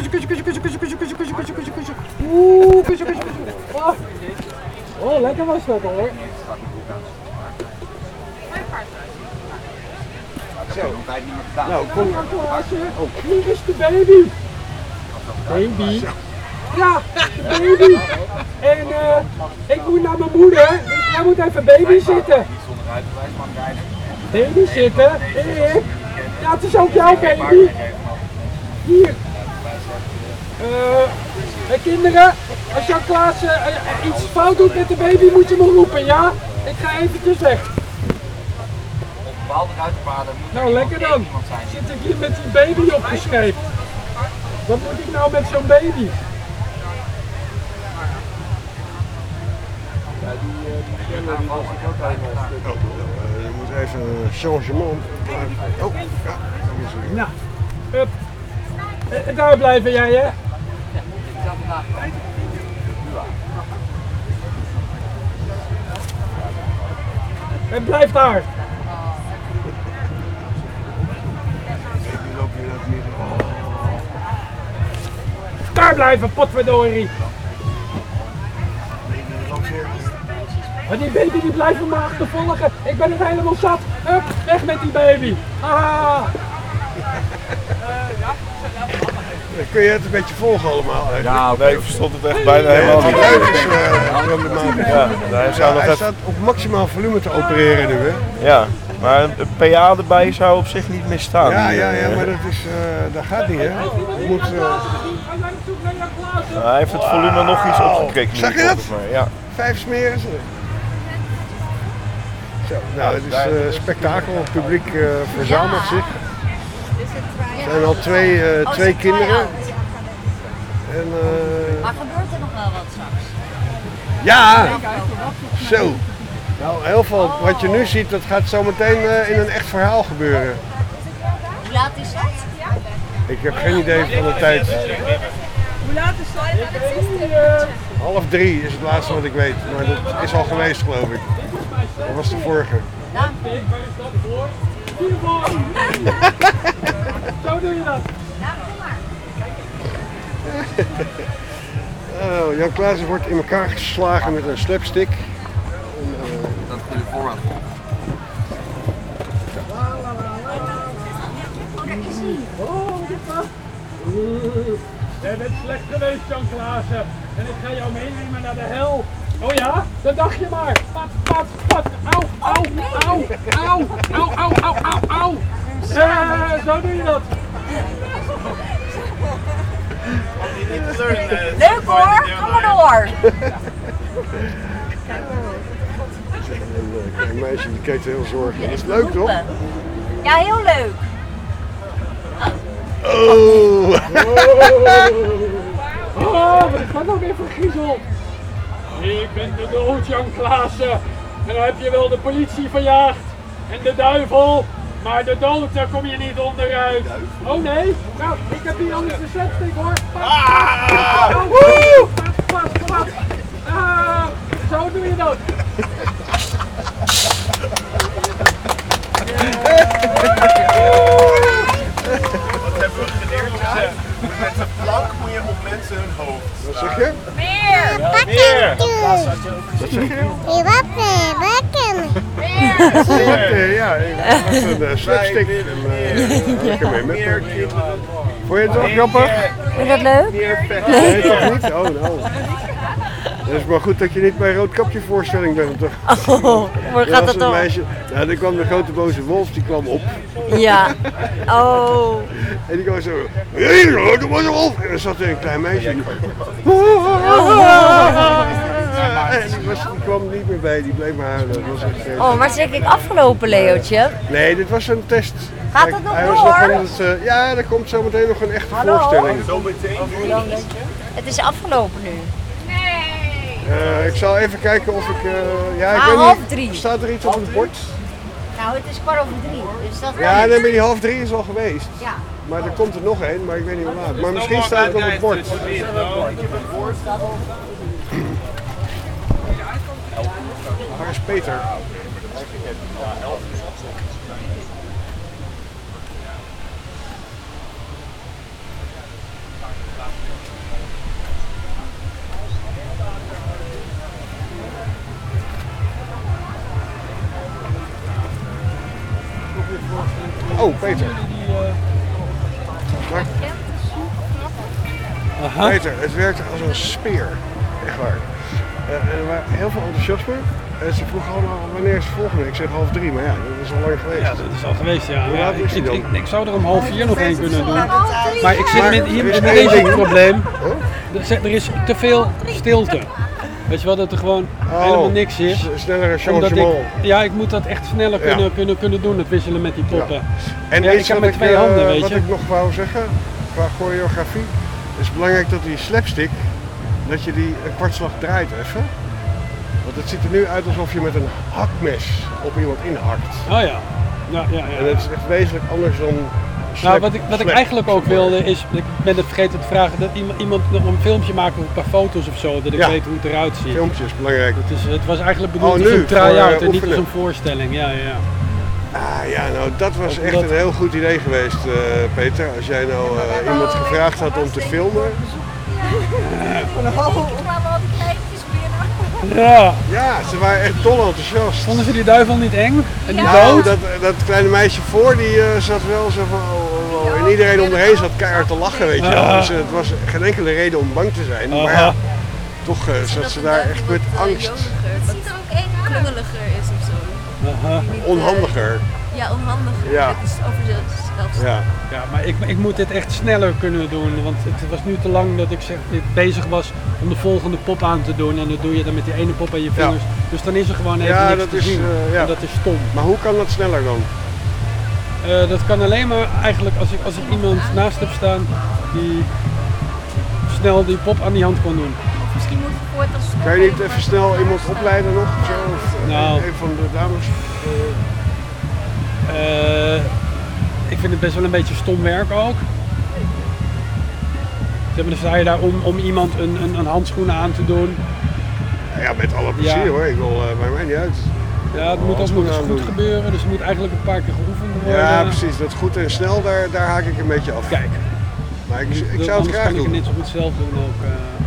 Oeh, kusje. Oh, lekker was dat hoor. Zo. Nou, kom. Oh, hier is de baby. Baby? Ja, de baby. En ik moet naar mijn moeder, dus jij moet even baby zitten. Baby zitten? Ja, het is ook jouw baby. Hier. Kinderen, als Jan Klaassen iets fout doet met de baby, moet je me roepen, ja? Ik ga eventjes weg. Nou, lekker dan. Zit ik hier met die baby opgescheept. Wat moet ik nou met zo'n baby? Je moet even een changement. Oh, ja. Nou, hup. Daar blijven jij, hè? En blijf daar. Daar blijven, potverdorie. Maar die baby die blijft me achtervolgen. Ik ben er helemaal zat. Hup, weg met die baby. Ah. Kun je het een beetje volgen allemaal? Ja, nee, ik verstond het echt bijna helemaal niet. Hij staat op maximaal volume te opereren nu, hè? Ja, maar een PA erbij zou op zich niet misstaan. Ja, maar dat gaat niet, hè? Je moet, hij heeft het volume nog iets opgekrikt nu, zag je dat? Ja. 5 smeren ze. Zo, nou, het is spektakel. Het publiek verzamelt zich. Er zijn al twee kinderen. En, maar gebeurt er nog wel wat straks? Ja! Zo! Nou, heel veel wat je nu ziet, dat gaat zo meteen in een echt verhaal gebeuren. Hoe laat is dat? Ik heb geen idee van de tijd. Hoe laat is dat? 2:30 is het laatste wat ik weet, maar dat is al geweest, geloof ik. Dat was de vorige. Zo doe je dat. Oh, Jan Klaassen wordt in elkaar geslagen met een slapstick. Dat is de voorhand. Jij bent slecht geweest, Jan Klaassen. En ik ga jou meenemen naar de hel. Oh ja? Dat dacht je maar. Pat. Au. Zo doe je dat. Leuk hoor, kom maar door. Een meisje die kijkt heel zorgelijk. Dat is leuk, toch? Ja, heel leuk. Wat is dat nou weer voor griezel? Ik ben de dood, Jan Klaassen. En dan heb je wel de politie verjaagd. En de duivel. Maar de dood, daar kom je niet onderuit. Oh nee? Nou, ik heb hier anders de slapstick hoor. Pat. Zo doe je dat. Wat hebben we geleerd? Met een plank moet je op mensen hun hoofd. Wat zeg je? Meer! Meer! Wat zeg je? Ja, ik was een slapstick. Lekker mee met. Vond je het wel grappig? Vind je dat leuk? Nee, toch niet? Oh, nou. Het is maar goed dat je niet bij Roodkapje voorstelling bent, toch? Oh, waar gaat dat dan? Ja, er kwam de grote boze wolf, die kwam op. Ja. Oh. En die kwam zo. Hé, de grote boze wolf! En er zat er een klein meisje. En die kwam niet meer bij, die bleef maar huilen. Dat was echt Oh, maar is denk ik afgelopen, Leootje? Nee, dit was een test. Gaat het nog hij door? was nog aan het, ja, er komt zo meteen nog een echte voorstelling. Zometeen. Het is afgelopen nu. Ik zal even kijken of ik... ja, ik weet niet. Staat er iets op het bord? Nou, het is 2:15. Dus dat Ja, nee, maar die 2:30 is al geweest. Ja. Maar er komt er nog één, maar ik weet niet hoe laat. Maar misschien staat het op het bord. Waar is Peter? Oh, Peter. Maar, Peter, het werkte als een speer. Echt waar. En er waren heel veel enthousiasme. En ze vroegen allemaal wanneer is het volgende. Ik zeg 2:30, maar ja, dat is al lang geweest. Ja, dat is al geweest, ja. Hoe laat is die dan? Ik zou er om 3:30 nog heen kunnen doen. Maar ik Maar zit hier er is met één deze ding. probleem. Er is te veel stilte. Weet je wel, dat er gewoon helemaal niks is. Snellere Omdat changement. ja, ik moet dat echt sneller kunnen doen, het wisselen met die poppen. En ja, ik heb met 2 handen, weet wat je. ik nog wou zeggen, qua choreografie, is het belangrijk dat die slapstick, dat je die een kwartslag draait even. Want het ziet er nu uit alsof je met een hakmes op iemand inhakt. Oh ja. Ja. En het is echt wezenlijk anders dan Nou, wat ik eigenlijk ook wilde is, ik ben het vergeten te vragen, dat iemand nog een filmpje maakt of een paar foto's of zo, dat ik weet hoe het eruit ziet. Filmpjes, belangrijk. Het was eigenlijk bedoeld als nu, een try-out voor, en niet als oefenen. een voorstelling. Ja. Ah ja, nou dat was echt een heel goed idee geweest, Peter. Als jij nou iemand gevraagd had om te filmen. Ik kwam al die kleintjes binnen. Ja, ze waren echt dol enthousiast. Vonden ze die duivel niet eng? En niet Nou, dood? dat kleine meisje voor, die zat wel zo van oh. En iedereen om haar heen zat keihard te lachen, weet je wel. Dus het was geen enkele reden om bang te zijn. Maar ja, toch zat ze daar echt met angst. Het ziet er ook eng klungeliger is of zo. Onhandiger. Ja, onhandiger. Ja. Dat is over zichzelf. Ja, maar ik moet dit echt sneller kunnen doen, want het was nu te lang dat ik bezig was om de volgende pop aan te doen en dat doe je dan met die ene pop aan je vingers. Dus dan is er gewoon even niks te zien. En dat is stom. Maar hoe kan dat sneller dan? Dat kan alleen maar eigenlijk als ik iemand naast heb staan die snel die pop aan die hand kan doen. Of misschien moet je voor het als Kan je niet even snel iemand opleiden nog? Of zo? Of, Nou. een van de dames? Ik vind het best wel een beetje stom werk ook. Dan sta je daar om iemand een handschoenen aan te doen. Ja, met alle plezier hoor. Ik wil, mij niet uit. Ja, het moet ook nog eens goed gebeuren, dus het moet eigenlijk een paar keer geoefend worden. Ja, precies. Dat goed en snel, daar haak ik een beetje af. Kijk. Maar ik zou het graag kan doen. ik het net zo goed zelf doen ook.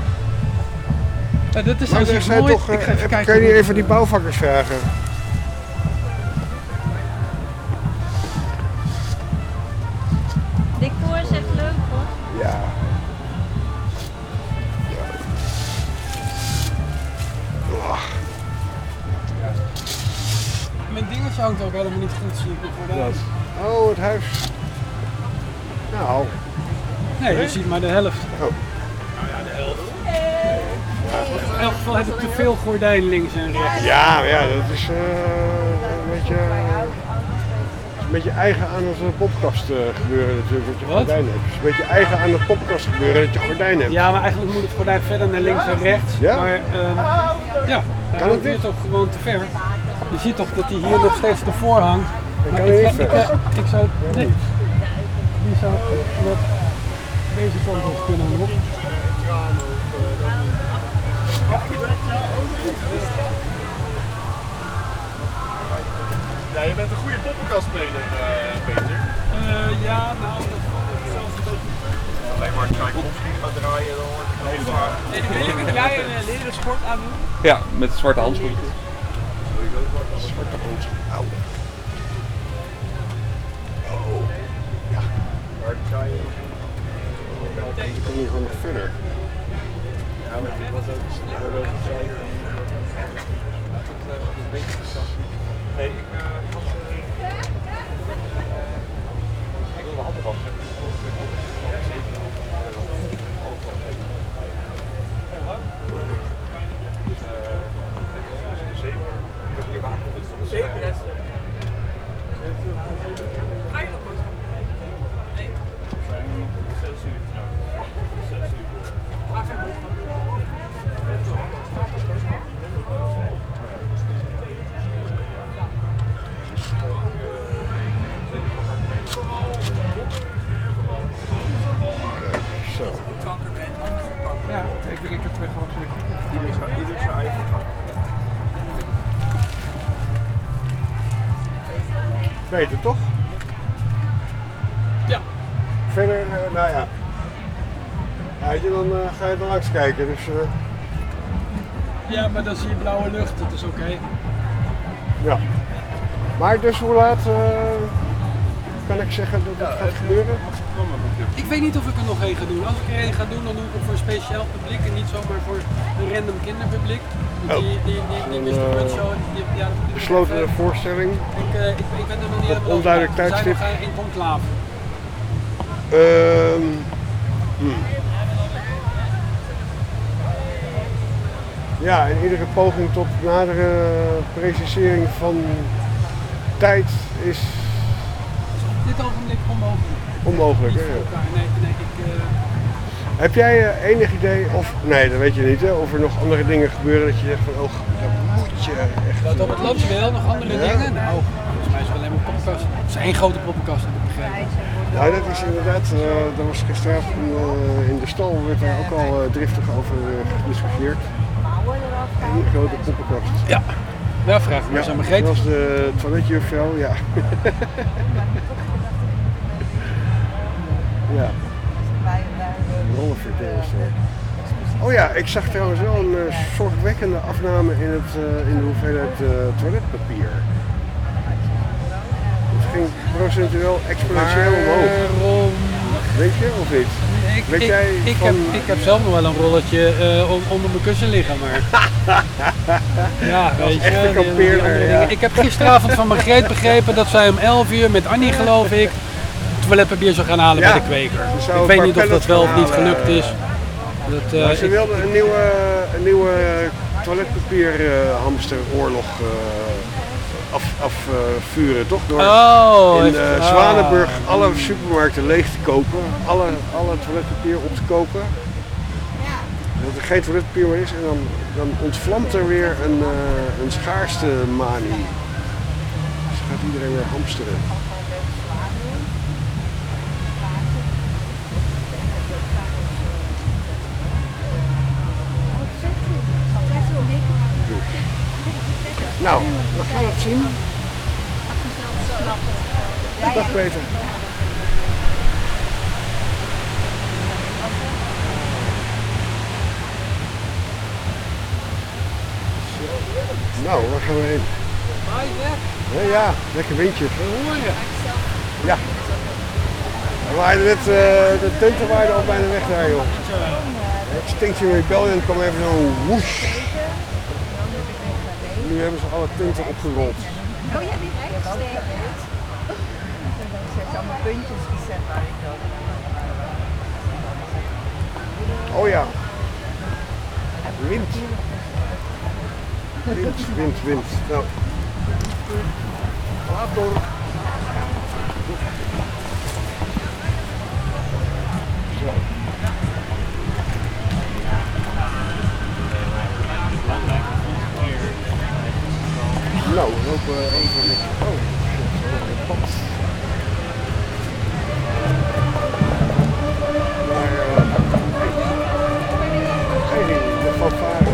Dat is Maar als er je zijn mooi... toch, ik ga even kijken. kan je niet even die bouwvakkers vragen? Decor is echt leuk hoor. Ja. Mijn dingetje hangt ook helemaal niet goed, zie ik voor de Oh, het huis. Nou. Nee, je ziet maar de helft. Oh. Nou ja, de helft. In elk geval heb ik te veel gordijn links en rechts. Ja, dat is een beetje eigen aan het popkast gebeuren natuurlijk, dat je gordijn hebt. Het is een beetje eigen aan het popkast gebeuren dat je gordijn hebt. Ja, maar eigenlijk moet het gordijn verder naar links en rechts. Ja? Maar ja, kan het niet? toch gewoon te ver. Je ziet toch dat hij hier nog steeds ervoor hangt. Dat Maar kan niet verder. ik zou... Nee. Die zou wat deze kant op kunnen nog. Ja, je bent een goede poppenkastspeler, Peter. Ja, nou, dat valt zelfs een beetje. Alleen maar Tchaikovsky gaat draaien, dan wordt het hele waar. Wil je met jij een leren schort aan doen? Ja, met zwarte handschoenen. Zwarte handschoenen. Auw. Oh. Ja. Maar ga je... Ik kom hier gewoon nog verder. Ja, maar dit was ook een zei. Nee, ik wil de handen wassen. Ja, ik heb het gewoon Ieder zijn eigen gang. Beter toch? Ja. Verder, nou ja. Ja, dan ga je er langs kijken. Dus, Ja, maar dan zie je blauwe lucht, dat is oké. ja. Maar dus hoe laat? kan ik zeggen dat het gaat gebeuren? Ik weet niet of ik er nog één ga doen. Als ik er één ga doen, dan doe ik het voor een speciaal publiek en niet zomaar voor een random kinderpubliek. Die Mr. Punch Show, Besloten voorstelling. Ik ben er nog niet helemaal onduidelijk over. We zijn tijdstip. nog in conclave. Ja, en iedere poging tot nadere precisering van tijd is Op dit ogenblik onmogelijk. onmogelijk. Niet Hè? voor elkaar. Nee, ik... Heb jij enig idee of, nee dat weet je niet hè, of er nog andere dingen gebeuren dat je zegt van oh, dat moet je echt... Dat op het landje wel nog andere dingen? Nou, volgens mij is het alleen maar poppenkast. Het is één grote poppenkast, heb ik begrepen. Nou, dat is inderdaad, dat was gisteravond in de stal, werd daar ook al driftig over gediscussieerd. Een grote poppenkast. Ja, daar vraag ik me eens aan Margreet. Dat was de toiletjuffrouw, ja. Ja. Rollenverdeelster. Oh ja, ik zag trouwens wel een zorgwekkende afname in de hoeveelheid toiletpapier. Het ging procentueel exponentieel omhoog. Weet je of niet? Ik heb zelf nog wel een rolletje onder mijn kussen liggen, maar... ja, weet je. Echte kampeerder, ja. Ik heb gisteravond van Margreet begrepen dat zij om 11 uur met Annie, geloof ik, toiletpapier zou gaan halen bij de kweker. Ik weet niet of dat wel of niet gelukt is. Maar ze wilden een nieuwe toiletpapierhamsteroorlog afvuren, toch? Door in Zwanenburg alle supermarkten leeg te kopen, alle toiletpapier op te kopen. Dat er geen toiletpapier meer is en dan ontvlamt er weer een schaarste manie. Dus gaat iedereen weer hamsteren. Nou, we gaan het zien. Dag Peter. Nou, waar gaan we heen? Ja, lekker windje. Ja. We waaiden net, de tenten waaiden al bijna weg daar, joh. Extinction Rebellion kwam even zo'n woesh. Nu hebben ze alle tenten opgerold. Oh ja, die rijststeek. Er zijn allemaal puntjes gezet waar ik dan. Oh ja. Wind. Wind. Nou. Laat door. Zo. Nou, we lopen even met... Oh, shit, over het pad. Maar, hey, de fanfare.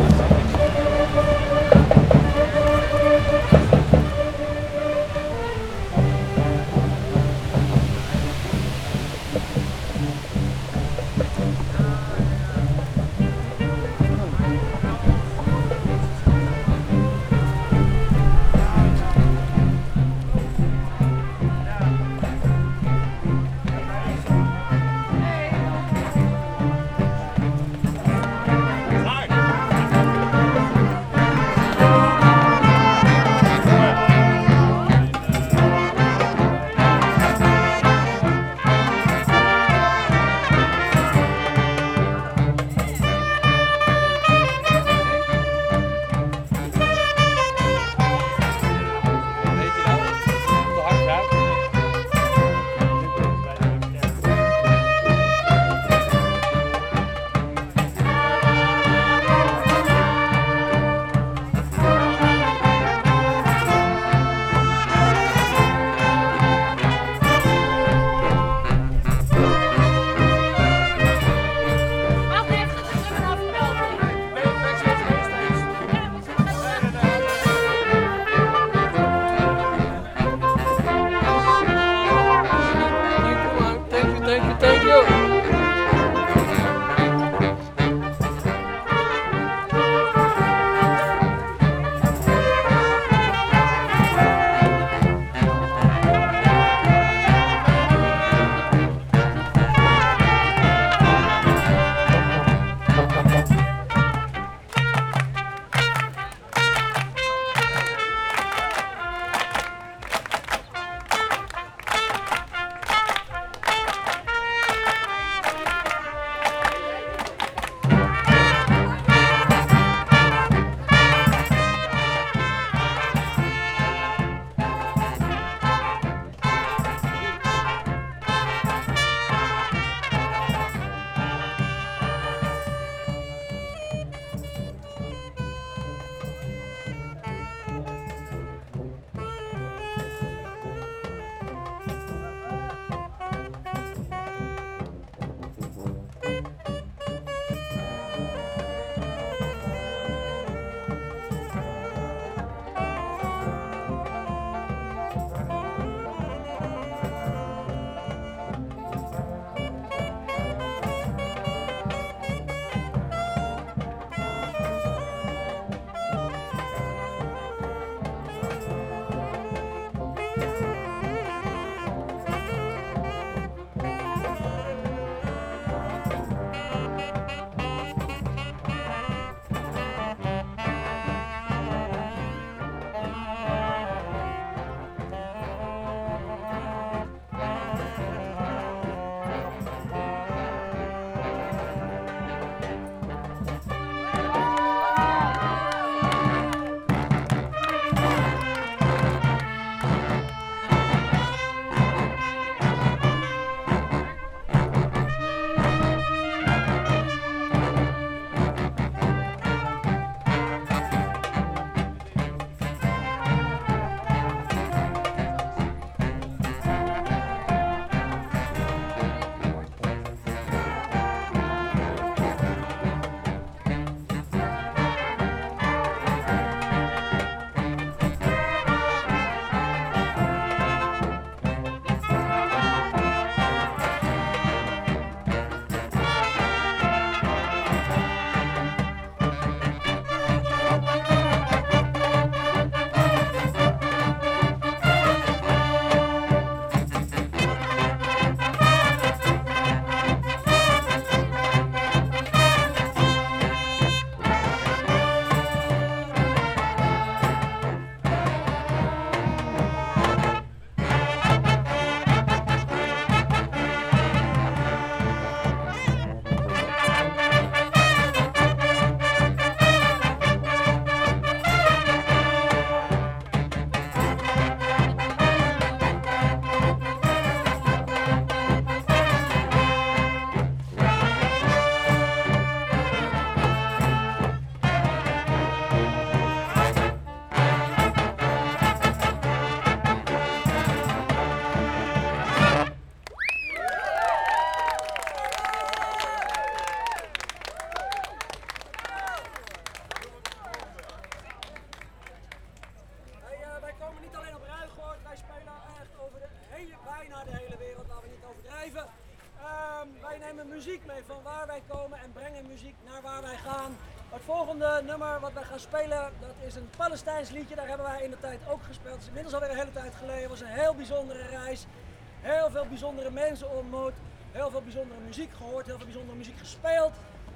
wij nemen muziek mee van waar wij komen en brengen muziek naar waar wij gaan. Het volgende nummer wat wij gaan spelen, dat is een Palestijns liedje. Daar hebben wij in de tijd ook gespeeld. Het is inmiddels alweer een hele tijd geleden. Het was een heel bijzondere reis. Heel veel bijzondere mensen ontmoet. Heel veel bijzondere muziek gehoord. Heel veel bijzondere muziek gespeeld.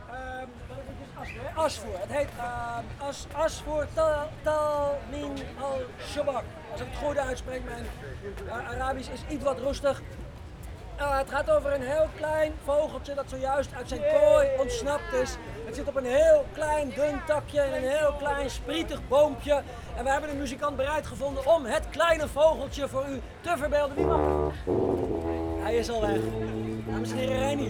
Asvoer. Het heet Asvoer Tal Min Al Shabak. Als ik het goed uitspreek, mijn Arabisch is iets wat rustig. Het gaat over een heel klein vogeltje dat zojuist uit zijn kooi ontsnapt is. Het zit op een heel klein dun takje in een heel klein sprietig boompje. En we hebben een muzikant bereid gevonden om het kleine vogeltje voor u te verbeelden. Wie mag? Hij is al weg. Dames en heren, Reinier.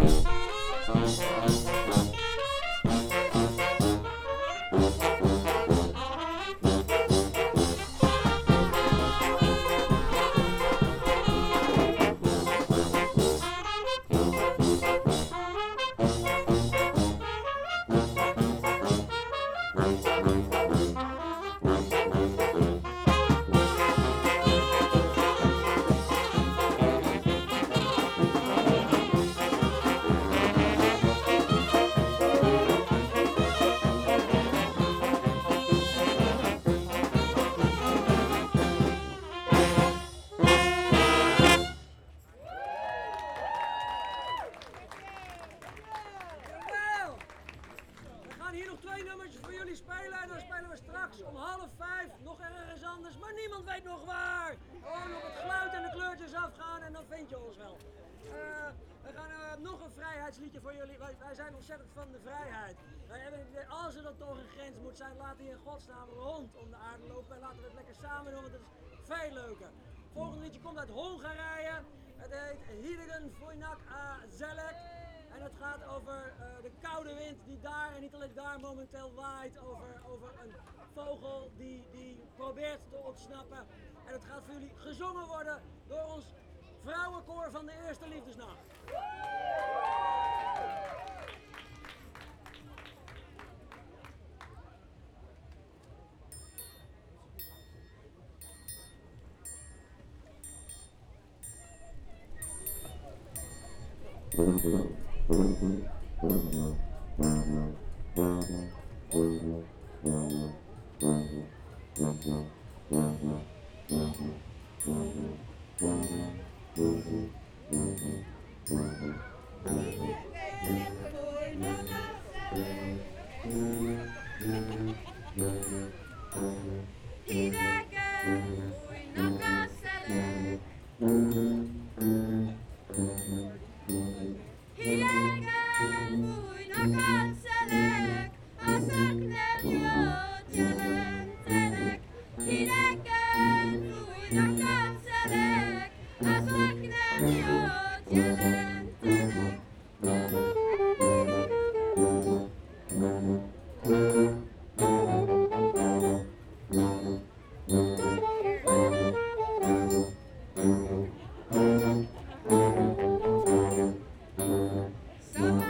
Jawel! We gaan hier nog 2 nummertjes voor jullie spelen en dan spelen we straks om 4:30 nog ergens anders, maar niemand weet nog waar. Gewoon op het geluid en de kleurtjes afgaan en dan vind je ons wel. We gaan nog een vrijheidsliedje voor jullie. Wij zijn ontzettend van de vrijheid. Wij hebben het idee, als er dan toch een grens moet zijn, laten we in godsnaam rond om de aarde lopen en laten we het lekker samen doen, want het is veel leuker. Het volgende liedje komt uit Hongarije. Het heet Hidegen Fújnak a Zelek. En het gaat over de koude wind die daar en niet alleen daar momenteel waait. Over een vogel die probeert te ontsnappen. En het gaat voor jullie gezongen worden door ons vrouwenkoor van de Eerste Liefdesnacht. So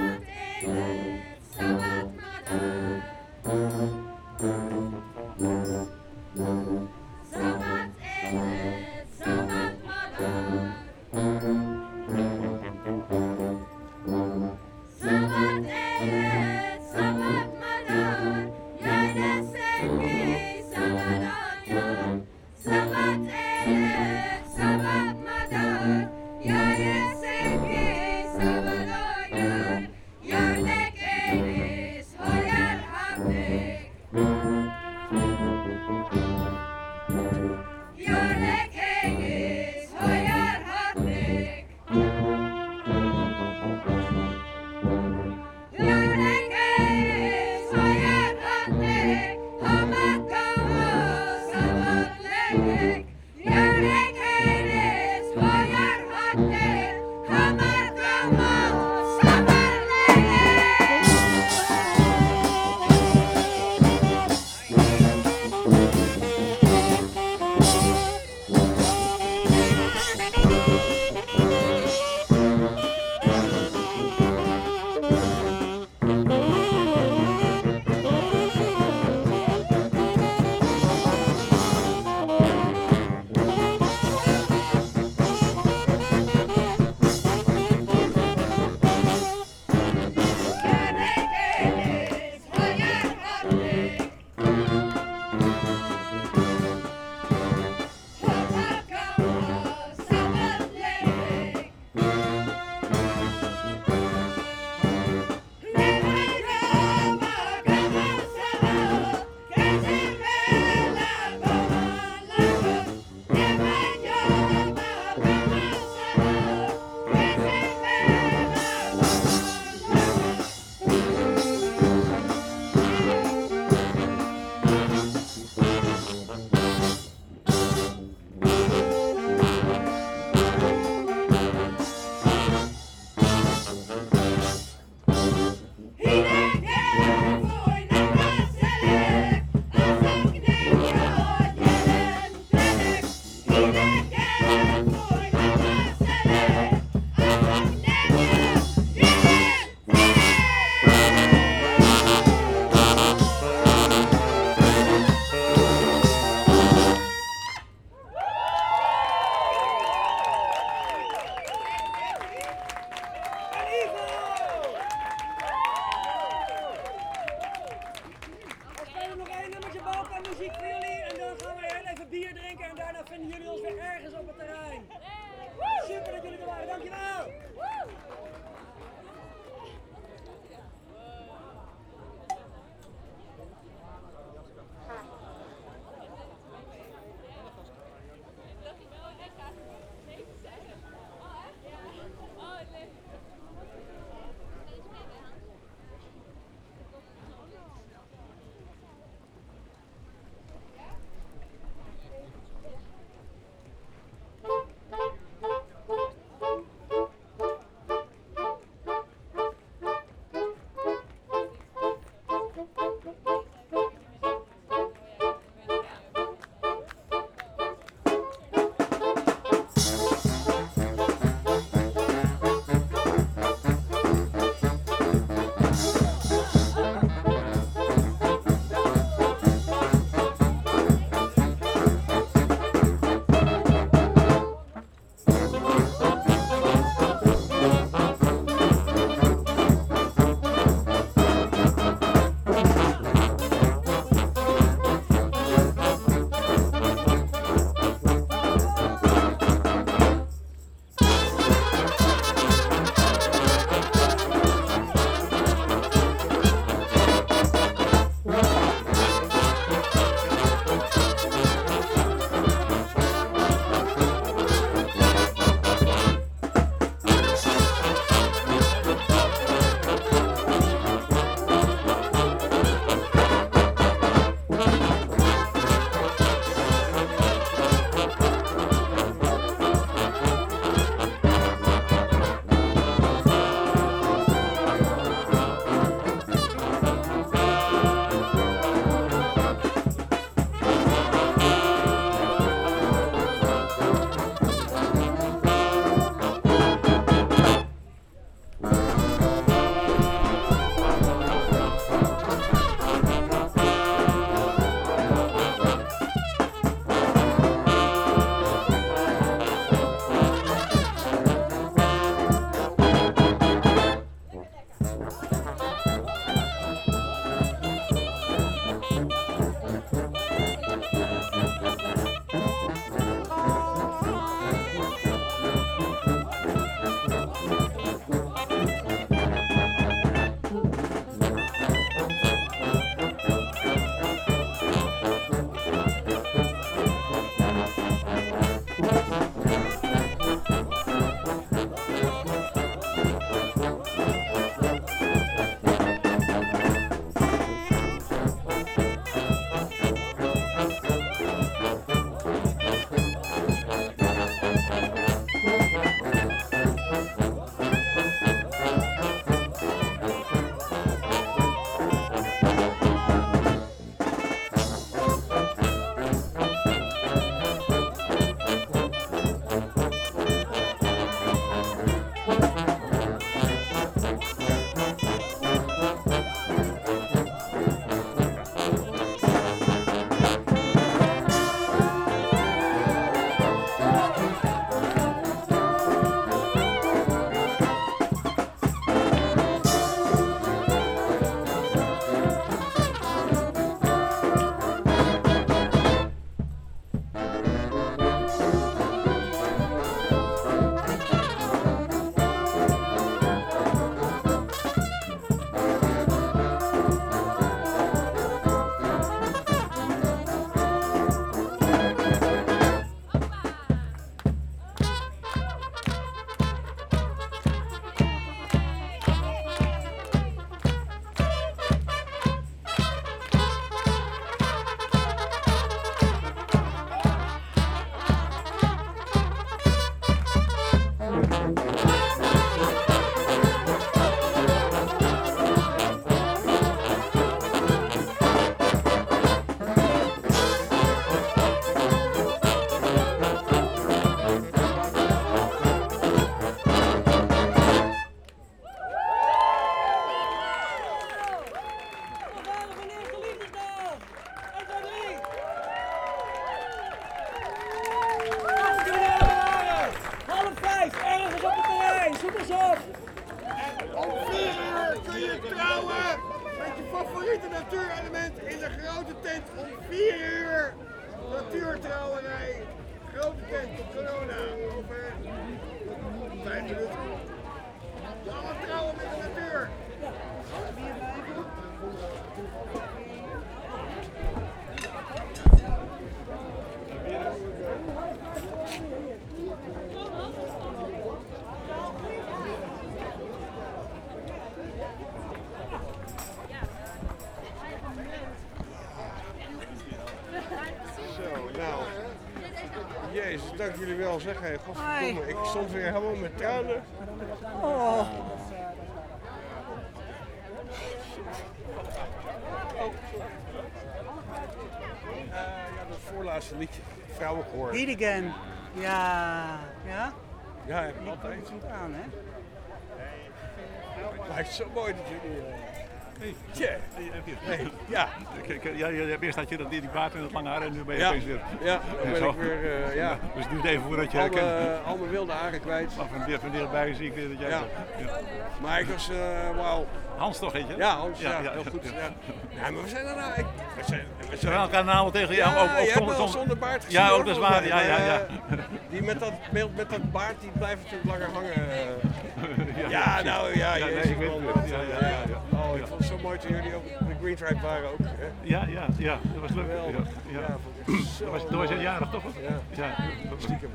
En om 4 uur kun je trouwen met je favoriete natuurelement in de grote tent. Om 4 uur natuurtrouwerij. Grote tent, corona. Over 5 minuten. Alle trouwen met de natuur. Zo, nou. Jezus, dank jullie wel zeg. Hey, godverdomme, ik stond weer helemaal met tranen. Oh. Ja, dat voorlaatste liedje, Vrouwenkoor. Heat Again. Ja. Ja? Ja, heb ik altijd. Goed aan, hè? Maar het is zo mooi dat jullie... Tja. Hey, ja. Eerst had je die baard en dat lange haar en nu ben je Ja. opeens weer... Ja, dan ben ik weer, ja. Dus het duurt even voordat je al mijn wilde haren kwijt. Maar van dichtbij zie ik weer dat jij... Ja. Maar ik was, wauw. Hans toch, heet je? Ja, Hans, ja, heel goed. Ja. Ja, maar we zijn er nou... We zijn elkaar namelijk tegen jou, Ja, ook zonder baard gezien. Ja, ook dat is waar, ja. Die met dat baard, die blijft natuurlijk langer hangen. Ja, nou ja, nee, ik weet het. Ja. Oh, ik vond het zo mooi toen jullie op de Green Tribe waren ook. Hè? Ja, dat was leuk. Toen was je jarig toch? Ja. Stiekem.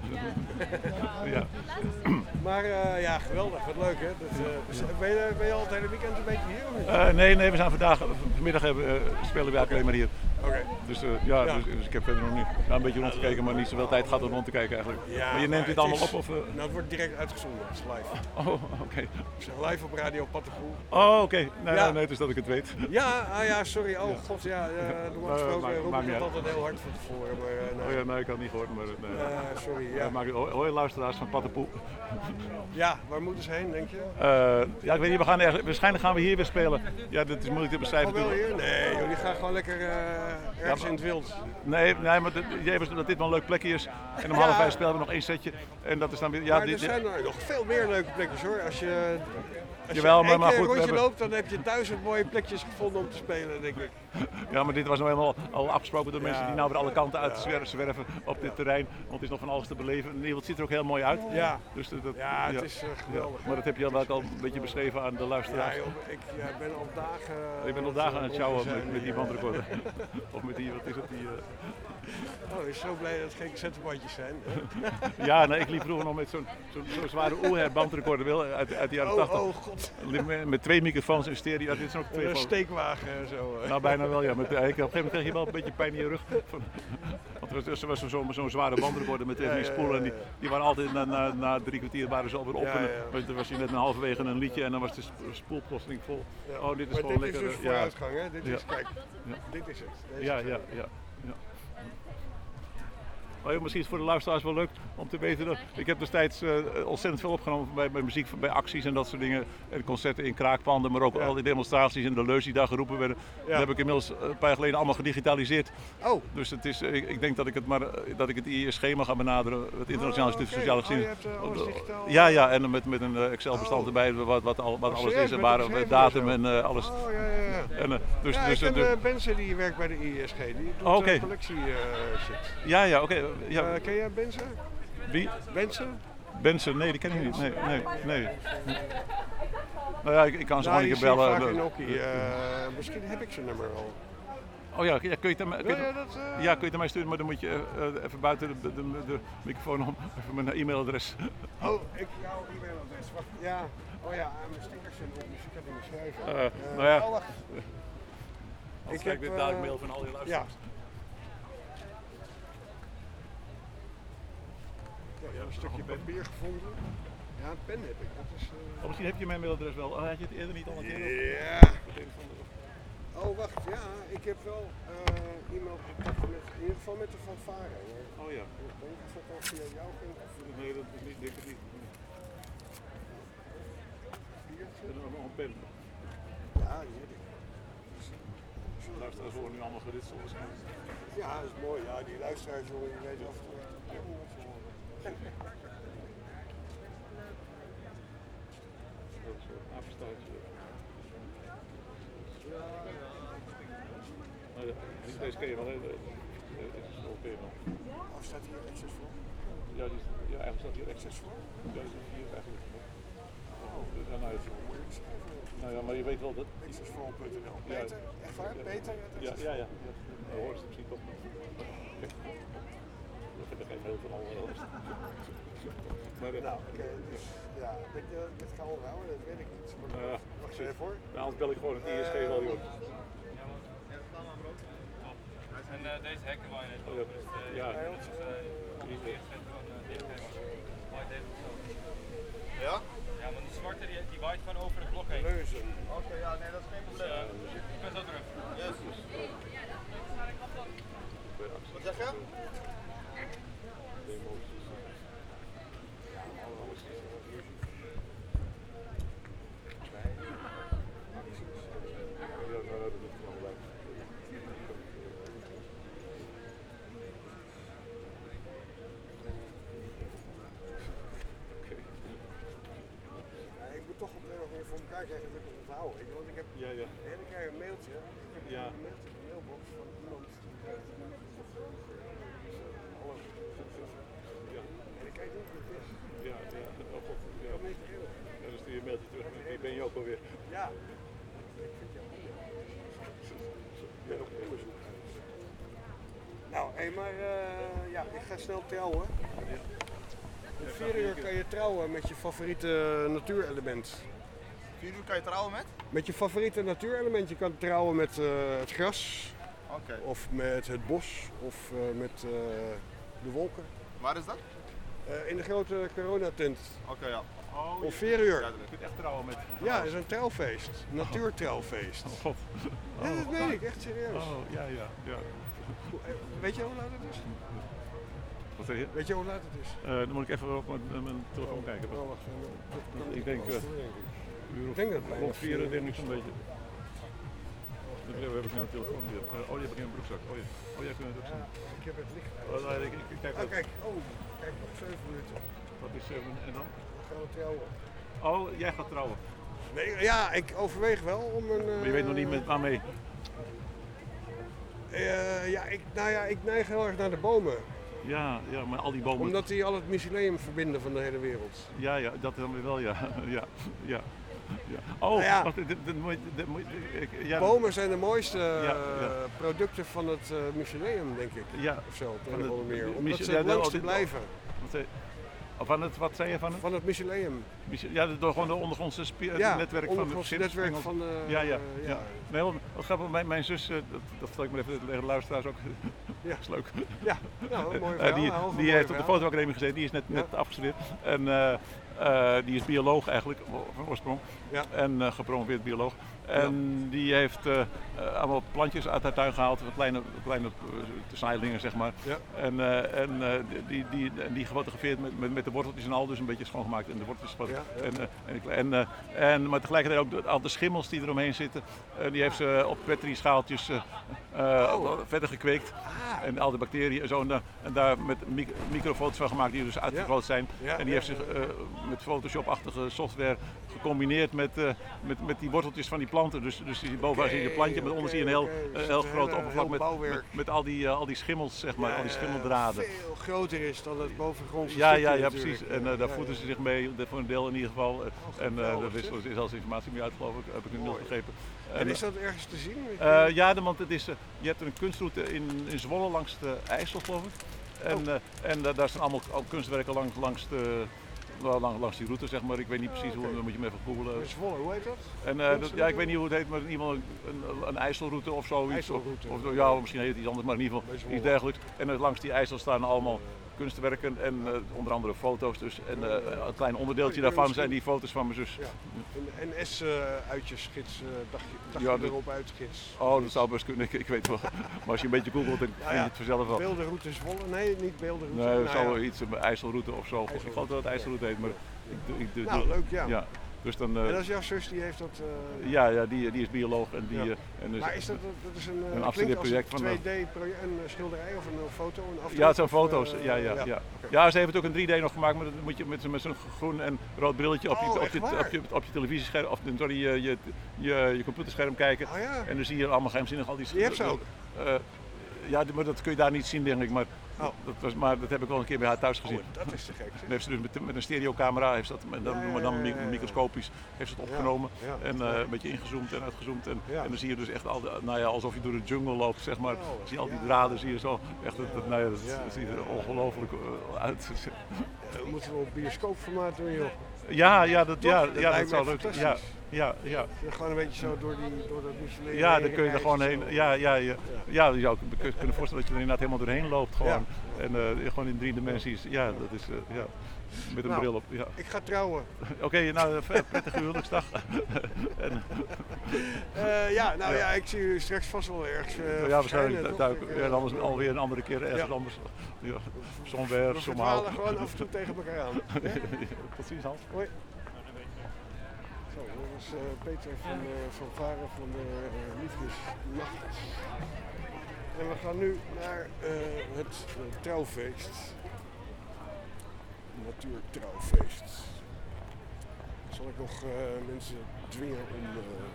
Ja. Maar ja, geweldig, wat leuk hè. Ben je al het hele weekend een beetje hier? Of niet? Nee, we zijn vanmiddag spelen we eigenlijk alleen maar hier. Oké. Dus ik heb verder nog niet een beetje rondgekeken, maar niet zoveel tijd gehad om rond te kijken eigenlijk. Ja, maar je neemt dit allemaal op? Of, Nou, het wordt direct uitgezonden, het is live. Oh, oké. Ik zeg live op Radio Pattenpoel. Oh, oké. Nee, dus dat ik het weet. Ja, sorry. Oh god, ja. Normaal gesproken roep ik dat altijd heel hard van tevoren. Maar, nee. Nee, ik had het niet gehoord. Maar, sorry, ja. Hoi luisteraars van Pattenpoel. Ja, waar moeten ze heen, denk je? Ja, ik weet niet, waarschijnlijk gaan we hier weer spelen. Ja, dat is moeilijk te beschrijven. Oh, wel hier? Nee, jullie gaan gewoon lekker ergens in het wild. Nee, maar jij was dat dit wel een leuk plekje is. En om 4:30 spelen we nog 1 setje. En dat is dan weer... Ja, maar er zijn er nog veel meer leuke plekjes hoor. Als je maar goed, een rondje loopt, dan heb je 1000 mooie plekjes gevonden om te spelen, denk ik. Ja, maar dit was nou helemaal al afgesproken door mensen die nou weer alle kanten uit zwerven op dit terrein. Want het is nog van alles te beleven. In ieder geval, het ziet er ook heel mooi uit. Ja, dus het is geweldig. Ja, maar dat heb je al wel een beetje beschreven aan de luisteraars. Ja, joh, ik ben al dagen... Ik ben al dagen aan het sjouwen met die bandrecorder. Of met die, wat is het, die... Oh, ik ben zo blij dat het geen cassettebandjes zijn. Ja, nee, ik liep vroeger nog met zo'n zware Oerher bandrecorder uit de jaren 80. Oh god. Met 2 microfoons en stereo. Dit zijn ook 2 een steekwagen en zo. Nou, bijna wel, ja. Op een gegeven moment kreeg je wel een beetje pijn in je rug. Want er was zo'n zware bandrecorder met die spoelen. En die waren altijd na 3 kwartier waren ze alweer op. En dan was je net halverwege een liedje en dan was de spoel plotseling vol. Ja. Oh, dit is maar gewoon dit lekker. Is dus vooruitgang, hè? Dit is, kijk, dit is het. Ja. Maar misschien is het voor de luisteraars wel leuk om te weten dat ik heb destijds ontzettend veel opgenomen bij muziek, bij acties en dat soort dingen. En concerten in kraakpanden, maar ook al die demonstraties en de leus die daar geroepen werden. Dat heb ik inmiddels een paar jaar geleden allemaal gedigitaliseerd. Oh. Dus het is, ik denk dat ik het IES-schema ga benaderen, het Internationaal Instituut voor Sociale Gezien. Ja, en met een Excel-bestand erbij, wat alles is en waar, datum en alles. Oh, ja. Ik ken Benze die werkt bij de IESG, die doet collectie shit. Ja, oké. Ja. Ken jij Benze? Wie? Benze? Nee, die ken ik niet. Nee. Nou ja, ik kan ze gewoon een keer bellen. Vaak in Okkie. Misschien heb ik zijn nummer al. Oh ja, kun je het aan mij sturen, maar dan moet je even buiten de microfoon om, even mijn e-mailadres. Oh, jouw e-mailadres. Wacht, ja. Oh ja, mijn stickers zijn op, dus ik heb hem geschreven. Nou ja. Wacht. Ik heb weer dadelijk mail van al die luisteraars. Ja, een stukje papier gevonden. Ja, een pen heb ik. Dat is, misschien heb je mijn mailadres wel. Had je het eerder niet al een keer? Ja. Oh, wacht. Ja, ik heb wel e-mailcontact met, in ieder geval met de fanfare. Oh ja. Ik denk dat dat al via jou ging. Nee, dat is niet, denk ik niet. En dan nog een pen. Ja, die heb ik. De luisteraars horen nu allemaal geritsel waarschijnlijk. Ja, dat is mooi. Ja, die luisteraars horen, die weten af en toe. verstaat je. Niet deze ken je wel, hè? Ken je wel. Of staat hier Access voor? Ja, eigenlijk staat hier Access voor. Ja, die staat hier eigenlijk. Nou ja, maar je weet wel dat... Accessforall.nl. Peter, echt waar? Peter? Ja. Dat hoort ze misschien toch nog. Ik vind er geen heel veel al. Nou, oké, dus ja, denk je dat ik dit ga onderhouden? Dat weet ik niet. Wacht even hoor. Anders bel ik gewoon het ISG wel, joh. En deze hekken waar je net over, dus ja. Ja? Ja, maar die zwarte die waait gewoon over de klok heen. Leuzen. Oké, ja, nee, dat is geen probleem. Ik ben zo terug. Yes. Wat zeg je? Voor elkaar krijgen dat ik het onthouden. Want ik heb elke keer een mailtje. Ja. Een mailtje, een mailbox van iemand. Hallo. Ja. En ik kijk niet hoe het is. Ja. Oh god. Ja. Ja, dan stuur je een mailtje terug. Wie ben je ook alweer? Ja. Ik vind jou ook. Ik ben op onderzoek. Nou, hé, maar ja, ik ga snel trouwen. Om 4 uur kan je trouwen met je favoriete natuurelement. 4 uur kan je trouwen met? Met je favoriete natuurelement. Je kan trouwen met het gras, of met het bos, of met de wolken. Waar is dat? In de grote coronatent. Oké, ja. Om 4 uur. Je kunt echt trouwen met... Ja, het is een trouwfeest. Een natuurtrouwfeest. Oh god. Ja, dat meen ik, echt serieus. Oh, ja. Weet je hoe laat het is? Wat zeg je? Weet je hoe laat het is? Dan moet ik even op mijn telefoon kijken. Oh, wacht even. Ik denk rond 4 denk ik zo'n beetje. Heb ik nou een telefoon weer? Oh, die heb ik in mijn broekzak. Oh, jij kunt het ook zien. Ik heb het licht uit. Ik kijk oh, kijk. Oh, kijk, nog 7 minuten. Wat is 7 en dan? Dan gaan we trouwen. Oh, jij gaat trouwen? Nee, ja, ik overweeg wel om een... Maar je weet nog niet met waarmee? Ik neig heel erg naar de bomen. Ja, maar al die bomen... Omdat die al het mycelium verbinden van de hele wereld. Ja, dat dan weer wel, ja. Oh, wacht, bomen zijn de mooiste producten van het mycelium, denk ik. Ja. Of zo, op een of andere manier. Omdat ze het langste blijven. Van het, wat zei je van het? Van het mycelium. Ja, door gewoon de ondergrondse netwerk van de netwerk van de... Ja. Nee, wat grappig, mijn zus, dat vertel ik maar even tegen de luisteraars ook. Ja. Dat is leuk. Ja, nou, een mooi verhaal. Die heeft op de fotoacademie gezeten, die is net afgestudeerd. En die is bioloog eigenlijk, van oorsprong. Ja. En gepromoveerd bioloog. En die heeft allemaal plantjes uit haar tuin gehaald, kleine snijdelingen zeg maar. Ja. En die gefotografeerd met de worteltjes en al, dus een beetje schoongemaakt en de worteltjes. Maar tegelijkertijd ook al de schimmels die eromheen zitten, die heeft ze op Petri schaaltjes verder gekweekt. En al de bacteriën en zo. En daar met microfoto's van gemaakt die dus uitvergroot zijn. Ja. En die heeft zich met Photoshop-achtige software gecombineerd met die worteltjes van die planten. Dus bovenaan zie je een plantje, maar onder zie je een heel groot oppervlak met al die schimmels, zeg maar, al die schimmeldraden. Veel groter is dan het bovengrondse Ja, precies. En daar voeden ze zich mee, voor een deel in ieder geval. En daar is als informatie mee uit, geloof ik, heb ik inmiddels begrepen. En is dat ergens te zien? Want het is, je hebt een kunstroute in Zwolle langs de IJssel, geloof ik. En daar staan allemaal kunstwerken langs die route, zeg maar. Ik weet niet precies hoe, dan moet je hem even googlen. Zwolle, hoe heet dat? En ik weet niet hoe het heet, maar in ieder geval een IJsselroute of zoiets. Of misschien heet het iets anders, maar in ieder geval iets dergelijks. En langs die IJssel staan allemaal kunstwerken en onder andere foto's. Dus. En een klein onderdeeltje daarvan zijn die foto's van mijn zus. Ja. Een NS-uitjesgids, dagje erop uitgids. Oh, dat zou best kunnen, ik weet wel. Maar als je een beetje googelt, dan vind je het vanzelf wel. Beeldenroute Zwolle? Nee, niet beeldenroute. Nee, dat zou iets, een IJsselroute of zo. Ik geloof dat het IJsselroute heet, maar leuk, ja. Dus dan, en dat is jouw zus, die heeft dat... Ja, die is bioloog. En die, ja. en dus, maar is dat is een afstudeerproject van een 2D-project, een schilderij of een foto? Een afdruk, ja, het zijn foto's. Okay. Ja, ze heeft het ook in 3D nog gemaakt, maar dat moet je met zo'n groen en rood brilletje op je televisiescherm, of sorry, je computerscherm kijken. Oh, ja. En dan zie je allemaal geheimzinnig al die... Je hebt ze ook? Ja, maar dat kun je daar niet zien, denk ik. Maar, maar dat heb ik wel een keer bij haar thuis gezien. Dat is te gek. Dan heeft ze dus met een stereocamera, heeft ze dat, dan microscopisch, heeft ze het opgenomen. En een beetje ingezoomd en uitgezoomd. En dan zie je dus echt alsof je door de jungle loopt, zeg maar. Zie je al die draden, zie je zo. Echt, dat ziet er ongelooflijk uit. We moeten we op bioscoopformaat doen, joh. Ja, dat zou leuk zijn. Ja. Gewoon een beetje zo door dat Michelin. Ja, daar kun je er gewoon heen. Ja, je zou kunnen voorstellen dat je er inderdaad helemaal doorheen loopt. Gewoon. Ja. En gewoon in 3 dimensies. Ja, dat is met een bril op. Ja. Ik ga trouwen. Oké, nou, prettige huwelijksdag. Ik zie u straks vast wel ergens. Waarschijnlijk duiken. Ja, anders alweer een andere keer ergens anders. Ja. Somber, somehow. We gewoon af en toe tegen elkaar aan. Tot ziens, Hans. Hoi. Zo, dat is Peter van Varen van de Liefdesnacht. En we gaan nu naar het trouwfeest. Natuurtrouwfeest. Zal ik nog mensen dwingen om...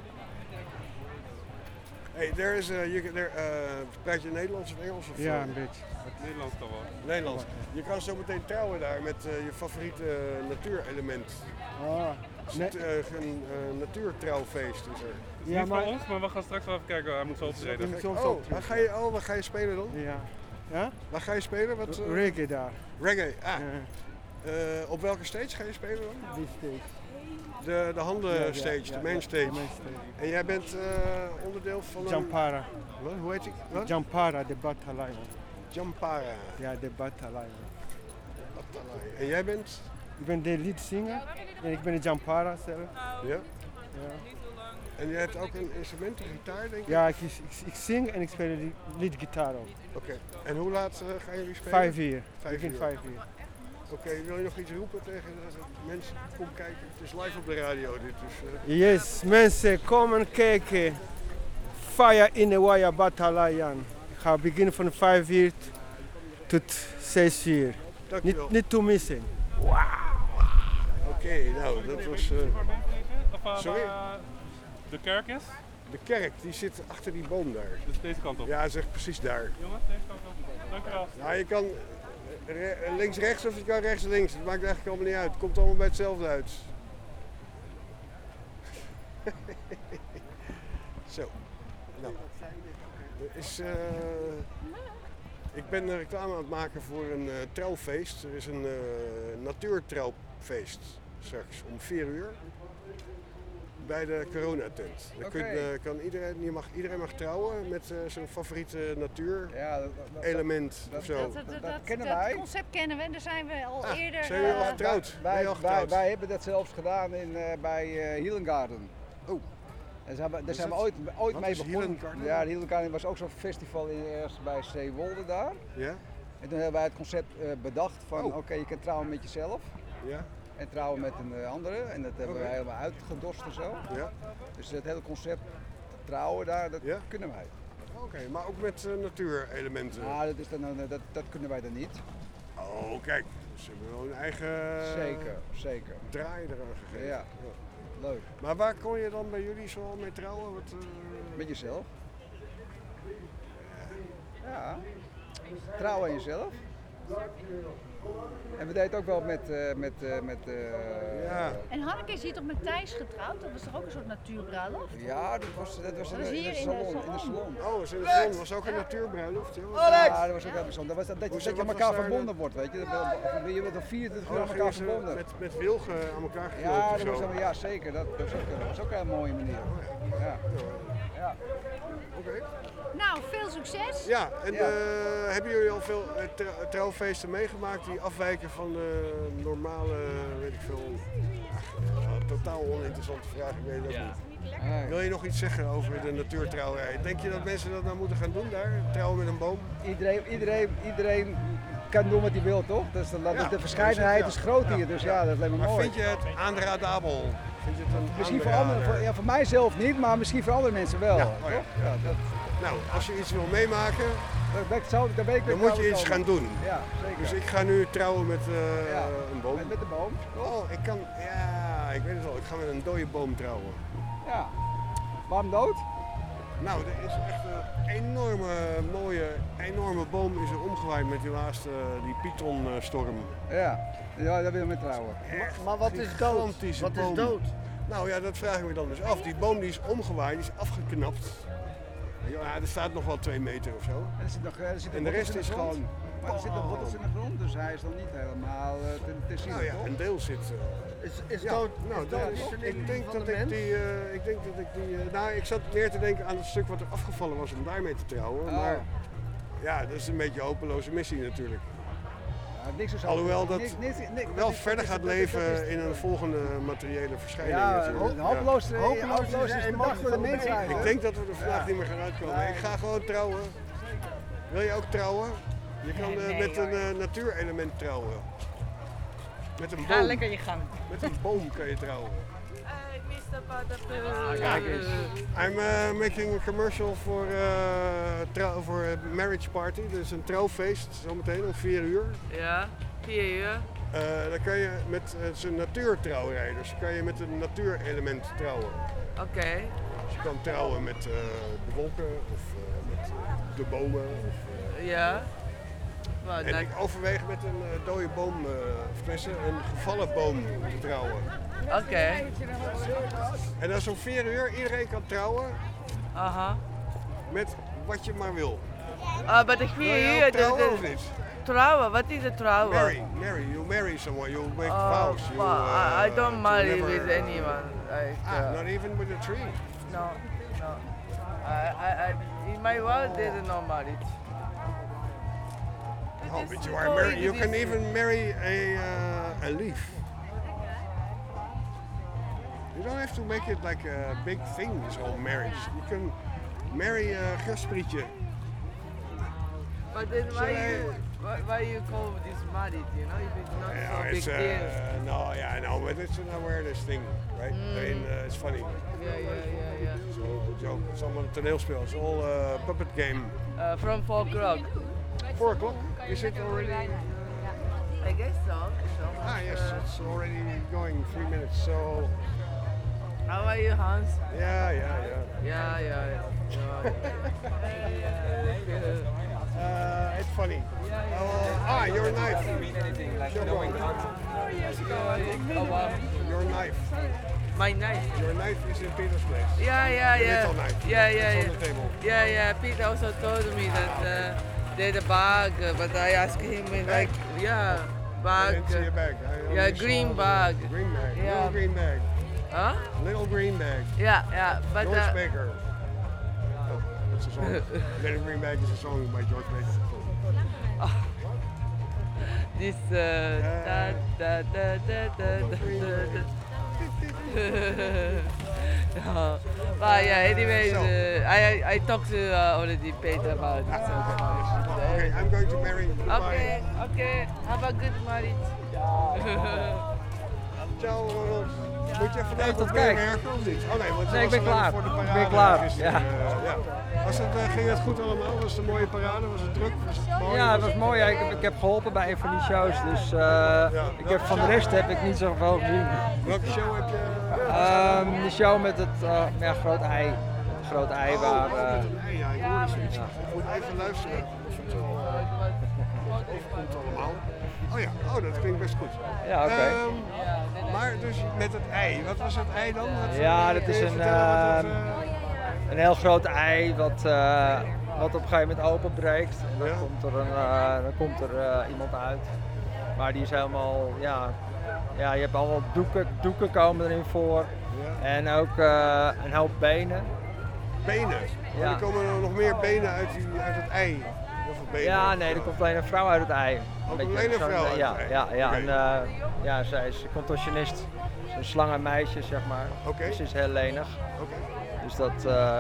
praat je Nederlands of Engels? Of, ja, een beetje. Nederlands dan wel. Nederlands. Je kan zo meteen trouwen daar met je favoriete natuurelement. Een natuurtrouwfeest is er. Ja, niet van ons, maar we gaan straks wel even kijken. Hij moet zo optreden. Waar ga je spelen dan? Ja. Waar ga je spelen? Reggae daar. Reggae, op welke stage ga je spelen dan? Die stage. De handen stage, de main stage. En jij bent onderdeel van Jampara. Hoe heet die? Jampara, de Batalai. Jampara. Ja, de Batalai. En jij bent? Ik ben de leadzanger en ik ben de Jampara zelf. Ja? En jij hebt ook een instrument, een gitaar denk ik? Ja, ik zing en ik speel de leadgitaar ook. Oké. En hoe laat gaan jullie spelen? 5 uur. 5 uur. Oké, wil je nog iets roepen tegen mensen? Kom kijken, het is live op de radio dit. Dus, Yes, mensen, kom en kijken. Fire in the Wire Battalion. Ik ga beginnen van 5 uur tot 6 uur. Niet te missen. Wauw. Oké, nou dat was... Sorry? De kerk is? De kerk, die zit achter die boom daar. Dus deze kant op? Ja, zeg precies daar. Jongens, deze kant op. Dankjewel. Nou, je kan links-rechts of je kan rechts-links. Het maakt eigenlijk allemaal niet uit. Het komt allemaal bij hetzelfde uit. Zo. Nou. Ik ben reclame aan het maken voor een trouwfeest. Er is een natuurtrouwfeest straks om 4 uur. Bij de coronatent. Iedereen mag trouwen met zijn favoriete natuurelement of zo. Dat concept kennen we en daar zijn we al eerder... Zijn jullie al getrouwd? Wij hebben dat zelfs gedaan bij Healing Garden. Oh. En daar zijn we ooit mee begonnen. Ja, de Healing Garden was ook zo'n festival eerst bij Zeewolde daar. Ja. En toen hebben wij het concept bedacht van oké, je kan trouwen met jezelf. Ja. En trouwen met een andere. En dat hebben wij helemaal uitgedost en zo. Ja. Dus het hele concept trouwen daar, dat kunnen wij. Oké, maar ook met natuurelementen? Nou, dat kunnen wij dan niet. Oh, kijk. Ze hebben wel hun eigen zeker. draai eraan gegeven. Ja, leuk. Maar waar kon je dan bij jullie zo mee trouwen? Met jezelf. Ja. Trouwen aan jezelf. En we deden het ook wel met En Hanneke is hier toch met Thijs getrouwd? Dat was toch ook een soort natuurbruiloft? Ja, dat was in de salon. Oh, was in de salon. Dat was ook een natuurbruiloft. Ja, dat was ook heel bijzonder. Dat je aan elkaar verbonden wordt, weet je. Je wordt al 24 uur aan elkaar verbonden. Met wilgen aan elkaar geknoopt. Ja, zeker. Dat was ook een mooie manier. Ja. Oké. Nou, veel succes. Ja, en hebben jullie al veel trouwfeesten meegemaakt die afwijken van de normale, weet ik veel, totaal oninteressante vraag, ik weet het ook niet. Wil je nog iets zeggen over de natuurtrouwerij? Denk je dat mensen dat nou moeten gaan doen daar, trouwen met een boom? Iedereen kan doen wat hij wil, toch? Dus de verscheidenheid is groot hier, dus dat is alleen maar mooi. Maar vind je het aanraadabel? Vind je het een Misschien voor, aanrader? anderen, voor mijzelf niet, maar misschien voor andere mensen wel. Ja, toch? oh ja. Nou, als je iets wil meemaken, daar ben ik dan moet je iets gaan doen. Ja, zeker. Dus ik ga nu trouwen met een boom. Met de boom? Oh, ik weet het al. Ik ga met een dode boom trouwen. Ja. Waarom dood? Nou, er is echt een enorme boom is er omgewaaid met die laatste, die Python-storm. Ja, daar wil ik mee trouwen. Maar wat is dood? Wat is dood? Nou ja, dat vraag ik me dan dus af. Die boom die is omgewaaid, die is afgeknapt. Ja, er staat nog wel 2 meter of zo. En de rest is gewoon... Maar er zitten wortels in de grond, dus hij is nog niet helemaal te zien. Nou ja, een deel zit... Is ja, dood? Nou, Is dat dood is, niet ik denk dat van de ik nou, ik zat meer te denken aan het stuk wat er afgevallen was om daarmee te trouwen. Oh. Maar ja, dat is een beetje een hopeloze missie natuurlijk. Ja, niks is Alhoewel dat niks, wel verder gaat leven in een volgende materiële verschijning Ja, natuurlijk. hopeloos is de dag voor de mensheid. Ik denk dat we er vandaag niet meer gaan uitkomen. Ik ga gewoon trouwen. Wil je ook trouwen? Je kan met een natuurelement trouwen. Met een boom. Ga lekker je gang. Met een boom kan je trouwen. Kijk eens. I'm making a commercial voor a marriage party. Dus een trouwfeest zometeen om 4 uur. Ja, 4 uur. Dan kan je met zijn natuurtrouwerij. Dus dan kan je met een natuurelement trouwen. Oké. Dus je kan trouwen met de wolken of met de bomen. Ja. En ik overweeg met een dode boom, of tenminste een gevallen boom te trouwen. Oké. En dat is om 4 uur, iedereen kan trouwen. Aha. Met wat je maar wil. Maar de 4 Wil je uur... ook trouwen of niet? Trouwen? Wat is het trouwen? Marry. You marry someone, you make vows. You, I don't marry never, with anyone. Not even with a tree? No. In my world there's no marriage. Oh, but you are married. You can even marry a leaf. You don't have to make it like a big thing, this whole marriage. You can marry a grasprietje. But then why you call this marriage, you know, if it's not so big deal? No, yeah, I know, but it's an awareness thing, right? I mean, it's funny. Yeah. So, joke. It's allemaal een toneelspel. It's all a puppet game. From 4 o'clock. 4 o'clock? Is it already? I guess so. Yes, it's already going 3 minutes, so... How are you, Hans? Yeah. It's funny. Your knife. Your knife. My knife? Your knife is in Peter's place. Yeah. The little knife. Yeah. It's on the table. Yeah. Peter also told me that there's a bag, but I asked him bag. I didn't see a bag. I only green saw bag. Green bag. Yeah. Little green bag. Huh? Little green bag. Yeah. But George Baker. Oh, that's a song. Little Green Bag is a song by George Baker. This But yeah, anyways, I talked to already Peter about it. Okay, I'm going to marry. Okay. Have a good marriage. Ciao, Ronald. Moet je vandaag tot nog meer kijk. werken of niet? Oh nee, want Nee, ik ben was alleen klaar. voor de Ik parade ben klaar, gisteren, ja. Ging het goed allemaal? Was het een mooie parade? Was het druk? Was het mooi? Ja, het was mooi. Ja, ik heb geholpen bij een van die shows, dus van de rest heb ik niet zoveel gezien. Welke show heb je? De show met het groot ei. Groot ei waar... Ja, ik hoorde zoiets. Ik moet even luisteren of het overkomt allemaal. Oh ja, dat klinkt best goed. Ja, oké. Maar dus met het ei, wat was het ei dan? Dat is een heel groot ei wat op een gegeven moment openbreekt. En dan komt er iemand uit. Maar die is helemaal, je hebt allemaal doeken komen erin voor. En ook een hoop benen. Benen? Ja. Er komen er nog meer benen uit het ei? Ja, nee, er komt alleen een vrouw uit het ei. Alleen een vrouw uit het ei? Ja. Zij is contorsionist. Een slangenmeisje, zeg maar. Okay. Ze is heel lenig. Dus dat,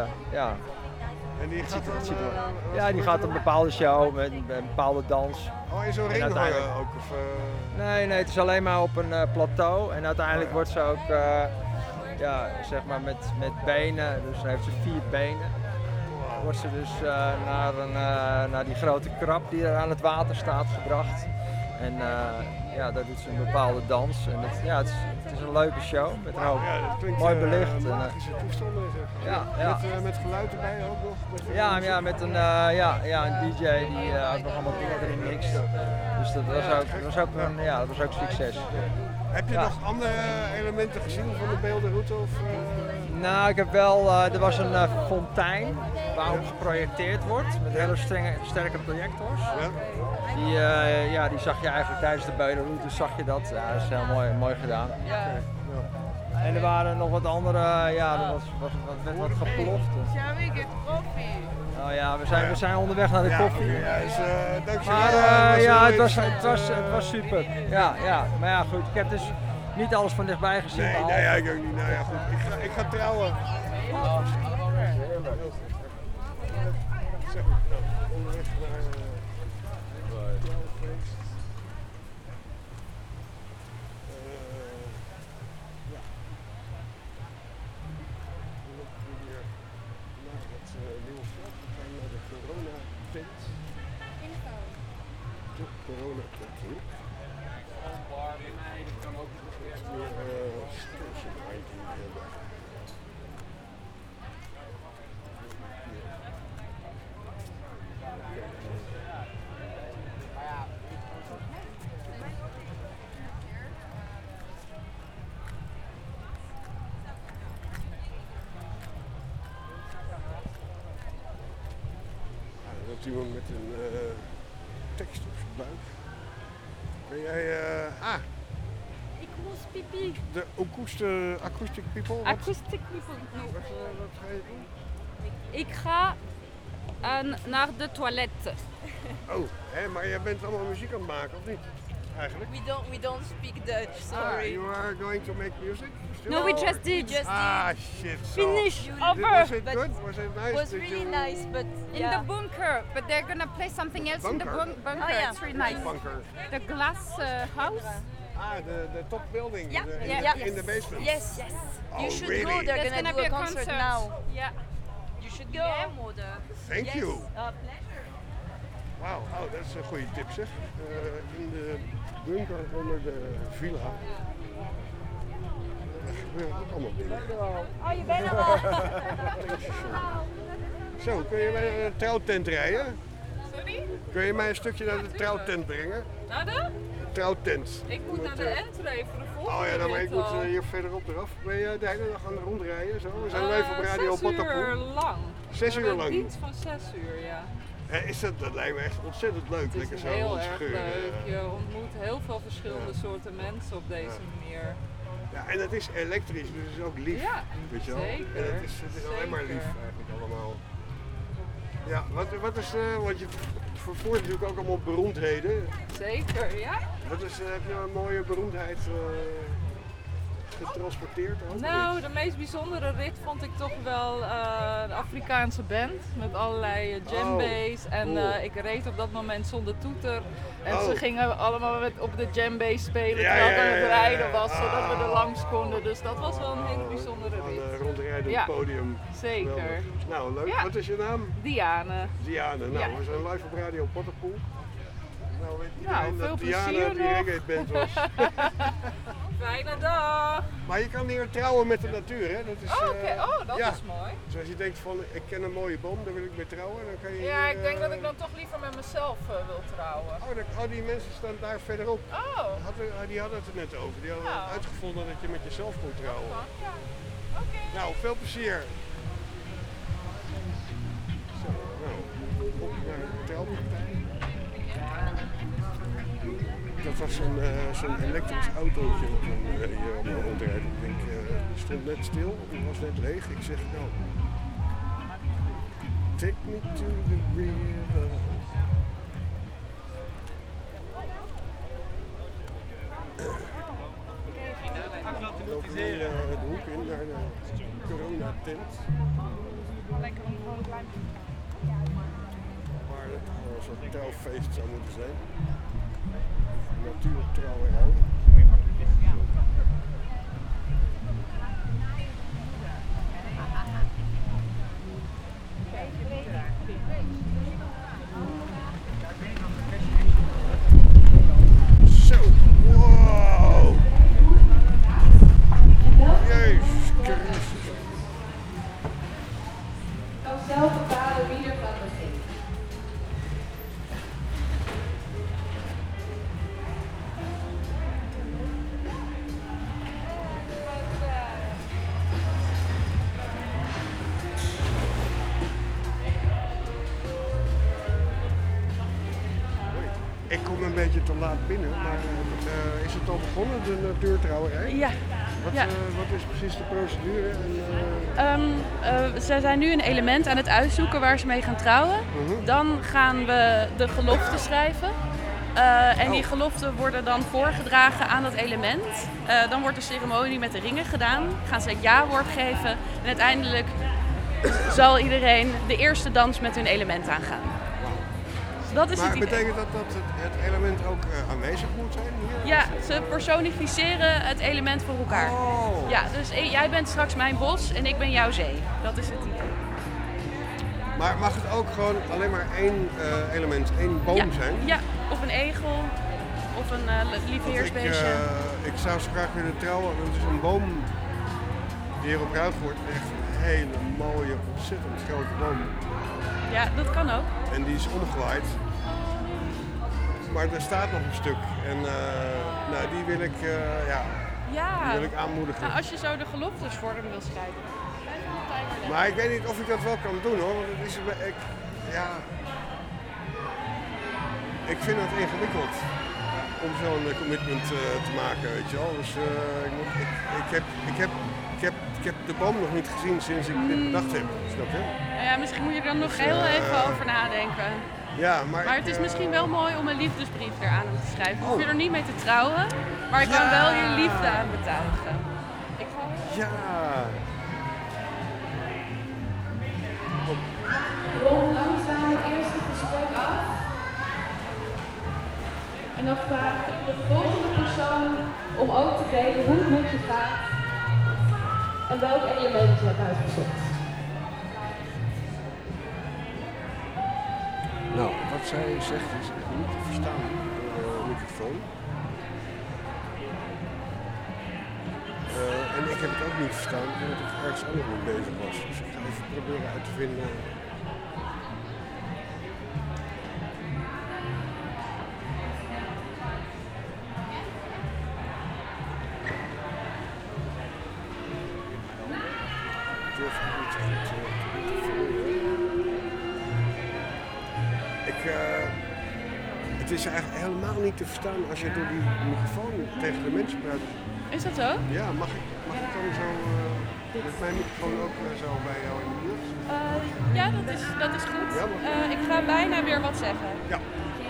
En die gaat die gaat een bepaalde show met een bepaalde dans. Oh, in zo'n ring hangen ook? Of, Nee, het is alleen maar op een plateau. En uiteindelijk wordt ze ook ja, zeg maar met benen, dus dan heeft ze 4 benen. Dan wordt ze dus naar die grote krab die er aan het water staat gebracht. En ja, daar doet ze een bepaalde dans. En het is een leuke show met een hoop mooi belicht. Magische toestanden zeg. Met geluid erbij ook nog. Ja, met een DJ die ook nog allemaal dingen erin mixt. Dus dat was ook succes. Heb je nog andere elementen gezien van de beeldenroute? Nou, ik heb wel, er was een fontein waarop geprojecteerd wordt met hele sterke projectors. Ja. Die zag je eigenlijk tijdens de beeldenroute, zag je dat. Ja, dat is heel mooi gedaan. Ja. En er waren nog wat andere, er werd wat geploft. Ja, we get koffie. Oh ja, we zijn onderweg naar de koffie. Dankjewel. Het was super. Ja. Maar ja, goed, ik heb dus niet alles van dichtbij gezien. Nee, ik ook niet. Nou ja, goed. Ik ga trouwen. Zeg maar, onderweg naar trouwfeest. Ja. We lopen hier naar het nieuwe veld. We gaan naar de corona-tent. De corona-tent. Dat iemand met een tekst op zijn buik. Ben jij... Ik moest pipi. De acoustic people? Acoustic people. No. Wat ga je doen? Ik ga naar de toilet. Oh, maar jij bent allemaal muziek aan het maken, of niet? Eigenlijk? We don't speak Dutch, sorry. You are going to make music? Still? No, we just did. Shit. Finish, over. Was it good? Was it nice? It was really nice, but in the bunker. But they're gonna play something else in the bunker. Oh, yeah. It's really nice. Bunker. The glass house. The top building Yeah. in the basement. Yes. Oh, You should really? go. They're There's gonna do a concert now. Yeah. You should go. Yeah, Mother. Thank you. Pleasure. Wauw, dat is een goede tip zeg. In de bunker onder de villa. Er gebeuren ook allemaal dingen. Oh, je bent er al. Zo, kun je mij naar de trouwtent rijden? Sorry? Kun je mij een stukje naar de trouwtent brengen? Naar de? Trouwtent. Ik moet naar de entree voor de volgende. Oh ja, maar ik moet hier verderop eraf. Ben je de hele dag aan de rondrijden? Zo? We zijn nu even op Radio Bottapoel. 6 uur lang. 6 uur lang? Een dienst van 6 uur, ja. Dat lijkt me echt ontzettend leuk. Het is heel erg leuk. Je ontmoet heel veel verschillende soorten mensen op deze manier. Ja, en het is elektrisch, dus het is ook lief. Ja, weet je wel? zeker. En het is alleen maar lief eigenlijk allemaal. Ja, wat is, want je vervoert natuurlijk ook allemaal beroemdheden. Zeker, ja. Heb je een mooie beroemdheid getransporteerd ook? Nou, de meest bijzondere rit vond ik toch wel de Afrikaanse band met allerlei djembe's. En ik reed op dat moment zonder toeter. En ze gingen allemaal op de djembe spelen terwijl ik aan het rijden was, zodat we er langs konden. Dus dat was wel een hele bijzondere rit. Een rondrijdend podium. Zeker. Geweldig. Nou, leuk. Ja. Wat is je naam? Diane. Diane. Nou, we zijn live op Radio Bottapoel. Nou, weet iedereen veel dat Diana plezier die nog. reggae-band was. Fijne dag! Maar je kan hier trouwen met de natuur, hè? Dat is, dat is mooi. Dus als je denkt van, ik ken een mooie boom, daar wil ik mee trouwen, dan kan je Ja, hier, ik denk dat ik dan toch liever met mezelf wil trouwen. die mensen staan daar verderop. Oh! Die hadden het er net over. Die hadden uitgevonden dat je met jezelf kon trouwen. Ja. Oké. Nou, veel plezier! Zo, nou, op naar de trouwpartij. Dat was zo'n elektrisch autootje dat hier allemaal rondrijdt. Ik denk, het stond net stil, het was net leeg. Ik zeg, nou, take me to the river. We lopen nu de hoek in naar de corona-tent. Lekker om gewoon klein. Waar het zo'n trouwfeest zou moeten zijn. Natuurtrouwerij. Ik kom een beetje te laat binnen, maar is het al begonnen, de natuurtrouwerij? Ja. Wat is precies de procedure? Ze zijn nu een element aan het uitzoeken waar ze mee gaan trouwen. Dan gaan we de geloften schrijven. En die geloften worden dan voorgedragen aan dat element. Dan wordt de ceremonie met de ringen gedaan. Gaan ze het ja-woord geven. En uiteindelijk zal iedereen de eerste dans met hun element aangaan. Dat is maar het idee. Betekent dat het element ook aanwezig moet zijn hier? Ja, ze personificeren het element voor elkaar. Oh. Ja, dus jij bent straks mijn bos en ik ben jouw zee. Dat is het idee. Maar mag het ook gewoon alleen maar één element, één boom zijn? Ja, of een egel, of een liefheersbeestje. Ik zou zo graag willen trouwen. Het is een boom die hier op ruit wordt. Echt een hele mooie, ontzettend grote boom. Ja, dat kan ook. En die is omgewaaid. Maar er staat nog een stuk. En die wil ik, die wil ik aanmoedigen. Nou, als je zo de geloftes voor hem wil schrijven. Maar ik weet niet of ik dat wel kan doen hoor. Want het is, ik vind het ingewikkeld om zo'n commitment te maken, weet je wel. Dus ik heb de boom nog niet gezien sinds ik dit bedacht heb. Snap je? Ja, misschien moet je er dan nog heel even over nadenken. Ja, maar het is misschien wel mooi om een liefdesbrief eraan te schrijven. Hoef je er niet mee te trouwen, maar je kan wel je liefde aan betuigen. Ja. Rond langzaam het eerste gesprek af. En dan vraagt de volgende persoon om ook te delen hoe het met je gaat en welk element je hebt uitgezocht. Nou, wat zij zegt is niet te verstaan door de microfoon. En ik heb het ook niet verstaan omdat ik ergens anders mee bezig was. Dus ik ga even proberen uit te vinden. Het is eigenlijk helemaal niet te verstaan als je door die microfoon tegen de mensen praat. Is dat zo? Ja, mag ik dan zo met mijn microfoon ook zo bij jou in de buurt? Ja, dat is goed. Ik ga bijna weer wat zeggen. Ja.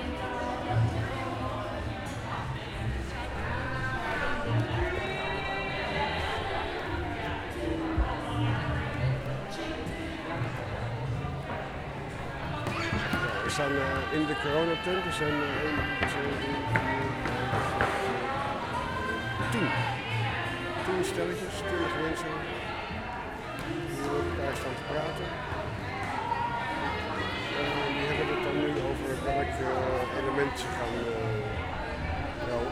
We staan in de coronatent. Er zijn 10 stelletjes, 20 mensen die met elkaar staan te praten. Die hebben het dan nu over welk element ze gaan trouwen.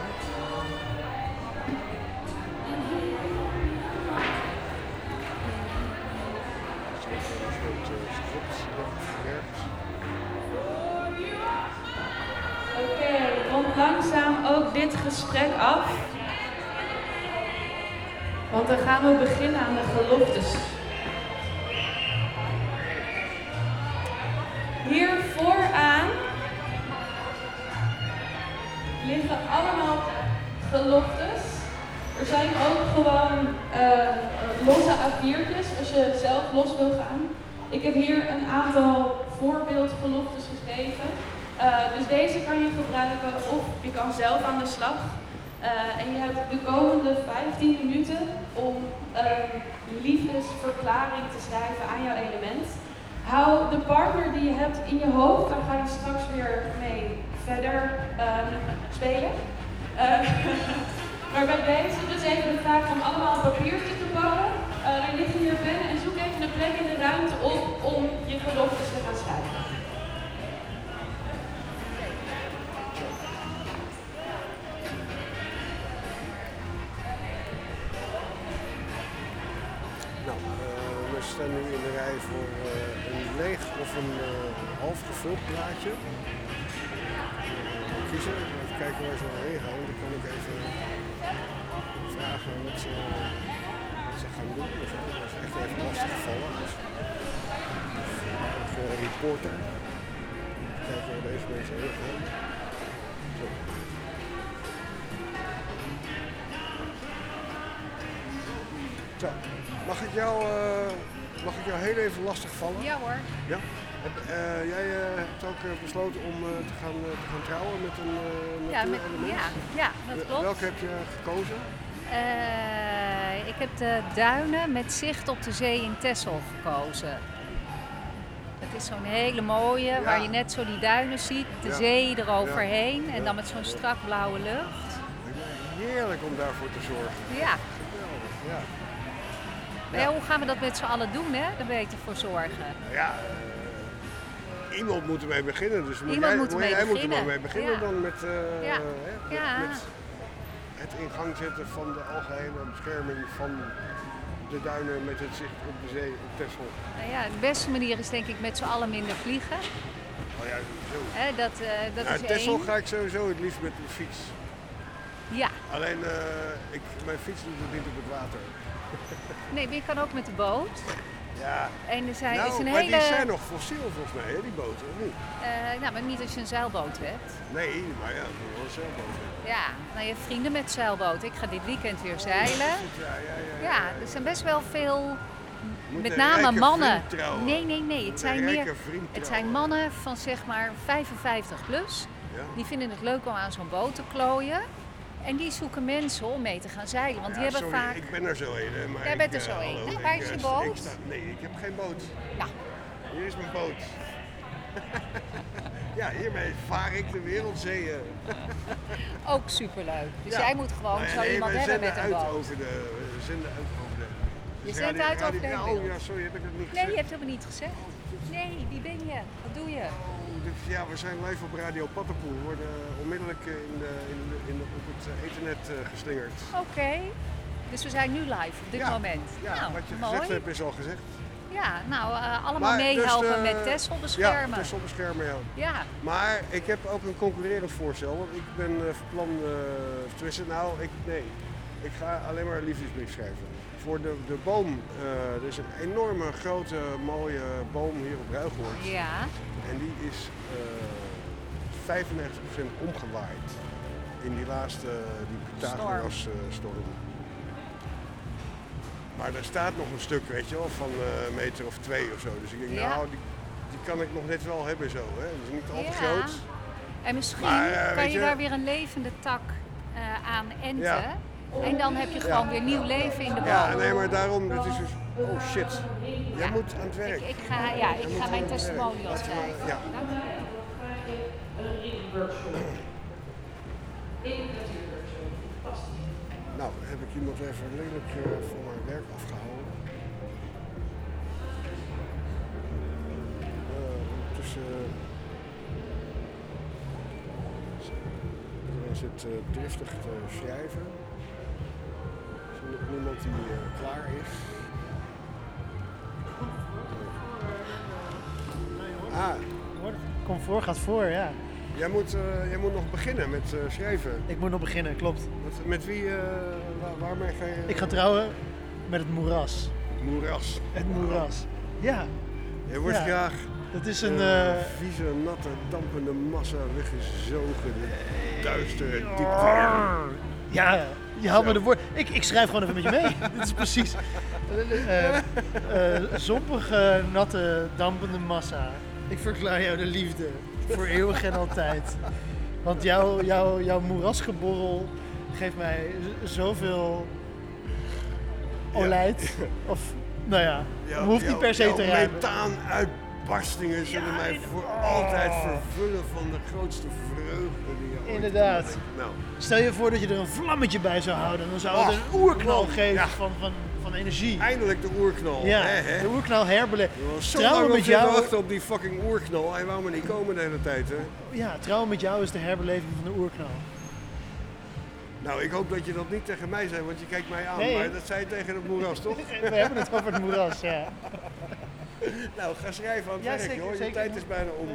Er is een soort script gewerkt. Oké, rond langzaam ook dit gesprek af. Want dan gaan we beginnen aan de geloftes. Hier vooraan liggen allemaal geloftes. Er zijn ook gewoon losse A4'tjes als je zelf los wil gaan. Ik heb hier een aantal voorbeeldgeloftes geschreven. Dus deze kan je gebruiken of je kan zelf aan de slag. En je hebt de komende 15 minuten om een liefdesverklaring te schrijven aan jouw element. Hou de partner die je hebt in je hoofd, daar ga je straks weer mee verder spelen. Maar bij deze dus even de vraag om allemaal een papiertje te pakken. Er liggen hier pennen en zoek even een plek in de ruimte op om je geloftes te gaan schrijven. We staan nu in de rij voor een leeg of een half gevuld plaatje. Kiezen, even kijken waar ze heen gaan. Dan kan ik even vragen wat ze gaan doen. Dat is echt even lastig gevallen. Dus reporter. Kijken waar deze mensen heen gaan. Zo, mag ik jou heel even lastig vallen? Ja hoor. Ja? Jij hebt ook besloten om te gaan trouwen met een natuurelement. Ja, dat klopt. Welke heb je gekozen? Ik heb de duinen met zicht op de zee in Texel gekozen. Het is zo'n hele mooie, waar je net zo die duinen ziet, de zee eroverheen en dan met zo'n strak blauwe lucht. Heerlijk om daarvoor te zorgen. Ja. Geweldig, ja. Maar ja, hoe gaan we dat met z'n allen doen, hè? Daar beter voor zorgen. Ja, iemand moet ermee beginnen, dus Jij moet er maar mee beginnen dan met, met het in gang zetten van de algehele bescherming van de duinen met het zicht op de zee op Texel. Nou ja, de beste manier is denk ik met z'n allen minder vliegen. Oh ja, sowieso. Dat is Texel één. ga ik sowieso het liefst met de fiets. Ja. Alleen, mijn fiets doet het niet op het water. Nee, maar je kan ook met de boot. Ja. En er is een maar hele... die zijn nog fossiel volgens mij, hè, die boten, of niet? Nou, maar niet als je een zeilboot hebt. Nee, maar ja, dat is wel een zeilboot. Ja, nou je hebt vrienden met zeilboot. Ik ga dit weekend weer zeilen. Ja, er zijn best wel veel, met name mannen. Nee, het zijn mannen van zeg maar 55 plus. Ja. Die vinden het leuk om aan zo'n boot te klooien. En die zoeken mensen om mee te gaan zeilen, want die hebben vaak... ik ben er zo een. Maar jij bent er zo een. Nou, waar is je boot? Nee, ik heb geen boot. Ja. Hier is mijn boot. Ja, hiermee vaar ik de wereldzeeën. Ook superleuk. Dus jij moet gewoon zo iemand hebben met een boot. We zenden uit over de... Je zendt uit over de... Oh ja, sorry, heb ik het niet gezegd? Nee, je hebt het helemaal niet gezegd. Nee, wie ben je? Wat doe je? Ja, we zijn live op Radio Pattenpoel. We worden onmiddellijk op het internet geslingerd. Oké. Dus we zijn nu live op dit moment. Ja, nou, wat je mooi. gezegd hebt is al gezegd. Ja, nou, allemaal meehelpen met Texel beschermen. Ja, Texel beschermen, ja. Ja. Maar ik heb ook een concurrerend voorstel. Want ik ben van plan, ik ga alleen maar een liefdesbrief schrijven. Voor de boom, er is een enorme grote mooie boom hier op Ruigoord. Ja. En die is 95% omgewaaid in die laatste, die Pythagoras-storm. Maar er staat nog een stuk, weet je wel, van een meter of 2 of zo. Dus ik denk, die kan ik nog net wel hebben zo, hè. Dat is niet al te groot. En misschien kan je daar weer een levende tak aan enten. Ja. En dan heb je gewoon weer nieuw leven in de boom. Ja, nee, maar daarom, het is dus... Oh shit, jij moet aan het werk. Ik ga mijn testimonial schrijven. Ja. Nou, heb ik iemand even lelijk voor mijn werk afgehouden. Iedereen zit driftig te schrijven. Is er nog niemand die klaar is? Comfort gaat voor, ja. Jij moet nog beginnen met schrijven. Ik moet nog beginnen, klopt. Met wie, waarmee ga je... Ik ga trouwen met het moeras. Het moeras. Het moeras, ja. Je wordt graag... Dat is een... vieze, natte, dampende massa weggezogen. Duistere diepte. Ja, je haalt me de woord. Ik schrijf gewoon even met je mee. Dit is precies... zompige, natte, dampende massa. Ik verklaar jou de liefde. Voor eeuwig en altijd. Want jouw moerasgeborrel geeft mij zoveel olijt. Of, nou ja, hoeft niet per se te rijmen. Methaanuitbarstingen zullen mij voor altijd vervullen van de grootste vreugde die je ooit inderdaad. Nou. Stel je voor dat je er een vlammetje bij zou houden. Dan zou het een oerknal geven van energie. Eindelijk de oerknal. Ja, de oerknal herbeleven. Trouwen met jou. Wachten op die fucking oerknal. Hij wou maar niet komen de hele tijd, hè? Ja, trouwen met jou is de herbeleving van de oerknal. Nou, ik hoop dat je dat niet tegen mij zei, want je kijkt mij aan. Nee. Maar dat zei je tegen het moeras, toch? We hebben het over het moeras, ja. Nou, ga schrijven aan het werk, hoor. Je tijd is bijna om.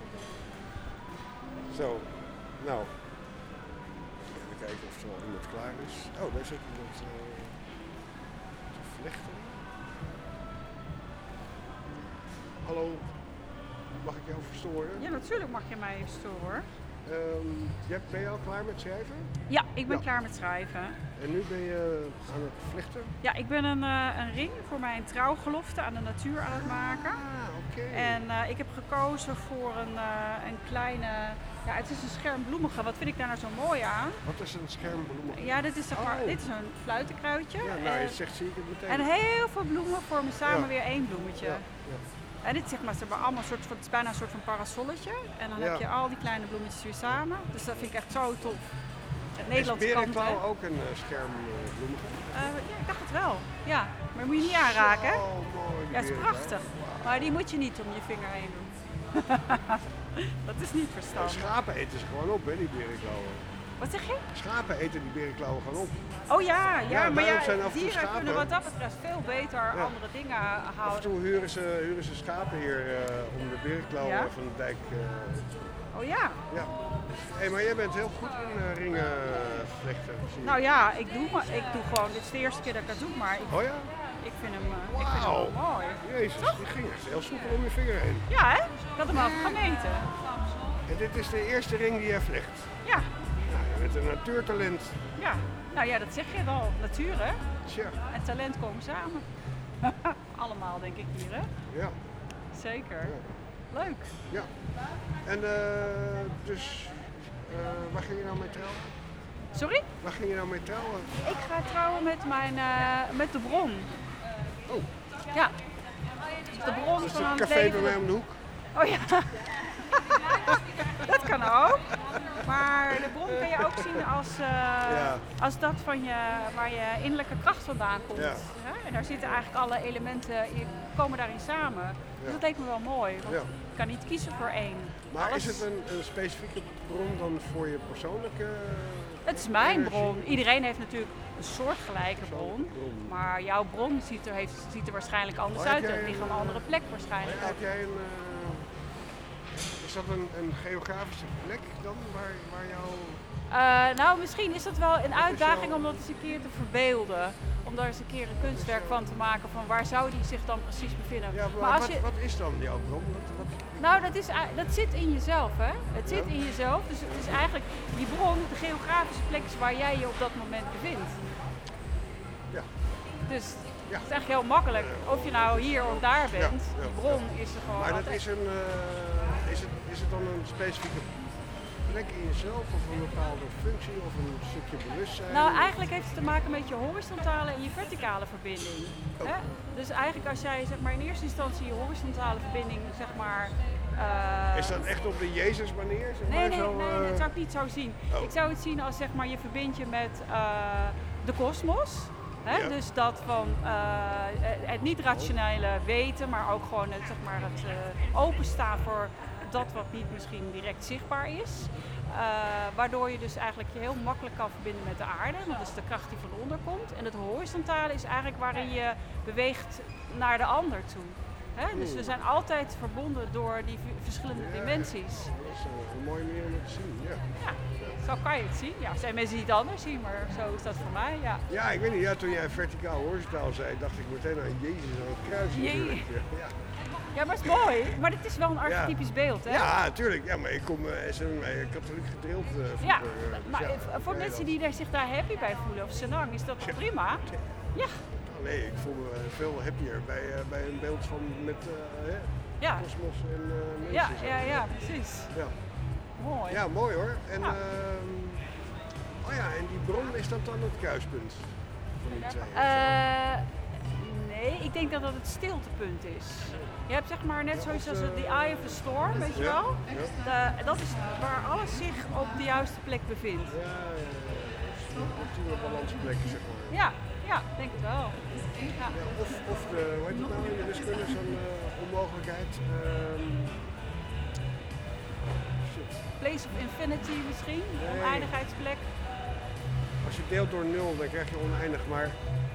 Zo, nou. Even kijken of er al iemand klaar is. Oh, daar zit iemand te vlechten. Hallo, mag ik jou verstoren? Ja, natuurlijk mag je mij verstoren. Ben je al klaar met schrijven? Ja, ik ben klaar met schrijven. En nu ben je aan het vlechten? Ja, ik ben een ring voor mijn trouwgelofte aan de natuur aan het maken. En ik heb gekozen voor een kleine, ja, het is een schermbloemige. Wat vind ik daar nou zo mooi aan? Wat is een schermbloemige? Ja, dit is een fluitenkruidje. Ja, nou, je zegt zie ik het meteen. En heel veel bloemen vormen samen weer één bloemetje. Ja. En dit zeg maar, ze hebben allemaal het is bijna een soort van parasolletje. En dan heb je al die kleine bloemetjes weer samen. Dus dat vind ik echt zo tof. Het Nederlandse kant. Is berenklauw ook een schermbloemige? Ja, ik dacht het wel. Ja, maar moet je niet aanraken. Hè? Mooi, ja, is prachtig. Maar die moet je niet om je vinger heen doen. Dat is niet verstandig. Schapen eten ze gewoon op, hè, die berenklauwen. Wat zeg je? Schapen eten die berenklauwen gewoon op. Oh ja, maar dieren schapen kunnen wat dat betreft veel beter andere dingen houden. Af en toe huren ze schapen hier om de berenklauwen van de dijk. Oh ja? Ja. Hey, maar jij bent heel goed in ringen vlechten. Nou ja, ik doe gewoon, dit is de eerste keer dat ik dat doe, maar ik vind hem wel mooi. Jezus, die ging echt heel soepel om je vinger heen. Ja hè? Ik had hem al gemeten. En dit is de eerste ring die jij vlecht? Ja. Nou, je bent een natuurtalent. Ja, nou ja, dat zeg je wel. Natuur hè? Tja. En talent komen samen. Allemaal denk ik hier hè? Ja. Zeker. Ja. Leuk. Ja. En dus, waar ging je nou mee trouwen? Sorry? Waar ging je nou mee trouwen? Ik ga trouwen met de bron. Oh. Ja. De bron dus van het het café leven. bij mij om de hoek? Oh ja. Dat kan ook. Maar de bron kan je ook zien als dat waar je innerlijke kracht vandaan komt. Ja. En daar zitten eigenlijk alle elementen komen daarin samen. Dus dat leek me wel mooi. Want je kan niet kiezen voor één. Maar is het een specifieke bron dan voor je persoonlijke? Het is mijn bron. Iedereen heeft natuurlijk een soortgelijke bron. Maar jouw bron ziet er waarschijnlijk anders uit. Het ligt op een andere plek waarschijnlijk. Heb jij is dat een geografische plek dan waar jouw... Nou, misschien is dat wel een uitdaging om dat eens een keer te verbeelden. Om daar eens een keer een kunstwerk van te maken van waar zou die zich dan precies bevinden. Ja, maar wat is dan jouw bron? Nou, dat zit in jezelf, hè. Het zit in jezelf, dus het is eigenlijk die bron, de geografische plek is waar jij je op dat moment bevindt. Ja. Dus het is eigenlijk heel makkelijk, of je nou hier of daar bent, die bron is er gewoon. Maar dat altijd. Is het dan een specifieke plek in jezelf of een bepaalde functie of een stukje bewustzijn? Nou, eigenlijk heeft het te maken met je horizontale en je verticale verbinding. Oh. Hè? Dus eigenlijk als jij zeg maar, in eerste instantie je horizontale verbinding zeg maar... is dat echt op de Jezus manier? Zeg maar, nee, dat zou ik niet zo zien. Oh. Ik zou het zien als zeg maar, je verbindt je met de kosmos. Ja. Dus dat van het niet-rationele weten, maar ook gewoon het openstaan voor dat wat niet misschien direct zichtbaar is. Waardoor je dus eigenlijk je heel makkelijk kan verbinden met de aarde. Dat is de kracht die van onder komt. En het horizontale is eigenlijk waarin je beweegt naar de ander toe. Dus we zijn altijd verbonden door die verschillende dimensies. Dat is een mooie manier om het te zien. Ja. Zo kan je het zien. Ja, er zijn mensen die het anders zien, maar zo is dat voor mij. Ja, ik weet niet. Ja, toen jij verticaal horizontaal zei, dacht ik meteen aan Jezus aan het kruis. Ja, maar het is mooi. Maar dit is wel een archetypisch beeld, hè? Ja, natuurlijk. Ja, maar ik kom katholiek gedrild vroeger. Ja, maar voor mensen die zich daar happy bij voelen, of senang, is dat prima. Ja. Nee, ik voel me veel happier bij een beeld van met kosmos en mensen. Ja, precies. Ja. Mooi. Ja, mooi hoor. En, en die bron, is dat dan het kruispunt? Nee, ik denk dat dat het stiltepunt is. Je hebt zeg maar net zoiets als the eye of the storm, weet je wel? Dat is waar alles zich op de juiste plek bevindt. Een ultieme balansplek, zeg maar. Ja, denk het wel. Ja. Of de, hoe heet het nou, in de wiskunde zo'n onmogelijkheid. Place of infinity misschien, oneindigheidsplek. Als je deelt door 0, dan krijg je oneindig, maar...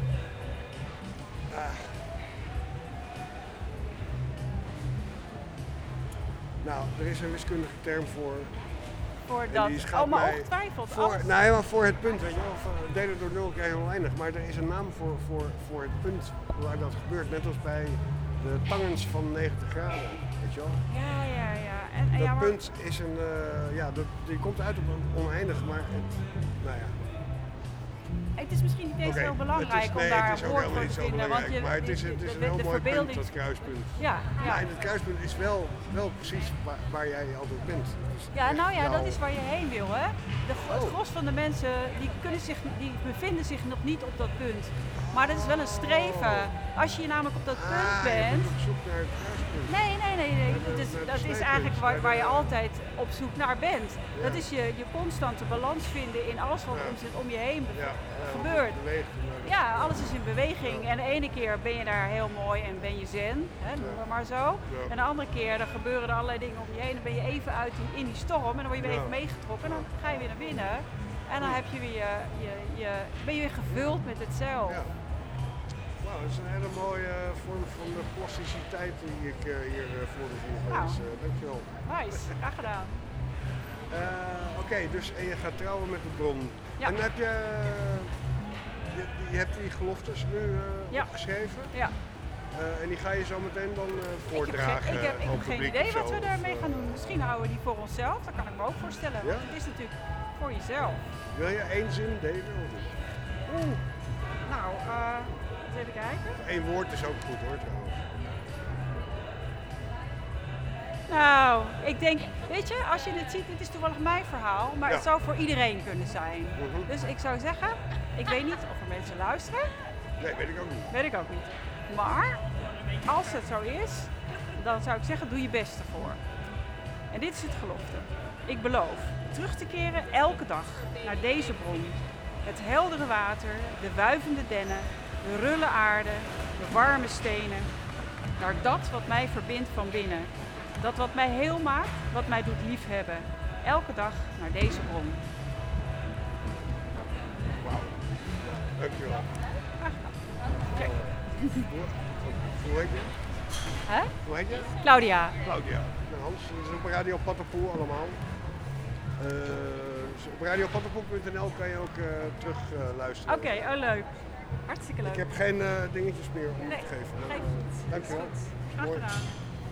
Nou, er is een wiskundige term voor. Voor dat? Maar ongetwijfeld. Maar voor het punt, weet je wel. Delen door 0 krijg je oneindig, maar er is een naam voor het punt waar dat gebeurt. Net als bij de tangens van 90 graden. Ik weet je wel. Ja. Dat punt is die komt uit op een oneindig, maar nou ja. Het is misschien niet eens heel belangrijk om daar een woord voor te vinden. Maar het is een heel mooi punt, dat kruispunt. Ja. En het kruispunt is wel precies waar jij altijd bent. Dus dat is waar je heen wil. Hè? Het gros van de mensen die bevinden zich nog niet op dat punt. Maar dat is wel een streven. Als je namelijk op dat punt bent... Je bent op zoek naar het kruispunt. Nee. Dat is eigenlijk waar je altijd op zoek naar bent. Ja. Dat is je constante balans vinden in alles wat om je heen gebeurt. Ja, alles is in beweging. En de ene keer ben je daar heel mooi en ben je zen, noem maar, maar zo. Ja. En de andere keer dan gebeuren er allerlei dingen om je heen. Dan ben je even uit in die storm en dan word je weer even meegetrokken. En dan ga je weer naar binnen. En dan heb je weer ben je weer gevuld met het zelf. Ja. Wauw, dat is een hele mooie vorm van de plasticiteit die ik hier voor me zie. Dankjewel. Nice, graag gedaan. Oké, dus en je gaat trouwen met de bron. Ja. En heb je hebt die geloftes nu opgeschreven? Ja. En die ga je zo meteen dan voordragen. Ik heb geen idee wat we daarmee gaan doen. Misschien houden we die voor onszelf, dat kan ik me ook voorstellen. Ja? Want het is natuurlijk voor jezelf. Wil je 1 zin delen of niet? Nou, eens even kijken. 1 woord is ook goed hoor trouwens. Nou, ik denk, weet je, als je dit ziet, dit is toevallig mijn verhaal, maar het zou voor iedereen kunnen zijn. Dus ik zou zeggen, ik weet niet of er mensen luisteren. Nee, weet ik ook niet. Weet ik ook niet. Maar, als het zo is, dan zou ik zeggen, doe je best ervoor. En dit is het gelofte. Ik beloof terug te keren elke dag naar deze bron. Het heldere water, de wuivende dennen, de rulle aarde, de warme stenen. Naar dat wat mij verbindt van binnen. Dat wat mij heel maakt, wat mij doet liefhebben. Elke dag naar deze bron. Wauw. Dankjewel. Check. Hoe heet je? Hè? Hoe heet je? Claudia. Claudia. Nou, Hans, dat is op Radio Pattenpoel allemaal. Dus op radiopattenpoel.nl kan je ook terug luisteren. Oké, leuk. Hartstikke leuk. Ik heb geen dingetjes meer om te geven. Geef het. Dankjewel. Graag Mooi. gedaan.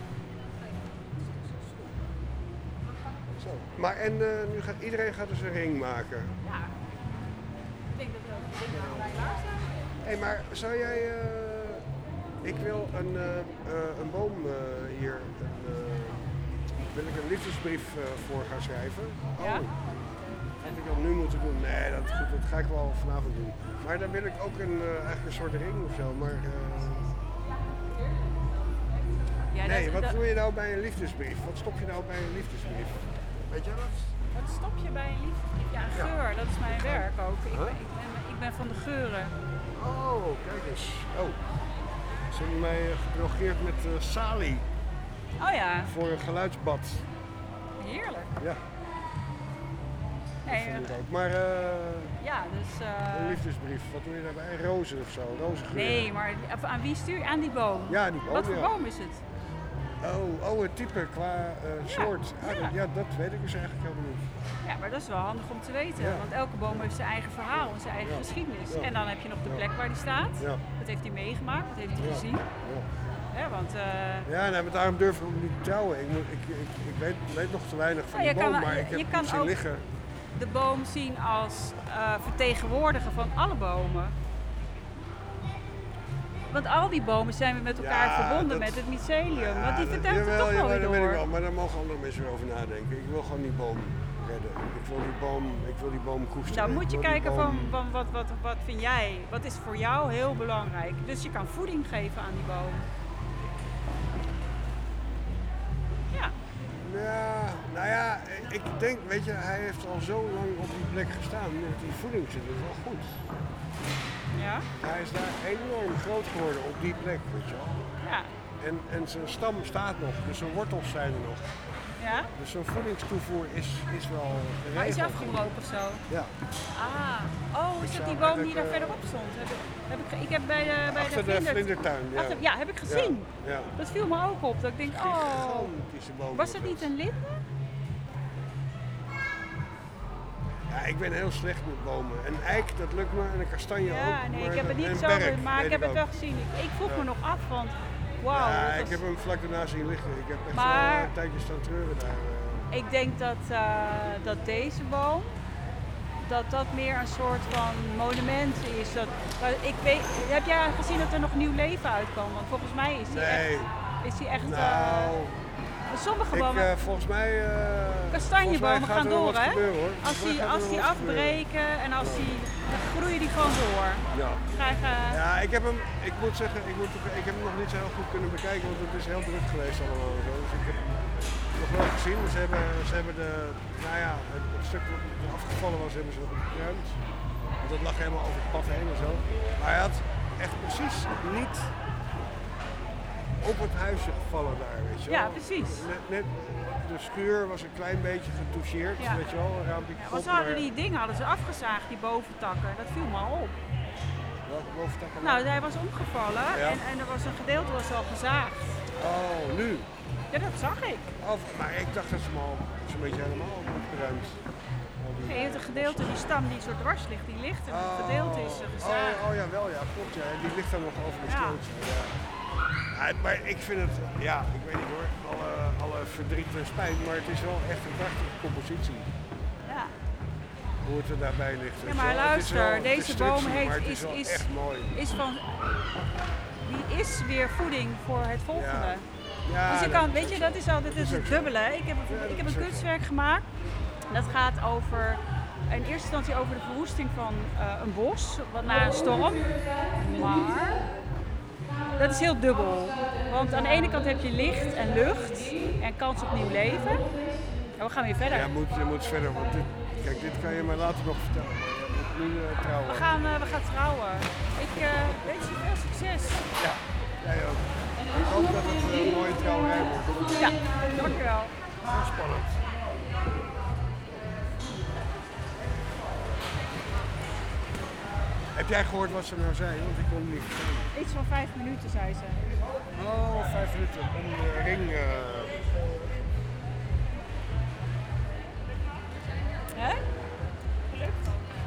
Zo. Maar en nu gaat iedereen dus een ring maken. Ja. Ik denk dat we bij klaar zijn. Hé, maar zou jij... ik wil een boom hier... wil ik een liefdesbrief voor gaan schrijven. Ja? Had ik dat nu moeten doen? Nee, dat ga ik wel vanavond doen. Maar dan wil ik ook eigenlijk een soort ring of zo. Maar... nee, wat doe je nou bij een liefdesbrief? Wat stop je nou bij een liefdesbrief? Weet je dat? Wat stop je bij een liefdesbrief? Ja, geur, dat is mijn werk ook. Ik ben van de geuren. Oh, kijk eens. Oh. Ze hebben mij gedrogeerd met salie. Oh ja. Voor een geluidsbad. Heerlijk. Ja. Nee, dat ook. Maar ja, dus... een liefdesbrief, wat doe je daarbij? Rozen of zo? Rozengeur? Nee, maar aan wie stuur je? Aan die boom? Ja, die boom. Wat voor boom is het? Oh, het type qua soort. Ja, dat weet ik dus eigenlijk helemaal niet. Ja, maar dat is wel handig om te weten. Ja. Want elke boom heeft zijn eigen verhaal en zijn eigen geschiedenis. Ja. En dan heb je nog de plek waar die staat. Ja. Dat heeft hij meegemaakt, dat heeft hij gezien. Ja. Want, maar daarom durf ik ook niet te trouwen. Ik weet nog te weinig van die boom, maar ik heb hem zien liggen. De boom zien als vertegenwoordiger van alle bomen. Want al die bomen zijn we met elkaar verbonden met het mycelium. Want die vertelt het toch wel weer door. Dat weet ik wel, maar daar mogen andere mensen over nadenken. Ik wil gewoon die boom redden. Ik wil die boom koesteren. Dan moet je kijken van wat vind jij, wat is voor jou heel belangrijk. Dus je kan voeding geven aan die boom. Ja. Ja, nou ja, ik denk, weet je, hij heeft al zo lang op die plek gestaan. Met die voeding zit het wel goed. Ja? Hij is daar enorm groot geworden op die plek, weet je wel. Ja. En zijn stam staat nog, dus zijn wortels zijn er nog. Ja? Dus zijn voedingstoevoer is wel geregeld. Maar is hij afgebroken of zo? Ja. Is dat die boom die daar verderop stond? Ik heb bij de vlindertuin, ja. Ja, heb ik gezien. Ja. Dat viel me ook op. Dat ik denk, boom was dat niet een linde? Ja, ik ben heel slecht met bomen. Een eik, dat lukt me, en een kastanje ook. Ja, nee, ik heb het niet zo, maar ik heb het wel gezien. Ik vroeg me nog af, want wauw, ik heb hem vlak daarna zien liggen. Ik heb echt Maar- wel een tijdje staan treuren daar. Ik denk dat deze boom, dat meer een soort van monument is. Maar ik weet, heb jij gezien dat er nog nieuw leven uitkwam? Want volgens mij is die echt... Nou, sommige bomen... volgens mij... Kastanjebomen gaan door, hè? Gebeuren, Als die afbreken en dan groeien die gewoon door. Ja. Krijgen... Ja, ik moet zeggen, ik heb hem nog niet zo heel goed kunnen bekijken, want het is heel druk geweest allemaal. En zo. Dus ik heb hem nog wel gezien. Ze hebben het stuk wat afgevallen was, hebben ze nog opgeruimd. Want dat lag helemaal over het pad heen en zo. Maar hij had echt precies niet op het huisje gevallen daar, weet je wel. Ja, precies. Net de schuur was een klein beetje getoucheerd, weet je wel, een raampje kapot. Want ze hadden die dingen afgezaagd, die boventakken. Dat viel me al op. Welke boventakken? Nou, hij was omgevallen en er was een gedeelte was al gezaagd. Oh, nu? Ja, dat zag ik. Maar ik dacht dat ze hem al zo'n beetje helemaal opgeruimd. Nee, het gedeelte, die stam die zo dwars ligt, die ligt en het gedeelte is gezaagd. Oh ja, wel ja, klopt ja. Die ligt dan nog over de sloot. Ja. Ja, maar ik vind het, ik weet niet hoor, alle verdriet en spijt, maar het is wel echt een prachtige compositie. Ja. Hoe het er daarbij ligt. Ja, maar luister, deze boom is van, die is weer voeding voor het volgende. Ja, dus je kan, weet je, dat is altijd het dubbele. Ik heb een kunstwerk gemaakt, dat gaat over, in eerste instantie over de verwoesting van een bos, na een storm. Maar dat is heel dubbel. Want aan de ene kant heb je licht en lucht en kans op nieuw leven. En we gaan weer verder. Ja, je moet verder, want dit kan je mij later nog vertellen. Je moet nu trouwen. We gaan trouwen. Ik wens je veel succes. Ja, jij ook. Ik hoop dat het een mooie trouwerij wordt. Ja, dankjewel. Heel spannend. Heb jij gehoord wat ze nou zei? Want ik kon het niet verstaan. Iets van 5 minuten, zei ze. Oh, 5 minuten. Een ring. Hè? Gelukt?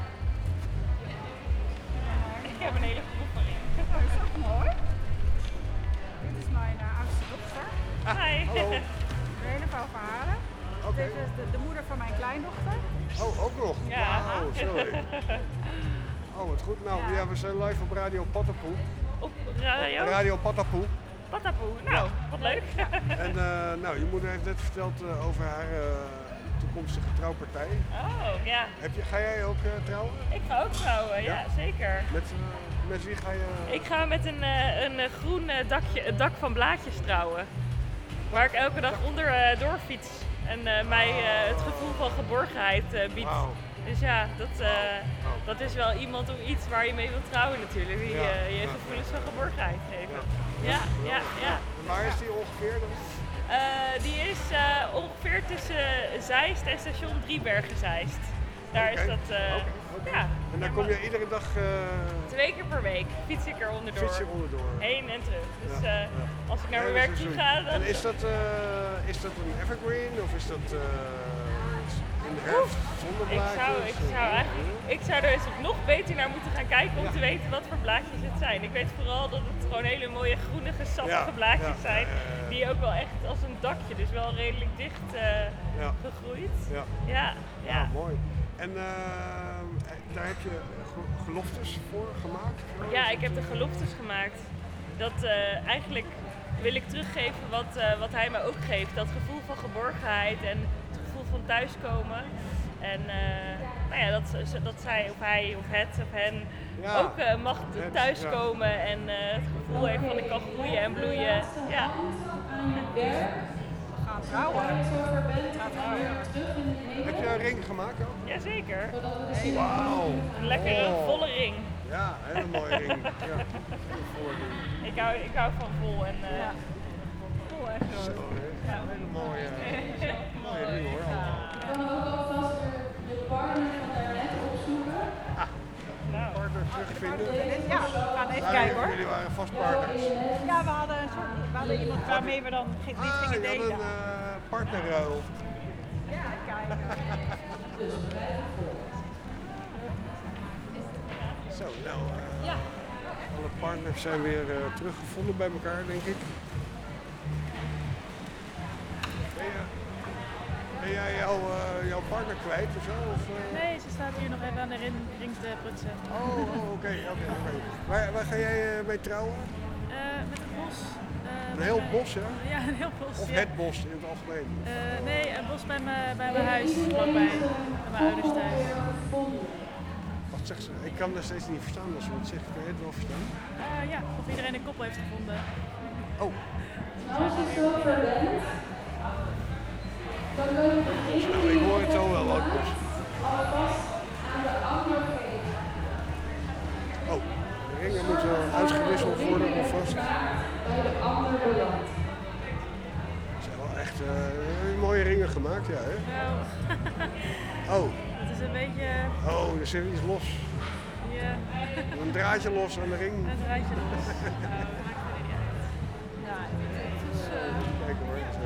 Ik heb een hele groep ring. Dat is ook mooi. Dit is mijn oudste dochter. Hi. Hallo. Een hele vouw verhalen. Okay. Dit is de moeder van mijn kleindochter. Oh, ook nog? Ja. Wauw, sorry. Oh, wat goed. Nou, ja, we zijn live op Radio Patapoe. Op radio? Radio Patapoe. Patapoe, nou, wat leuk. En nou, je moeder heeft net verteld over haar toekomstige trouwpartij. Oh, ja. Ga jij ook trouwen? Ik ga ook trouwen, ja zeker. Met wie ga je? Ik ga met een groen dak van blaadjes trouwen. Waar ik elke dag onder doorfiets. En mij het gevoel van geborgenheid biedt. Wow. Dus ja, dat is wel iemand om iets waar je mee wilt trouwen natuurlijk. Die je gevoelens van geborgenheid geven. Ja. En waar is die ongeveer dan? Die is ongeveer tussen Zeist en station Driebergen-Zeist. Daar is dat. Ja. En dan kom je iedere dag. 2 keer per week fiets ik er onderdoor. Fiets je onderdoor. Heen en terug. Dus als ik naar mijn werk toe ga, dan. En is dat een evergreen of is dat in de herfst zonder blaadjes? Ik zou er eens nog beter naar moeten gaan kijken om te weten wat voor blaadjes het zijn. Ik weet vooral dat het gewoon hele mooie groenige, sappige blaadjes zijn. Die ook wel echt als een dakje, dus wel redelijk dicht gegroeid. Ja. Mooi. En daar heb je geloftes voor gemaakt? Ja, ik heb de geloftes gemaakt. Dat eigenlijk wil ik teruggeven wat hij me ook geeft. Dat gevoel van geborgenheid en het gevoel van thuiskomen. En dat zij of hij of het of hen ook mag thuiskomen en het gevoel heeft van ik kan groeien en bloeien. Ja. Gaan trouwen. Heb je een ring gemaakt ook? Jazeker. Wauw. Een lekkere volle ring. Ja, een hele mooie ring. Ja. Ik hou van vol en vol en groot. Zo, een hele mooie ring hoor. Ik kan ook alvast de partner van daarnet opzoeken. Partner terugvinden. Ja, we gaan even kijken hoor. Jullie waren vast partners. Ja, we hadden iemand waarmee we dan dit gingen delen. Je had een partnerruil. Ja, kijk. Zo, nou, alle partners zijn weer teruggevonden bij elkaar, denk ik. Ben jij jouw partner kwijt of zo? Of, Nee, ze staat hier nog even aan de ring te prutsen. Oké. Waar ga jij mee trouwen? Met het bos. Een heel bos, ja? Ja, een heel bos. Of ja. het bos in het algemeen? Nee, een bos bij mijn huis, vlakbij. Bij mijn ouders thuis. Wat zegt ze? Ik kan er steeds niet verstaan als ze wat zegt. Kan je het wel verstaan? Ja, of iedereen een koppel heeft gevonden. Oh. Als je zover bent, dan kun je Ik hoor het zo wel, welk bos. alvast aan de ander geven. Oh, de ringen moeten uitgewisseld worden alvast. Bij de ander belandt. Ze zijn wel echt mooie ringen gemaakt, ja hè? Nou, Oh. het is een beetje... Oh, er zit iets los. Ja. Een draadje los aan de ring. Een draadje los. Kijk hoor, zo.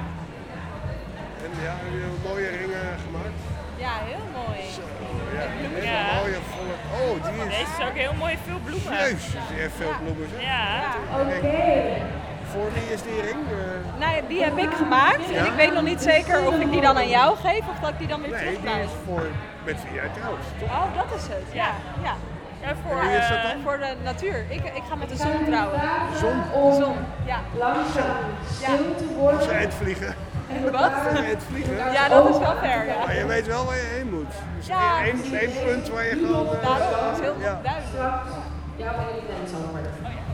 En ja, heb je mooie ringen gemaakt? Ja, heel mooi. Zo, ja. Hele mooie volle... Oh, die is... Deze is ook heel mooi, veel bloemen. Jezus, die heeft veel bloemen. Zeg. Ja. Oké. Voor wie is die ring? Nou, die heb ik gemaakt en ik weet nog niet zeker of ik die dan aan jou geef of dat ik die dan weer Nee, terugkrijg. die is voor met wie jij trouwt, toch? Oh, dat is het. Ja. Ja, Wie is dat dan? Voor de natuur. Ik ga met de zon trouwen. Zon? Zon, ja. Langzaam stil te worden. Als je eindvliegen. Wat? Eindvliegen. Ja, dat is wel ver, ja. Maar je weet wel waar je heen moet. Dus Ja, één punt waar je gewoon... Daarom, dat is heel ja. duidelijk. Jouw element zal worden.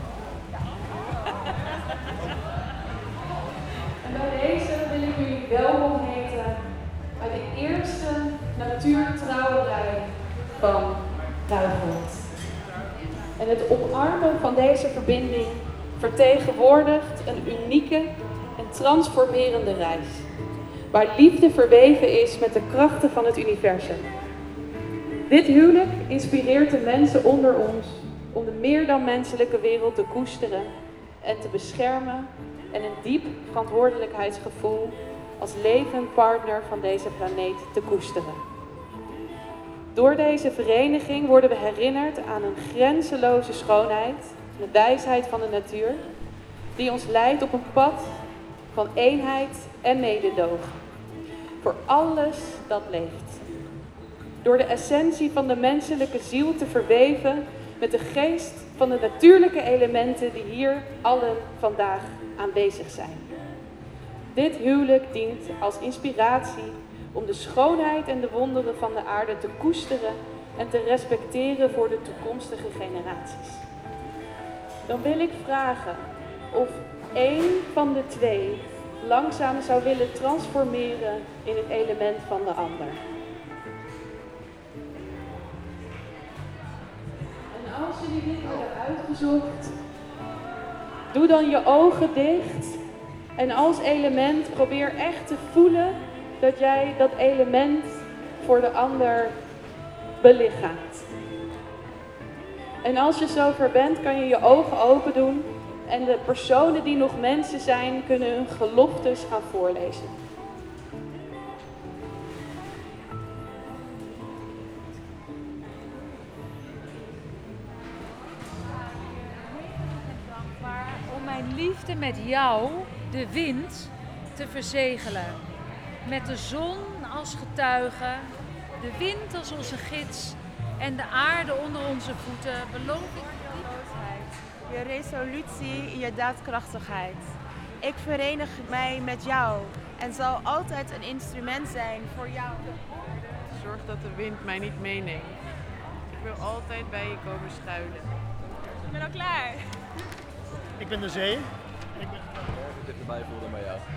En bij deze wil ik jullie welkom heten bij de eerste natuurtrouwerij van Ruigoord. En het omarmen van deze verbinding vertegenwoordigt een unieke en transformerende reis, waar liefde verweven is met de krachten van het universum. Dit huwelijk inspireert de mensen onder ons om de meer dan menselijke wereld te koesteren en te beschermen en een diep verantwoordelijkheidsgevoel als levend partner van deze planeet te koesteren. Door deze vereniging worden we herinnerd aan een grenzeloze schoonheid, de wijsheid van de natuur, die ons leidt op een pad van eenheid en mededogen voor alles dat leeft. Door de essentie van de menselijke ziel te verweven met de geest van de natuurlijke elementen die hier allen vandaag aanwezig zijn. Dit huwelijk dient als inspiratie om de schoonheid en de wonderen van de aarde te koesteren en te respecteren voor de toekomstige generaties. Dan wil ik vragen of één van de twee langzaam zou willen transformeren in het element van de ander. En als jullie dit hebben uitgezocht, doe dan je ogen dicht en als element probeer echt te voelen dat jij dat element voor de ander belichaamt. En als je zover bent, kan je je ogen open doen en de personen die nog mensen zijn, kunnen hun geloftes gaan voorlezen. Maar om mijn liefde met jou, de wind, te verzegelen. Met de zon als getuige, de wind als onze gids en de aarde onder onze voeten beloof ik je resolutie, je daadkrachtigheid. Ik verenig mij met jou en zal altijd een instrument zijn voor jou. Zorg dat de wind mij niet meeneemt. Ik wil altijd bij je komen schuilen. Ik ben al klaar. Ik ben de zee. Dichterbij voelde bij jou.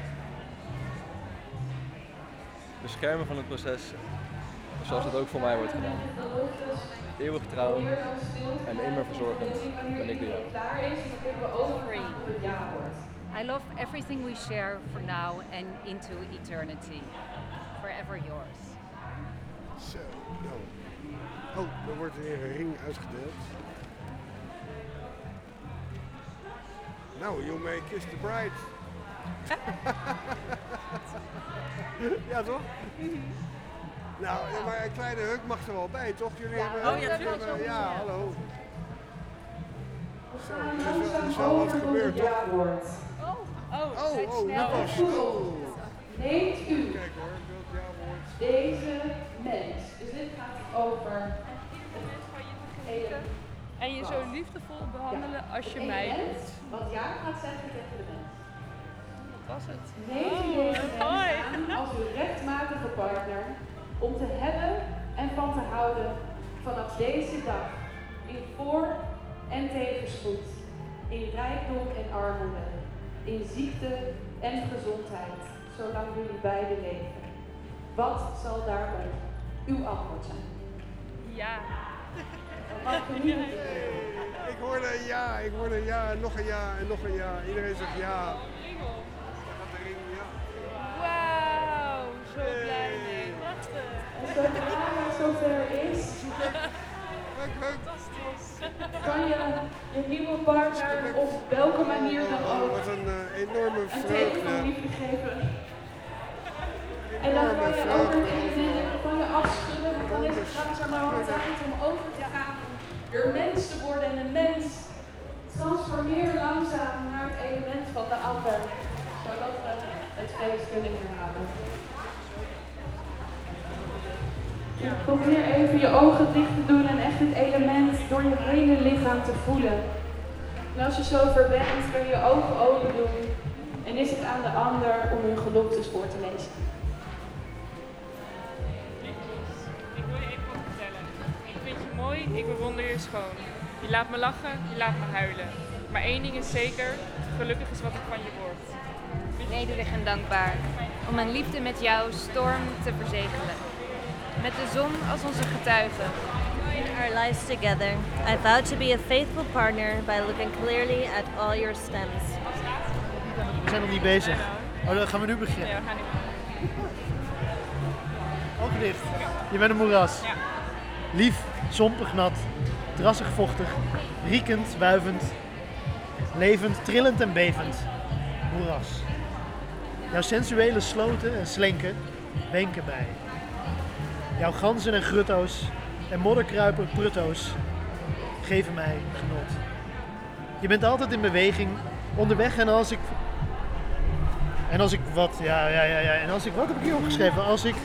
Beschermen van het proces, zoals het ook voor mij wordt gedaan. Eeuwig trouw en immer verzorgend ben ik door jou. free. I love everything we share for now and into eternity. Forever yours. Zo, nou. Oh, er wordt weer een ring uitgedeeld. Nou, you may kiss the bride. Ja, toch? Nou, maar een kleine huk mag er wel bij, toch? Jullie hebben... Ja, hallo. Zo, er is wel wat gebeurd, toch? Oh, Lucas. Oh. Neemt u deze mens, dus dit gaat over het element. En je zo liefdevol behandelen als je mij doet. Wat ja gaat zeggen tegen de mens. Wat was het? Neemt u deze mens aan als uw rechtmatige partner om te hebben en van te houden vanaf deze dag in voor- en tegenspoed, in rijkdom en armoede, in ziekte en gezondheid, zolang jullie beiden leven. Wat zal daarop uw antwoord zijn? Ja. Ik hoorde een ja, ik hoorde een ja, nog een ja en nog een ja. Iedereen zegt ja. Wauw, zo blij mee. Prachtig. Zodra het zover is, kan je je nieuwe partner op welke manier dan ook Wat een enorme een teken van liefde geven. En dan kan je ook een element van je afschudden, want dan is het langzamerhand tijd om over te gaan, weer mens te worden en een mens transformeer langzaam naar het element van de ander, zodat we het feest kunnen herhalen. Probeer even je ogen dicht te doen en echt het element door je hele lichaam te voelen. En als je zover bent, kun je je ogen open doen en is het aan de ander om hun geloftes voor te lezen. Ik wil je even wat vertellen. Ik vind je mooi, ik bewonder je schoon. Je laat me lachen, je laat me huilen. Maar één ding is zeker, gelukkig is wat ik van je word. Nederig en dankbaar om mijn liefde met jou storm te verzegelen. Met de zon als onze getuige. In our lives together, I vow to be a faithful partner by looking clearly at all your stems. We zijn nog niet bezig. Oh, dan gaan we nu beginnen. Nee, we gaan niet. Ogen dicht. Je bent een moeras. Ja. Lief, zompig nat, drassig vochtig, riekend, wuivend, levend, trillend en bevend. Moeras. Jouw sensuele sloten en slenken wenken mij. Jouw ganzen en grutto's en modderkruiper prutto's geven mij genot. Je bent altijd in beweging, onderweg en als ik wat heb ik hier opgeschreven?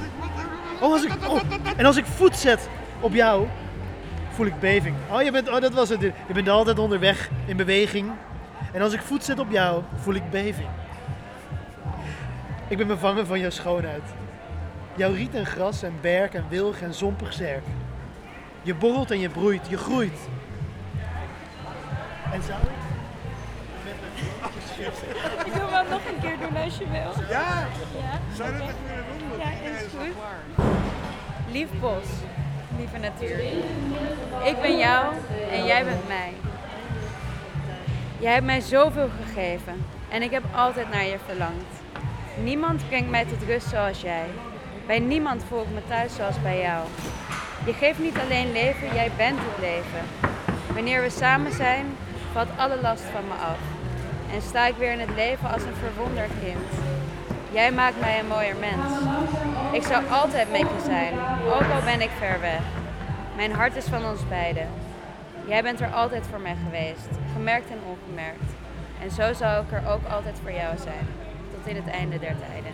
En als ik voet zet op jou, voel ik beving. Dat was het. Je bent altijd onderweg, in beweging. En als ik voet zet op jou, voel ik beving. Ik ben bevangen van jouw schoonheid. Jouw riet en gras en berk en wilg en zompig zerk. Je borrelt en je broeit, je groeit. En zou ik? Ik wil wel nog een keer doen als je wil. Ja? Ja. Zou je dat echt willen doen? Ja, is goed. Lief bos, lieve natuur. Ik ben jou en jij bent mij. Jij hebt mij zoveel gegeven en ik heb altijd naar je verlangd. Niemand brengt mij tot rust zoals jij. Bij niemand voel ik me thuis zoals bij jou. Je geeft niet alleen leven, jij bent het leven. Wanneer we samen zijn, valt alle last van me af. En sta ik weer in het leven als een verwonderd kind. Jij maakt mij een mooier mens. Ik zou altijd met je zijn, ook al ben ik ver weg. Mijn hart is van ons beiden. Jij bent er altijd voor mij geweest, gemerkt en ongemerkt. En zo zal ik er ook altijd voor jou zijn, tot in het einde der tijden.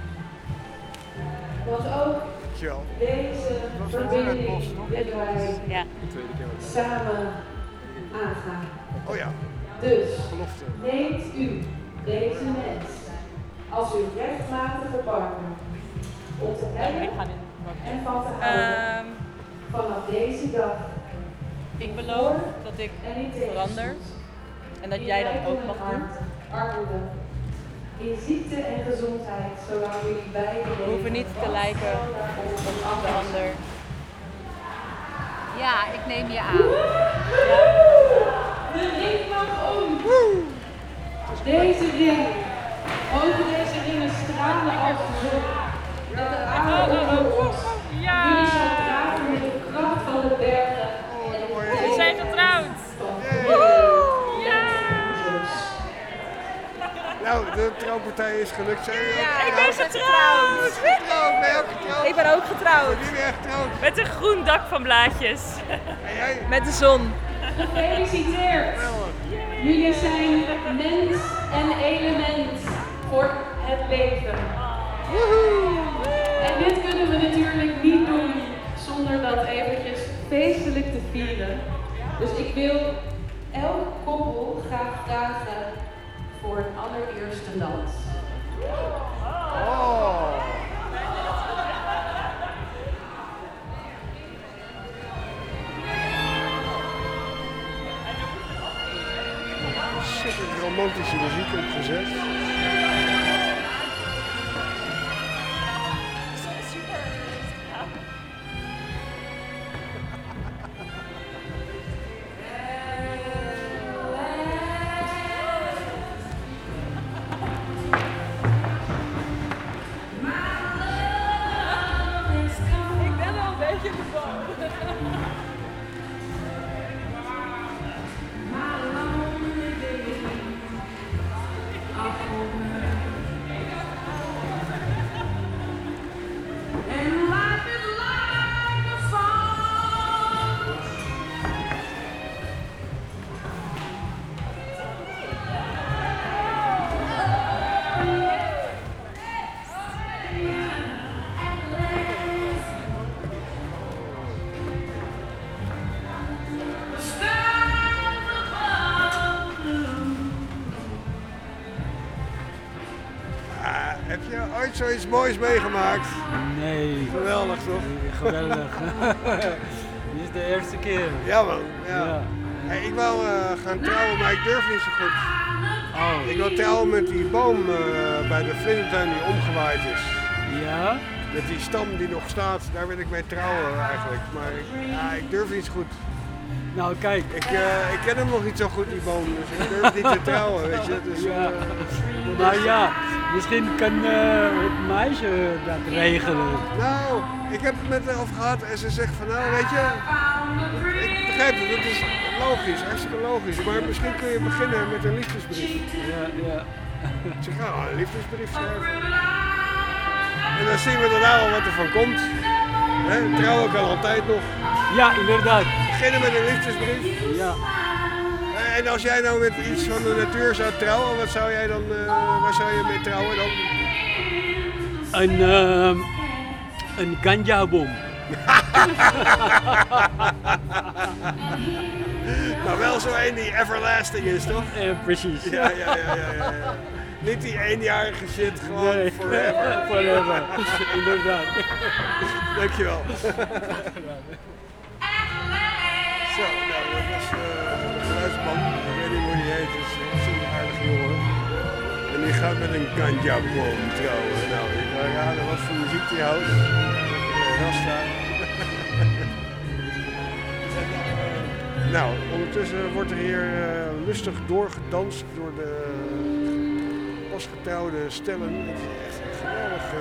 Want ook deze verbinding willen wij samen aangaan. Oh ja. Dus neemt u deze mens als uw rechtmatige partner om te hebben en van te houden vanaf deze dag. Ik beloof dat ik verander en dat jij dat ook mag doen. Armoede, in ziekte en gezondheid, zolang jullie beiden leven. We hoeven niet te lijken op de ander. Ja, ik neem je aan. De ring mag om. Deze ring. Mogen deze ringen stralen als de zon. Dat de aarde over ons. Jullie zijn dragen met de kracht van de bergen. We zijn getrouwd. Nou, de trouwpartij is gelukt. Zijn jullie Ja, ook ik ben getrouwd. Getrouwd, ben je ook getrouwd? Ik ben ook getrouwd. Zijn jullie echt getrouwd? Met een groen dak van blaadjes. En jij? Met de zon. Gefeliciteerd! Jullie zijn mens en element voor het leven. zonder dat eventjes feestelijk te vieren. Dus ik wil elke koppel graag vragen voor een allereerste dans. Ontzettend romantische muziek opgezet. Ik ben wel een beetje bevallen. Heb je ooit zoiets moois meegemaakt? Nee. Geweldig toch? Geweldig. Dit is de eerste keer. Ja man, ja. Hey, ik wou gaan trouwen, maar ik durf niet zo goed. Oh. Ik wil trouwen met die boom bij de vlindertuin die omgewaaid is. Ja? Met die stam die nog staat, daar wil ik mee trouwen eigenlijk. Maar ik durf niet zo goed. Nou kijk. Ik ken hem nog niet zo goed, die boom, dus ik durf niet te trouwen, weet je. Dus, ja. Maar ja, misschien kan het meisje dat regelen. Nou, ik heb het met haar over gehad en ze zegt van nou, weet je, ik begrijp het, dat is logisch, hartstikke logisch. Maar misschien kun je beginnen met een liefdesbrief. Ja. Ik zeg, nou, een liefdesbrief schrijven. En dan zien we daarna al wat er van komt. Hè? Trouwen kan altijd nog. Ja, inderdaad. Beginnen met een liefdesbrief. Ja. En als jij nou met iets van de natuur zou trouwen, wat zou jij dan, waar zou je mee trouwen dan? Een ganjaboom. Maar wel zo één die everlasting is, toch? Ja, precies. Ja. Niet die eenjarige shit, gewoon nee. forever. Forever, inderdaad. Dankjewel. Zo, nou, dat was de geluidsman. Ik weet niet hoe die heet, het is een super aardige jongen. En die gaat met een ganjaboom trouwen. Nou, ik ga raden wat voor muziek die houdt. Rasta. Nou, ondertussen wordt er hier lustig doorgedanst door de pasgetrouwde stellen. Het is echt een geweldige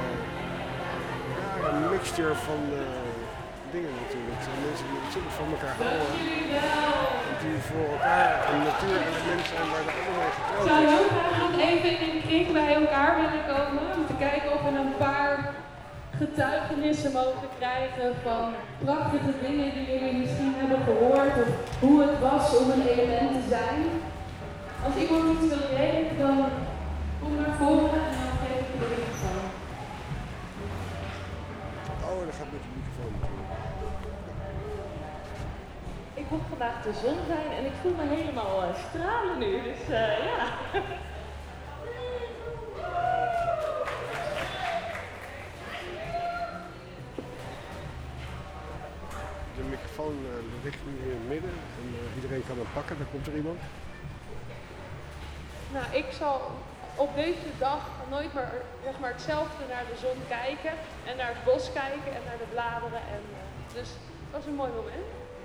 rare mixture van dingen natuurlijk. Het zijn mensen die ontzettend van elkaar houden. Die voor elkaar een natuurelement zijn waar de allemaal mee getrouwd Zou je is. ook graag nog even in een kring bij elkaar willen komen om te kijken of we een paar getuigenissen mogen krijgen van prachtige dingen die jullie misschien hebben gehoord of hoe het was om een element te zijn? Als iemand iets wil delen, dan kom naar voren en dan geef ik de microfoon. Oh, dat gaat met de microfoon natuurlijk. Ik mocht vandaag de zon zijn en ik voel me helemaal stralen nu, dus ja. De microfoon ligt nu in het midden en iedereen kan hem pakken, dan komt er iemand. Nou, ik zal op deze dag nooit maar, zeg maar hetzelfde naar de zon kijken en naar het bos kijken en naar de bladeren. En, dus dat was een mooi moment.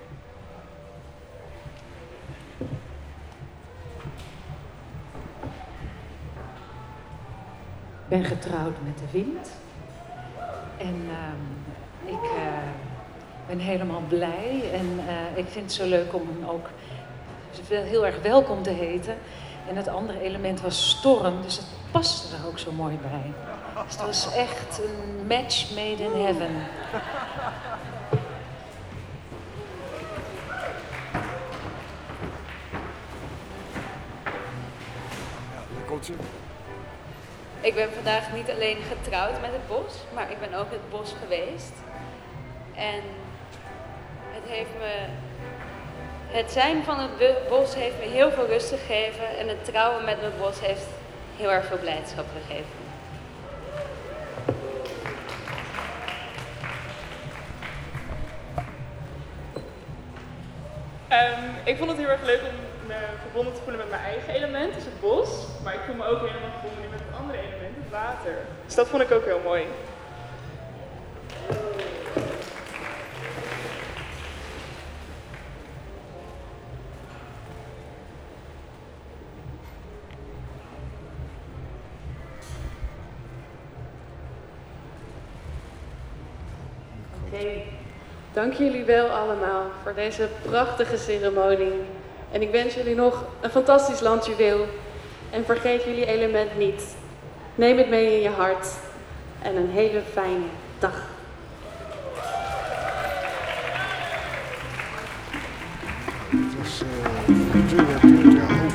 Ik ben getrouwd met de wind en ik ben helemaal blij en ik vind het zo leuk om hem ook heel erg welkom te heten. En het andere element was storm, dus het paste er ook zo mooi bij. Dus het was echt een match made in heaven. Ja, daar komt ze. Ik ben vandaag niet alleen getrouwd met het bos, maar ik ben ook in het bos geweest. En het zijn van het bos heeft me heel veel rust gegeven en het trouwen met het bos heeft heel erg veel blijdschap gegeven. Ik vond het heel erg leuk om me verbonden te voelen met mijn eigen element, dus het bos. Maar ik voel me ook helemaal verbonden met het andere element, het water. Dus dat vond ik ook heel mooi. Oké, dank jullie wel allemaal voor deze prachtige ceremonie. En ik wens jullie nog een fantastisch landjuweel. En vergeet jullie element niet. Neem het mee in je hart. En een hele fijne dag. Het was natuurlijk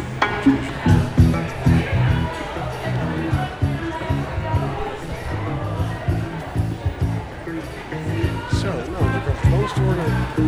zo, nou, dat kan gedanst worden.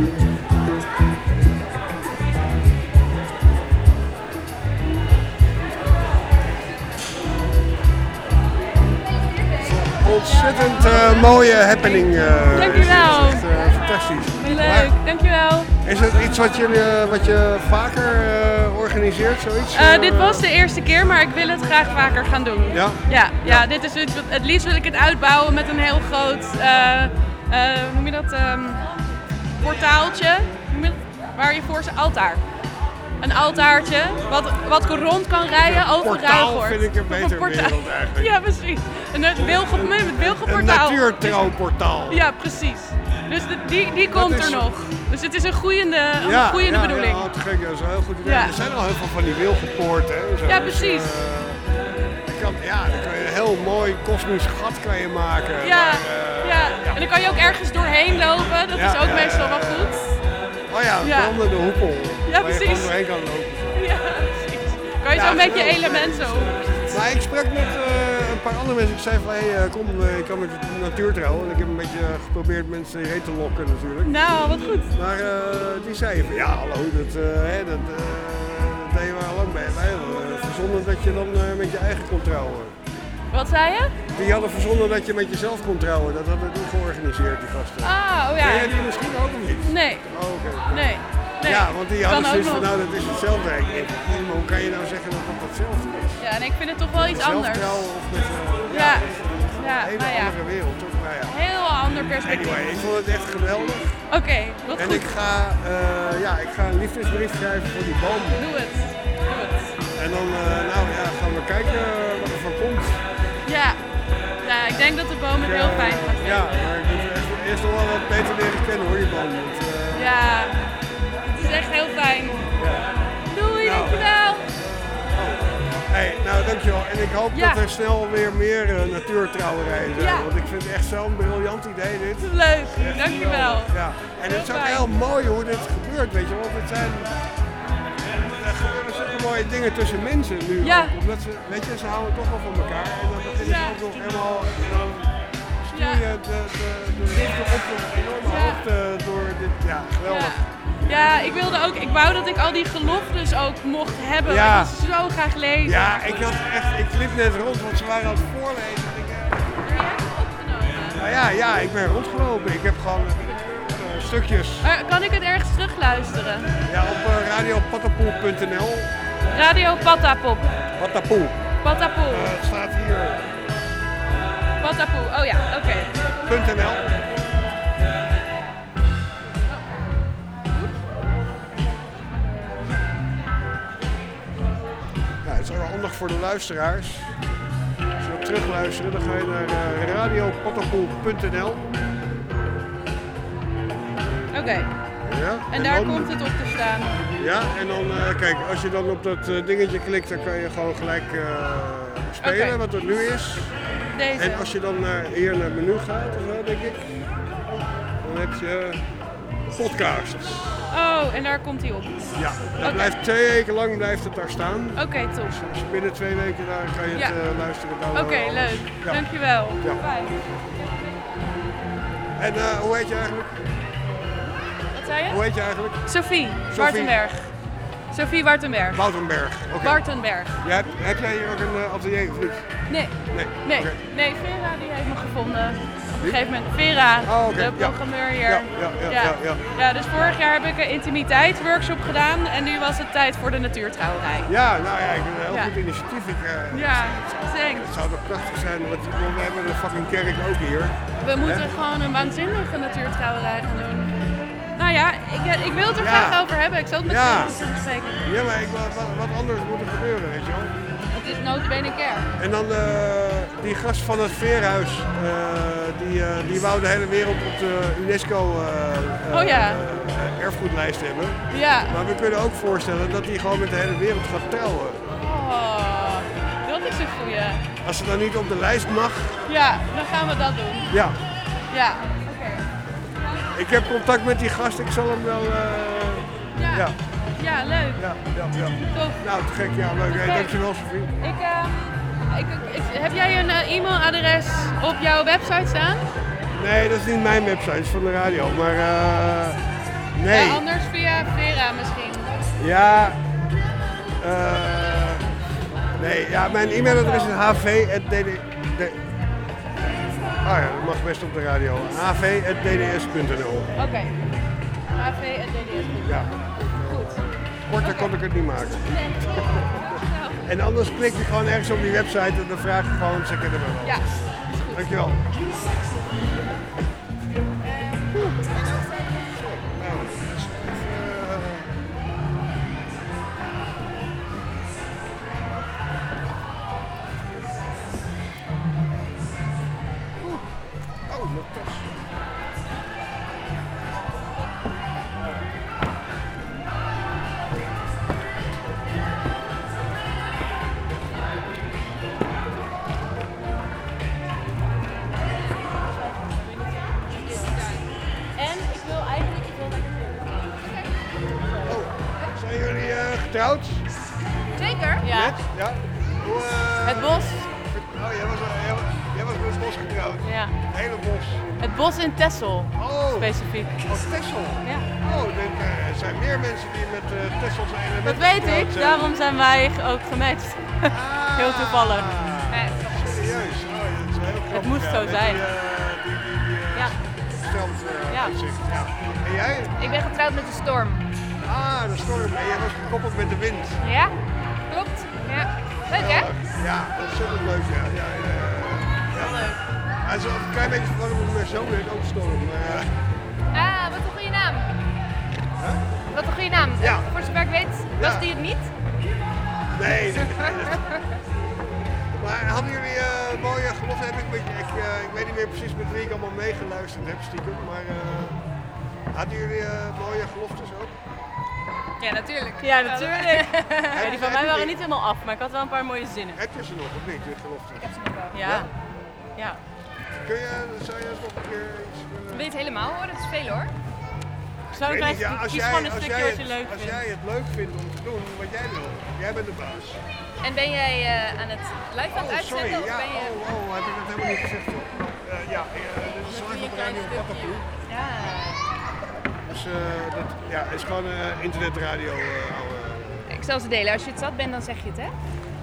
Ontzettend mooie happening. Dankjewel. Echt fantastisch. Heel leuk, dankjewel. Is het iets wat je vaker organiseert, zoiets? Dit was de eerste keer, maar ik wil het graag vaker gaan doen. Ja? Ja, dit is het liefst wil ik het uitbouwen met een heel groot, hoe noem je dat, portaaltje, waar je voor zijn altaar. Een altaartje, wat rond kan rijden over Ruigoord. Portaal vind ik een beter wereld eigenlijk. Ja, precies. Een wilgenportaal. Een natuurtrouwportaal. Ja, precies. Dus die komt er nog. Dus het is een groeiende bedoeling. Ja, te gek. Dat is een heel goed idee. Er zijn al heel veel van die wilgenpoorten. Ja, precies. Dan kan je een heel mooi kosmisch gat maken. Ja, en dan kan je ook ergens doorheen lopen. Dat is ook meestal wel goed. Oh ja, onder de hoepel. Ja, precies. Waar je gewoon doorheen kan lopen. Ja, precies. Kan je zo met je element zo. Maar ik sprak met een paar andere mensen. Ik zei van, kom, ik kan met natuurtrouwen. En ik heb een beetje geprobeerd mensen hierheen te lokken natuurlijk. Nou, wat goed. Maar die zeiden van, ja hallo, dat deden we al lang bij. Wij hadden verzonnen dat je dan met je eigen kon trouwen. Wat zei je? Die hadden verzonnen dat je met jezelf kon trouwen. Dat hadden die georganiseerd, die gasten. Oh ja. Ken jij die misschien ook of niet? Nee. Oh, oké. Nee. Ja, want die hadden zoiets van, nou dat is hetzelfde. Maar hoe kan je nou zeggen dat het hetzelfde is? Ja, en ik vind het toch wel iets anders. Zelftrouwen of met een hele andere wereld. Toch? Nou ja. Heel ander perspectief. Anyway, ik vond het echt geweldig. Oké, wat goed. En ik ga een liefdesbrief schrijven voor die boom. Doe het. En dan gaan we kijken wat er van komt. Ja, ik denk dat de boom het heel fijn gaat vinden. Ja, maar ik moet eerst nog wel wat beter leren kennen hoor, die boom. Ja, het is echt heel fijn. Ja. Doei, dankjewel. Hey, nou dankjewel. En ik hoop dat er snel weer meer natuurtrouwerijen zijn. Want ik vind het echt zo'n briljant idee dit. Leuk, dankjewel. Ja. En het is ook heel mooi hoe dit gebeurt, weet je. Want er gebeuren zulke mooie dingen tussen mensen nu. Ja. Ook, omdat ze houden toch wel van elkaar. En dan beginnen ze ook nog helemaal... stuur je de liefde op een enorme hoogte door dit. Ja, geweldig. Ja, ik wou dat ik al die geloftes ook mocht hebben. Ja. Ik wil zo graag lezen. Ja, ik liep net rond, want ze waren aan het voorlezen. Heb jij het opgenomen? Nou ik ben rondgelopen. Ik heb gewoon stukjes. Kan ik het ergens terugluisteren? Ja, op radiopatapoel.nl. Radio Patapop. Patapoel. Patapoel. Het staat hier. Patapoel, oh ja, oké. .nl. Ja, het is ook handig voor de luisteraars. Als je wilt terugluisteren, dan ga je naar radiopatapoel.nl. Oké. Ja, en daar komt het op te staan. Ja, en dan kijk, als je dan op dat dingetje klikt, dan kan je gewoon gelijk spelen wat er nu is. Deze. En als je dan hier naar het menu gaat, of zo, denk ik, dan heb je podcasts. Oh, en daar komt hij op. Ja, dat blijft 2 weken lang blijft het daar staan. Oké, top. Dus binnen 2 weken daar kan je het luisteren. Oké, leuk. Ja. Dankjewel. Ja. Fijn. En hoe heet je eigenlijk? Wat zei je? Hoe heet je eigenlijk? Sophie Wartenberg. Sophie Wartenberg. Wartenberg, oké. Wartenberg. Heb jij hier ook een atelier of niet? Nee. Nee. Okay. Nee, Vera die heeft me gevonden. Op een gegeven moment. Vera, de programmeur hier. Ja, dus vorig jaar heb ik een intimiteitsworkshop gedaan en nu was het tijd voor de natuurtrouwerij. Ja, nou ja, ik vind het een heel goed initiatief. Thanks. Het zou toch prachtig zijn, want we hebben een fucking kerk ook hier. We moeten gewoon een waanzinnige natuurtrouwerij gaan doen. Nou ja, ik wil het er graag over hebben. Ik zal het met mensen bespreken. Ja, maar wat anders moet er gebeuren, weet je wel. Het is nota bene een kerk. En dan die gast van het Veerhuis, die wou de hele wereld op de UNESCO erfgoedlijst hebben. Ja. Maar we kunnen ook voorstellen dat hij gewoon met de hele wereld gaat trouwen. Oh, dat is een goeie. Als ze dan niet op de lijst mag. Ja, dan gaan we dat doen. Ja. Ja. Ik heb contact met die gast, ik zal hem wel... Ja, leuk. Ja. Tof. Nou, te gek, ja, leuk. Hey, dankjewel, Sophie. Heb jij een e-mailadres op jouw website staan? Nee, dat is niet mijn website, het is van de radio, maar nee. Ja, anders via Vera misschien. Ja, nee, ja, mijn e-mailadres is hv@dd... Ah ja, dat mag best op de radio. hv@dds.nl. Oké. hv@dds.nl. Ja. Goed. Korter kon ik het niet maken. En anders klik je gewoon ergens op die website en dan vraag je gewoon, ze kennen me wel. Ja. Dankjewel. Oh, mijn tas. Zijn jullie getrouwd? Zeker? Ja. Net? Ja. Hoe, Het bos. Oh, jij was met het bos getrouwd? Ja. Het hele bos? Het bos in Texel, specifiek. Oh, Texel? Ja. Oh, er zijn meer mensen die met Texelse elementen Dat weet ik, zijn. daarom zijn wij ook gematcht. Heel toevallig. Serieus? Oh, dat is heel grappig. Het moest zo zijn. Uitzicht. Ja. En jij? Ik ben getrouwd met de storm. Ah, de storm. En jij was gekoppeld met de wind. Ja, klopt. Ja. Leuk hè? Ja, ontzettend leuk. Ja. Leuk. Hij is een klein beetje verwarrend met mijn zoon heet ook storm. Wat een goede naam. Wat een goede naam. Ja. Voor zover ik weet, was die het niet? Nee. Maar hadden jullie mooie geloften? Ik weet niet meer precies met wie ik allemaal meegeluisterd heb stiekem, maar hadden jullie mooie geloftes ook? Ja, natuurlijk. Ja, natuurlijk. Die van mij waren niet helemaal af, maar ik had wel een paar mooie zinnen. Heb je ze nog of niet, de geloften? Ik heb ze nog wel. Ja. Zou je eens nog een keer iets willen... Wil je het helemaal horen? Dat is veel hoor. Kies gewoon een stukje wat je leuk vindt. Als jij het leuk vindt om te doen wat jij wil, jij bent de baas. En ben jij aan het live aan het uitzenden? Sorry, of ben je... heb ik dat helemaal niet gezegd. Dit is live op Radio Patapoe. Ja. Dus het is gewoon internetradio. Ik zal ze delen. Als je het zat bent, dan zeg je het hè?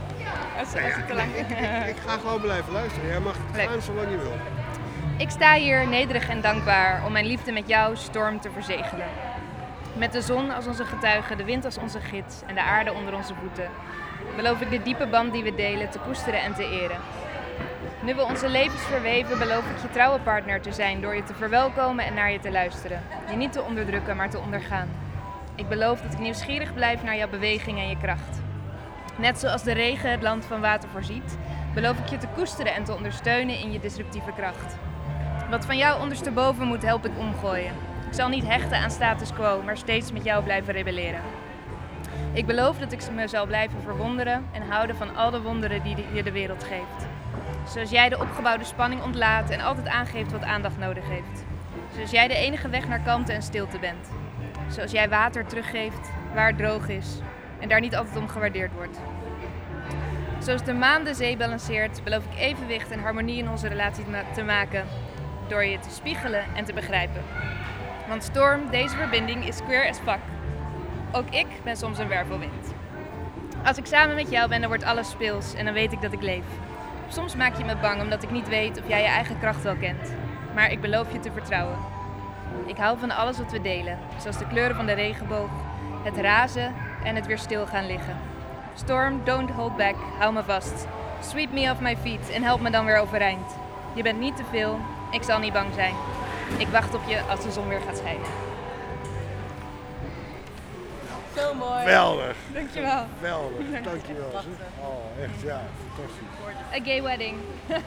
Ik ga gewoon blijven luisteren. Jij mag gaan zolang je wil. Ik sta hier nederig en dankbaar om mijn liefde met jou, storm, te verzegelen. Met de zon als onze getuige, de wind als onze gids en de aarde onder onze voeten, beloof ik de diepe band die we delen te koesteren en te eren. Nu we onze levens verweven, beloof ik je trouwe partner te zijn door je te verwelkomen en naar je te luisteren. Je niet te onderdrukken, maar te ondergaan. Ik beloof dat ik nieuwsgierig blijf naar jouw beweging en je kracht. Net zoals de regen het land van water voorziet, beloof ik je te koesteren en te ondersteunen in je disruptieve kracht. Wat van jou ondersteboven moet, help ik omgooien. Ik zal niet hechten aan status quo, maar steeds met jou blijven rebelleren. Ik beloof dat ik me zal blijven verwonderen en houden van al de wonderen die je de wereld geeft. Zoals jij de opgebouwde spanning ontlaat en altijd aangeeft wat aandacht nodig heeft. Zoals jij de enige weg naar kalmte en stilte bent. Zoals jij water teruggeeft waar het droog is en daar niet altijd om gewaardeerd wordt. Zoals de maan de zee balanceert, beloof ik evenwicht en harmonie in onze relatie te maken. door je te spiegelen en te begrijpen. Want Storm, deze verbinding is queer as fuck. Ook ik ben soms een wervelwind. Als ik samen met jou ben, dan wordt alles speels en dan weet ik dat ik leef. Soms maak je me bang omdat ik niet weet of jij je eigen kracht wel kent. Maar ik beloof je te vertrouwen. Ik hou van alles wat we delen, zoals de kleuren van de regenboog, het razen en het weer stil gaan liggen. Storm, don't hold back, hou me vast. Sweep me off my feet en help me dan weer overeind. Je bent niet te veel, ik zal niet bang zijn. Ik wacht op je als de zon weer gaat schijnen. Zo mooi. Geweldig. Dankjewel. Geweldig. Dankjewel. Oh, echt ja, fantastisch. A gay wedding. Nou,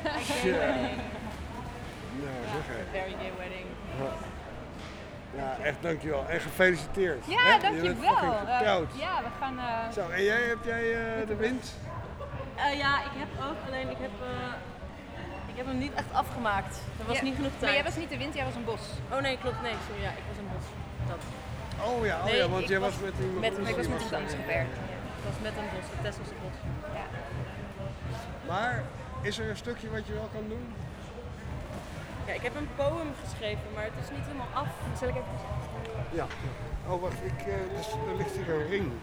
zeg hé. Very gay wedding. Ja, echt dankjewel. En gefeliciteerd. Ja, hè? dankjewel. Je bent fucking getrouwd. Ja, we gaan... Zo, en heb jij de wind? Ja, ik heb ook, alleen ik heb hem niet echt afgemaakt. Er was niet genoeg tijd. Maar jij was niet de wind, jij was een bos. Oh nee, klopt, nee, sorry, ja, ik was een bos. Dat. Oh ja, Nee, want jij was met iemand ik was met anders. iemand anders gewerkt. Ik was met een bos, het Tesselse bos. Ja. Maar is er een stukje wat je wel kan doen? Ja, ik heb een poem geschreven, maar het is niet helemaal af. Zal ik even... Ja. Oh, wacht, dus er ligt hier een ring.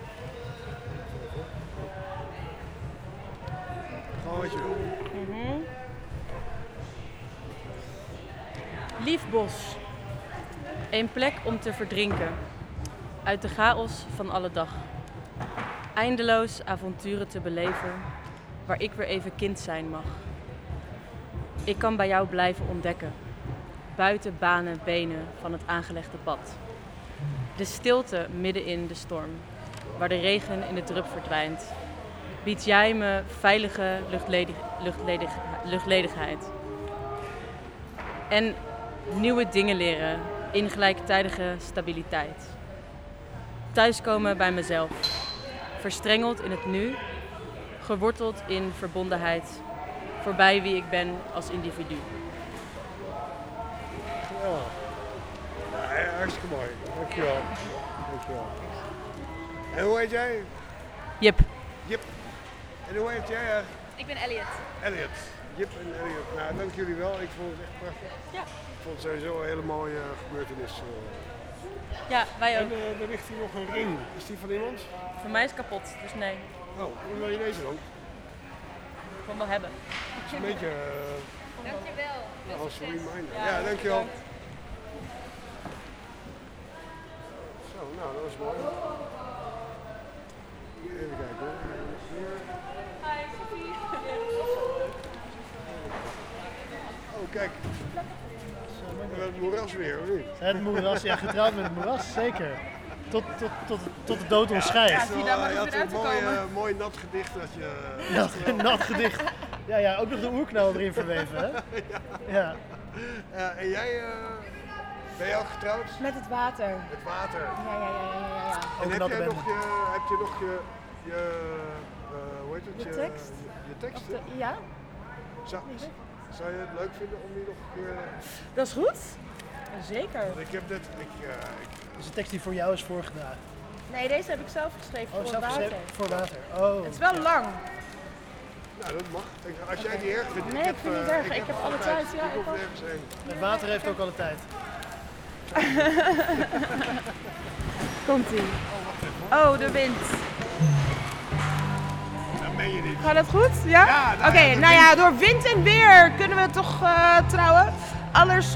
Gewoon wat je wil. Lief bos. Een plek om te verdrinken. Uit de chaos van alle dag. Eindeloos avonturen te beleven, waar ik weer even kind zijn mag. Ik kan bij jou blijven ontdekken. Buiten banen, benen van het aangelegde pad. De stilte midden in de storm, waar de regen in de drup verdwijnt. Bied jij me veilige luchtledigheid. En nieuwe dingen leren in gelijktijdige stabiliteit. Thuiskomen bij mezelf. Verstrengeld in het nu. Geworteld in verbondenheid. Voorbij wie ik ben als individu. Ja, hartstikke mooi. Dankjewel. Dankjewel. En hoe heet jij? Jip. Jip. En hoe heet jij eigenlijk? Ik ben Elliot. Elliot. Jip en Elliot. Nou, dank jullie wel. Ik vond het echt prachtig. Ja. Ik vond het sowieso een hele mooie gebeurtenis. Ja, wij ook. En er ligt hier nog een ring. Is die van iemand? Voor mij is het kapot, dus nee. Oh, hoe wil je deze dan? Gewoon wel hebben. Het is een beetje... Dankjewel. als reminder. Ja, dankjewel. Zo, nou, dat was mooi. Even kijken hoor. Hier. Hi, Sophie. Oh, kijk. We hebben het moeras weer, of niet? Het moeras, ja, getrouwd met het moeras, zeker. Tot de dood ons scheidt. Ja, zie daar maar eens weer uit te komen. Mooi nat gedicht dat je... Nat gedicht. Ja, ook nog de oerknal erin verweven, hè? Ja. En jij, ben je al getrouwd? Met het water. Het water. Ja. En heb je nog je hoe heet het? Je tekst? Je tekst? Ja. Zou je het leuk vinden om die nog een keer... Dat is goed. Zeker. Ik heb dit... Dat is een tekst die voor jou is voorgedragen. Nee, deze heb ik zelf geschreven voor zelf water. geschreven voor water. Oh. Het is wel lang. Nou, dat mag. Als jij die erg vindt... Nee, ik vind het niet erg. Ik heb alle tijd. Ja, ik ook. Het water heeft ook alle tijd. Komt-ie. Oh, de wind. Dan ben je niet. Gaat het goed? Ja? Oké, nou ja, door wind en weer kunnen we toch trouwen.